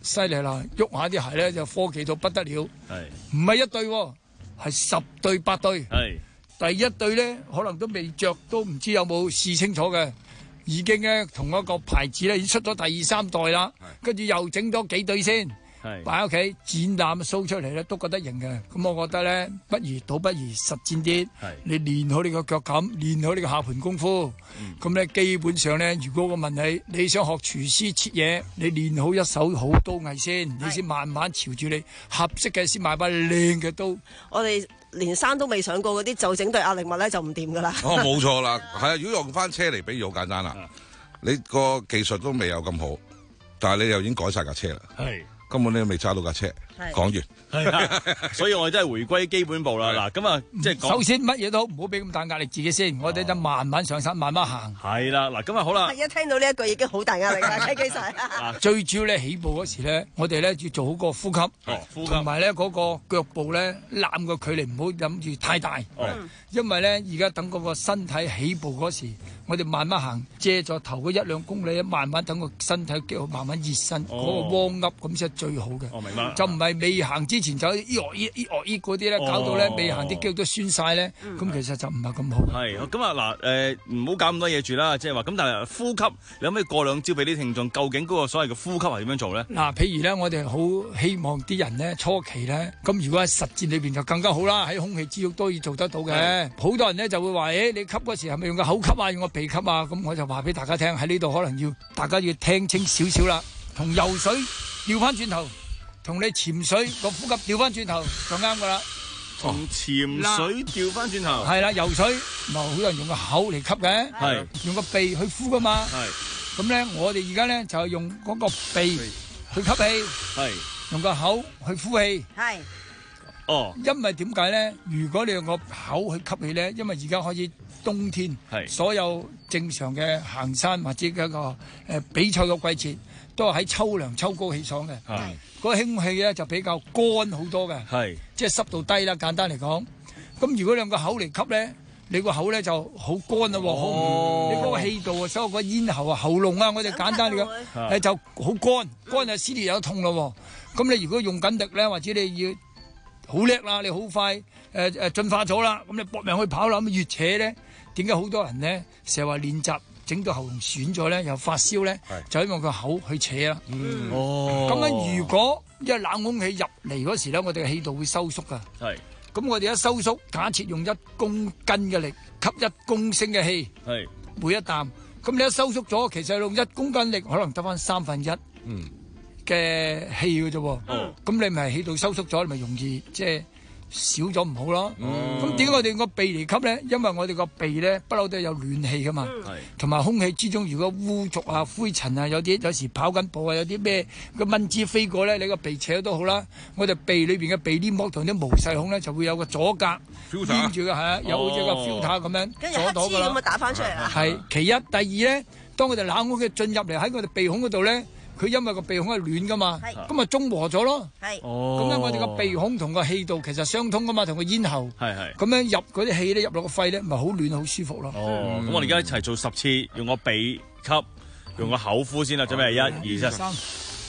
犀利啦！喐下啲鞋咧就科技到不得了， 係唔係一對喎，係十對八對。 係第一對咧可能都未着，都唔知有冇試清楚嘅，已經咧同一個牌子咧已經出咗第三代啦，跟住又整多幾對先。擺喺屋企展覽 show 出嚟咧，都覺得型嘅。咁我覺得咧，不如倒不如實戰啲。你練好你個腳感，練好你個下盤功夫。咁咧、嗯、基本上咧，如果我問你，你想學廚師切嘢，你練好一手好刀藝先，你先慢慢朝住你合適嘅先買把靚嘅刀。 我哋連山都未上過嗰啲，就整對壓力襪咧就唔掂噶啦。 哦，冇錯啦，係啊！如果用翻車嚟比喻，好簡單啦。你個技術都未有咁好，但係你又已經改晒架車啦。係。根本你都未揸到架車，講完， 係啊，所以我哋真係回歸基本步啦。嗱，咁啊，即係講首先乜嘢都好，唔好俾咁大壓力自己先，我哋就慢慢上山，慢慢行。 係啦，嗱，咁啊好啦。 一聽到呢一句已經好大壓力啦，睇幾晒。 最主要咧起步嗰時咧，我哋咧要做好個呼吸，呼吸同埋咧嗰個腳步咧攬個距離唔好諗住太大，因為咧而家等嗰個身體起步嗰時，我哋慢慢行，借咗頭嗰一兩公里，慢慢等個身體肌肉慢慢熱身，嗰個 warm up 咁先係最好嘅。我明白。就唔係未行之前就依哦依依哦依嗰啲咧，搞到咧未行啲肌肉都酸晒咧，咁其實就唔係咁好。 係，咁啊嗱，誒唔好搞咁多嘢住啦，即係話咁，但係呼吸，你可唔可以過兩招俾啲聽眾？究竟嗰個所謂嘅呼吸係點樣做咧？ 嗱，譬如咧，我哋好希望啲人咧初期咧，咁如果喺實戰裏邊就更加好啦，喺空氣之中都要做得到嘅。好多人咧就會話，誒你吸嗰時係咪用個口吸啊，用個鼻吸啊？咁我就話俾大家聽，喺呢度可能要大家要聽清少少啦，同游水調翻轉頭。同你潛水個呼吸調翻轉頭就啱噶啦。 同潛水調翻轉頭。 係啦，游水咪好多人用個口嚟吸嘅，係用個鼻去呼噶嘛。係咁咧，我哋而家咧就係用嗰個鼻去吸氣，係用個口去呼氣。係哦，因為點解咧？如果你用個口去吸氣咧，因為而家開始冬天，係所有正常嘅行山或者一個誒比賽嘅季節，都係喺秋涼秋高氣爽嘅。係。嗰個空氣咧就比較乾好多嘅，係即係濕度低啦。簡單嚟講，咁如果你用個口嚟吸咧，你個口咧就好乾啦，好唔你嗰個氣道啊，所有個咽喉啊、喉嚨啊，我哋簡單嚟講，誒就好乾，乾啊撕裂有痛咯。咁你如果用緊力咧，或者你要好叻啦，你好快誒誒進化咗啦，咁你搏命去跑啦，咁越扯咧，點解好多人咧成日話練習？整到喉嚨損咗咧，又發燒咧，就因為個口去扯啦。嗯，哦，咁樣如果因為冷空氣入嚟嗰時咧，我哋嘅氣道會收縮噶。係，咁我哋一收縮，假設用一公斤嘅力吸一公升嘅氣，係每一啖，咁你一收縮咗，其實用一公斤力可能得翻三分一嘅氣嘅啫。哦，咁你咪氣道收縮咗，你咪容易即係。少咗唔好咯，咁點解我哋個鼻嚟吸咧？因為我哋個鼻咧不嬲都有暖氣噶嘛，同埋、嗯、空氣之中如果污濁啊、灰塵啊，有啲有時跑緊步啊，有啲咩個蚊子飛過咧，你個鼻扯都好啦。我哋鼻裏邊嘅鼻黏膜同啲毛細孔咧就會有個阻隔黏住嘅，係啊，有好似個 filter 咁樣阻到噶啦。咁啊打翻出嚟啊！係其一，第二咧，當我哋冷空氣進入嚟喺我哋鼻孔嗰度咧。佢因為個鼻孔係暖噶嘛，咁咪中和咗咯。係，咁咧我哋個鼻孔同個氣道其實相通噶嘛，同個咽喉。係係。咁樣入嗰啲氣咧入落個肺咧，咪好暖好舒服咯。 哦，咁我哋而家一齊做十次，用個鼻吸，用個口呼先啦。準備一、二、三。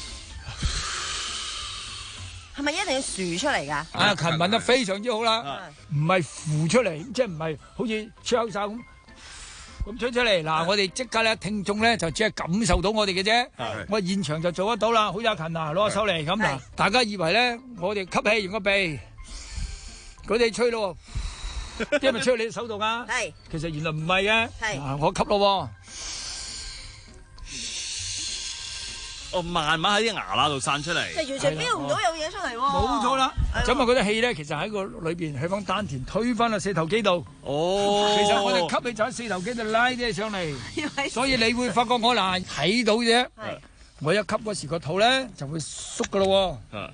係咪一定要豎出嚟㗎？ 啊，勤問得非常之好啦，唔係浮出嚟，即係唔係好似吹口哨咁。咁吹出嚟嗱，我哋即刻咧，聽眾咧就只係感受到我哋嘅啫。我現場就做得到啦，好有勤啊！攞個手嚟咁嗱，大家以為咧，我哋吸氣用個鼻，佢哋吹咯，因為吹你手度啊。係，其實原來唔係嘅。係，我吸咯。 哦，慢慢喺啲牙罅度散出嚟， 即係完全 feel 唔到有嘢出嚟喎。 冇錯啦，咁啊嗰啲氣咧，其實喺個裏邊，喺翻丹田推翻去四頭肌度。哦，其實我哋吸氣就喺四頭肌度拉啲嘢上嚟，所以你會發覺我嗱睇到啫。係，我一吸嗰時個肚咧就會縮噶咯。啊，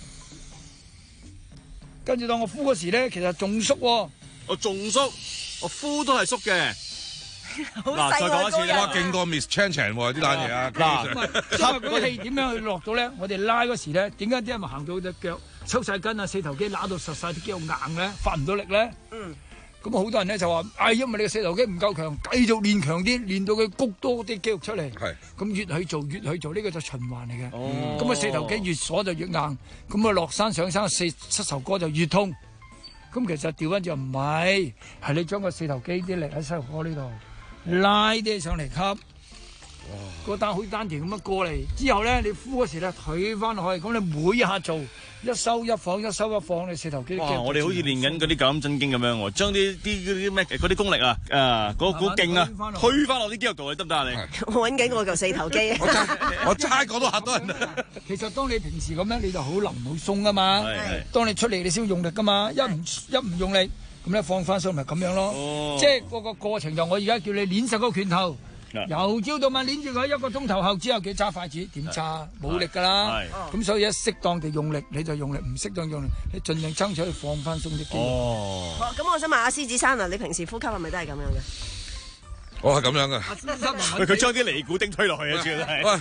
跟住當我呼嗰時咧，其實仲縮。 我仲縮，我呼都係縮嘅。 嗱，再講一次，哇，勁過 Miss Chan Chan 喎啲單嘢啊！ 嗱，吸嗰啲氣點樣去落到咧？我哋拉嗰時咧，點解啲人咪行到隻腳抽晒筋啊？四頭肌揦到實晒啲肌肉硬咧，發唔到力咧？嗯， 咁好多人咧就話，唉、哎，因為你個四頭肌唔夠強，繼續練強啲，練到佢谷多啲肌肉出嚟。 係。咁越去做越去做，呢、這個就循環嚟嘅。 哦。 咁啊四頭肌越鎖就越硬，咁啊落山上山四膝頭哥就越痛。咁其實調翻轉唔係，係你將個四頭肌啲力喺膝頭哥呢度拉啲上嚟吸。個單好單田咁樣過嚟，之後咧你呼嗰時咧退翻落去，咁你每一下做一收一放，一收一放，你四頭肌。 哇！我哋好似練緊嗰啲九陰真經咁樣喎，將啲啲啲咩嗰啲功力啊，啊嗰股勁啊，推翻落啲肌肉度，你得唔得啊？你我揾緊我嚿四頭肌啊！ 我齋講都嚇到人。 其實當你平時咁樣，你就好腍好鬆噶嘛。當你出嚟，你先用力噶嘛。一唔一唔用力，咁咧放翻鬆咪咁樣咯。 哦、 即係個個過程就我而家叫你捏實個拳頭。由朝到晚捏住佢一個鐘頭後，之後佢揸筷子點揸冇力㗎啦。咁所以一適當地用力你就用力，唔適當用力你盡量爭取去放翻鬆啲肌肉。 哦，咁我想問下獅子山啊，你平時呼吸係咪都係咁樣嘅？ 我係咁樣嘅。 喂，佢將啲尼古丁推落去啊，主要係。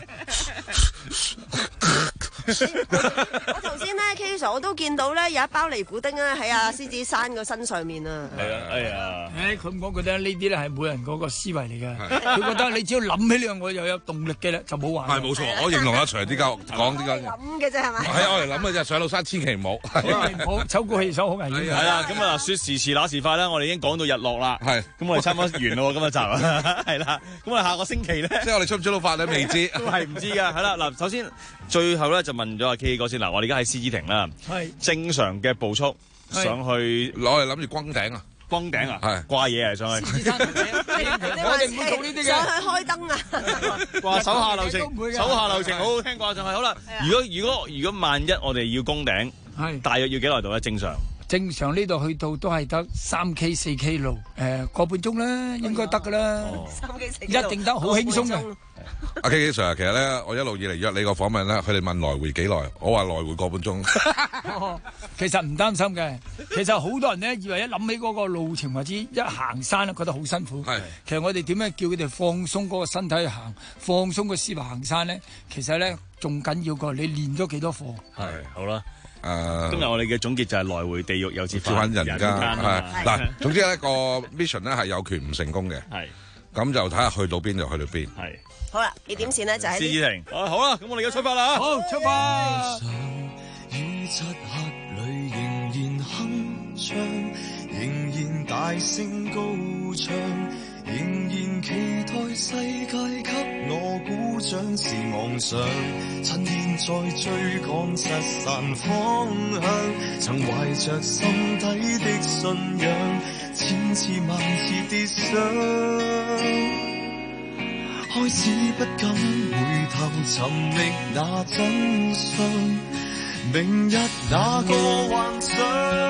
我頭先咧 K Sir 我都見到咧有一包尼古丁咧喺阿獅子山個身上面啊。 係啊，哎呀！ 誒，佢我覺得呢啲咧係每人嗰個思維嚟嘅。佢覺得你只要諗起呢樣，我又有動力嘅咧，就冇玩。 係冇錯，我認同阿徐啲教講啲嘅。 諗嘅啫係咪？ 係我嚟諗嘅啫，上到山千祈唔好。 唔好抽鼓氣手好危險。 係啦，咁啊，說時遲那時快啦，我哋已經講到日落啦。 係， 咁我哋差唔多完咯，今日集係啦。咁啊，下個星期咧， 即係我哋出唔出到發你未知， 都係唔知㗎。係啦，嗱，首先最後咧就問咗阿 K 哥先嗱，我哋而家喺獅子亭啦， 係正常嘅步速上去， 攞嚟諗住轟頂啊， 轟頂啊， 係掛嘢啊上去。 我哋唔會做呢啲嘅， 上去開燈啊， 掛手下留情，手下留情好好聽掛上去。好啦，如果如果如果萬一我哋要攻頂， 係大約要幾耐度咧？正常。 正常呢度去到都係得三 K 四 K 路，誒個半鐘啦，應該得噶啦， 三 K 四 K 一定得，好輕鬆嘅。 阿 K K Sir，其實咧，我一路以嚟約你個訪問咧，佢哋問來回幾耐，我話來回個半鐘。 其實唔擔心嘅，其實好多人咧以為一諗起嗰個路程或者一行山咧，覺得好辛苦。 係， 其實我哋點樣叫佢哋放鬆嗰個身體去行，放鬆個思維行山咧？其實咧仲緊要過你練咗幾多課。 係，好啦。 誒， 今日我哋嘅總結就係來回地獄又折返人間。係嗱，總之一個 mission 咧係有權唔成功嘅。 係， 咁就睇下去到邊就去到邊。 係。 好啦，起點線咧就喺獅子亭。啊，好啦，咁我哋而家出發啦。 好，出發。 於漆黑裏仍然哼唱，仍然大聲高唱，仍然期待世界給我鼓掌是妄想，趁現在追趕失散方向，曾懷着心底的信仰，千次萬次跌傷，開始不敢回頭尋覓那真相，明日那個幻想，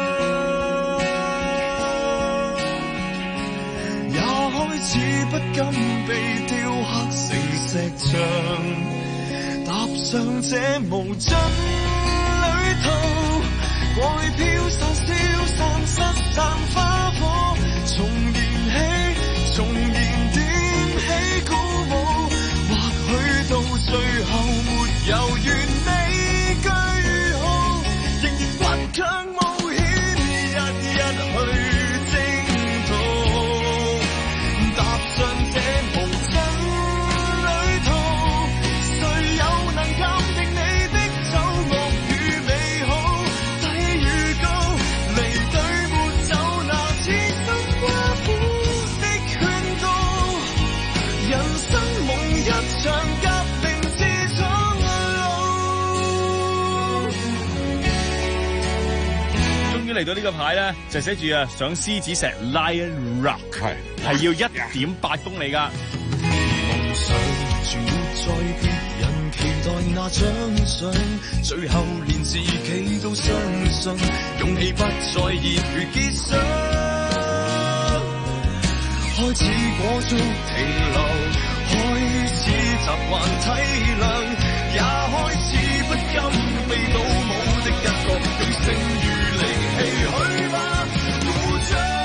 也開始不敢被雕刻成石像，踏上這無盡旅途，過去飄散消散失散花火，重燃起重燃點起鼓舞，或許到最後沒有完美句號，仍然頑強冒險，日日去征途，踏上這無盡旅途，誰又能鑑定你的醜惡與美好？睇預告，離隊沒走，拿此生瓜苦的勸告，人生夢一場革命之闖路。 終於嚟到呢個牌咧，就寫住啊上獅子石 Lion Rock， 係係要一點八公里㗎。 夢想存活在別人期待那獎賞，最後連自己都相信，勇氣不再熱血結霜，開始裹足停留，開始習慣體諒，也開始不甘被倒舞的一角，用剩餘力氣去吧，鼓掌。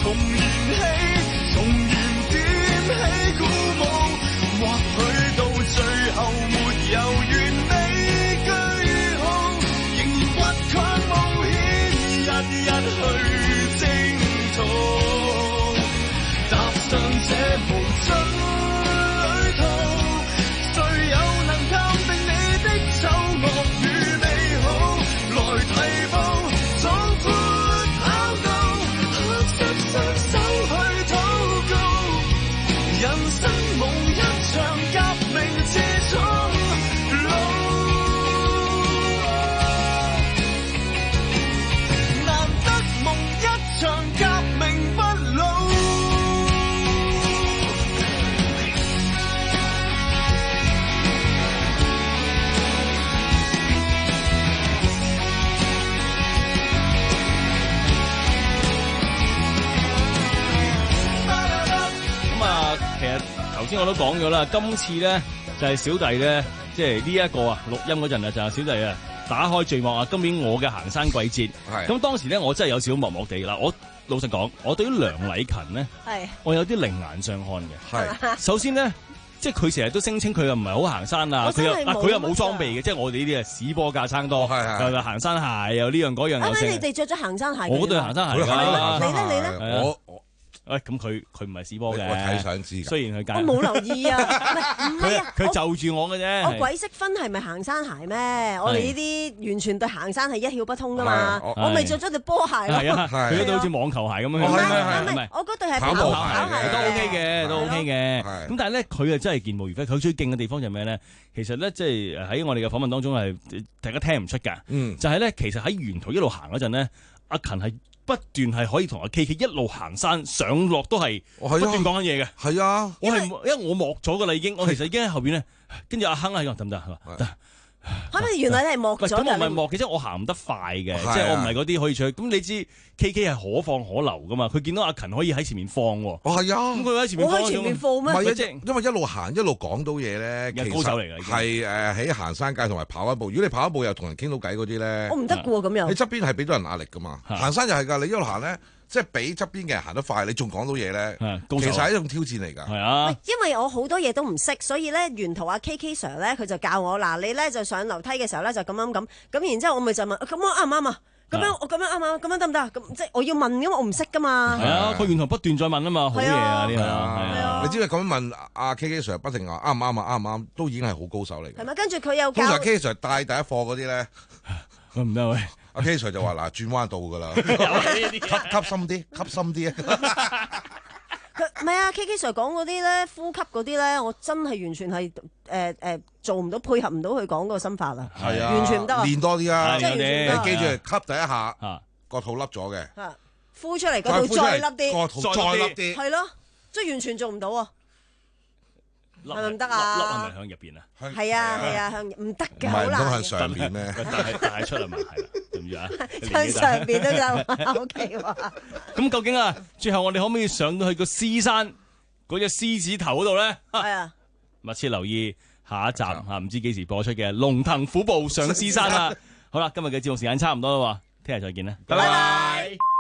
重燃起，重燃點起鼓舞，或許到最後沒有完美句號，仍然倔強冒險，日日去征途，踏上這無盡旅途，誰有能鑑定你的醜惡與美好，來提步壯闊跑道，合十雙手去禱告，人生夢一場革命之衝路，難得夢一場革命不老。 咁啊，其實頭先我都講咗啦，今次咧就係小弟咧，即係呢一個啊錄音嗰陣啊，就係小弟啊打開序幕啊，今年我嘅行山季節。係咁當時咧，我真係有少少默默地啦。我老實講，我對於梁禮勤咧， 係我有啲另眼相看嘅。係首先咧，即係佢成日都聲稱佢又唔係好行山啊，佢又啊佢又冇裝備嘅，即係我哋呢啲啊屎波架撐多，又又行山鞋又呢樣嗰樣。 啱啱又剩你哋着咗行山鞋㗎， 我嗰對行山鞋㗎。 你咧你咧？ 我喂，咁佢佢唔係屎波嘅， 我睇想知㗎。 雖然佢我冇留意啊，唔係啊， 佢就住我嘅啫。 我鬼識分係咪行山鞋咩？我哋呢啲完全對行山係一竅不通噶嘛。我咪着咗對波鞋咯。 係啊，佢嗰對好似網球鞋咁樣。 唔係唔係，我嗰對係跑步鞋， 都 OK 嘅，都 OK 嘅。咁但係咧，佢啊真係健步如飛。佢最勁嘅地方就係咩咧？其實咧，即係喺我哋嘅訪問當中係大家聽唔出㗎。嗯，就係咧，其實喺沿途一路行嗰陣咧，阿勤係不斷係可以同阿 K K 一路行山上落都係不斷講緊嘢嘅。係啊，我係因為我莫咗噶啦已經，我其實已經喺後邊咧，跟住阿亨喺度得唔得？得。 可能原來你係莫咗嘅。 咁我唔係莫嘅，即係我行唔得快嘅，即係我唔係嗰啲可以出去。咁你知 K K 係可放可留噶嘛？佢見到阿勤可以喺前面放喎。 哦，係啊。 咁佢喺前面放。 我喺前面放咩？ 唔係啊，即係因為一路行一路講到嘢咧，其實高手嚟嘅。 係誒喺行山界同埋跑一步。如果你跑一步又同人傾到偈嗰啲咧， 我唔得嘅喎，咁樣。 你側邊係俾到人壓力噶嘛？行山又係㗎，你一路行咧。即係比側邊嘅人行得快，你仲講到嘢咧，其實係一種挑戰嚟㗎。係啊， 因為我好多嘢都唔識，所以咧沿途阿 K K Sir 咧佢就教我嗱，你咧就上樓梯嘅時候咧就咁樣咁，咁然之後我咪就問，咁我啱唔啱啊？咁樣我咁樣啱唔啱？咁樣得唔得？咁即係我要問，因為我唔識㗎嘛。係啊， 佢沿途不斷再問啊嘛，好嘢啊呢個。 係啊，你知唔知咁樣問阿 K K Sir 不停話啱唔啱啊？啱唔啱？都已經係好高手嚟嘅。 係咪？跟住佢又通常 K K Sir 帶第一課嗰啲咧， 唔得喂。 阿 K Sir 就話嗱，轉彎到㗎啦，吸吸深啲，吸深啲啊！ 佢唔係啊 ，K K Sir 講嗰啲咧，呼吸嗰啲咧，我真係完全係誒誒做唔到，配合唔到佢講嗰個心法啊！ 係啊， 完全唔得啊！ 練多啲啊！ 即係你記住，吸第一下，個肚凹咗嘅， 呼出嚟嗰度再凹啲， 個肚再凹啲， 係咯，即係完全做唔到啊！係咪唔得啊？ 粒係咪向入邊啊？ 係啊係啊，向唔得㗎，好難。 唔係向上邊咩？ 但係但係出嚟嘛，係啦，對唔住啊。 向上邊都有 OK 喎。 咁究竟啊，最後我哋可唔可以上到去個獅山嗰隻獅子頭嗰度咧？ 係啊， 密切留意下一集嚇，唔知幾時播出嘅《龍騰虎步上獅山》啊！好啦，今日嘅節目時間差唔多啦喎，聽日再見啦，拜拜。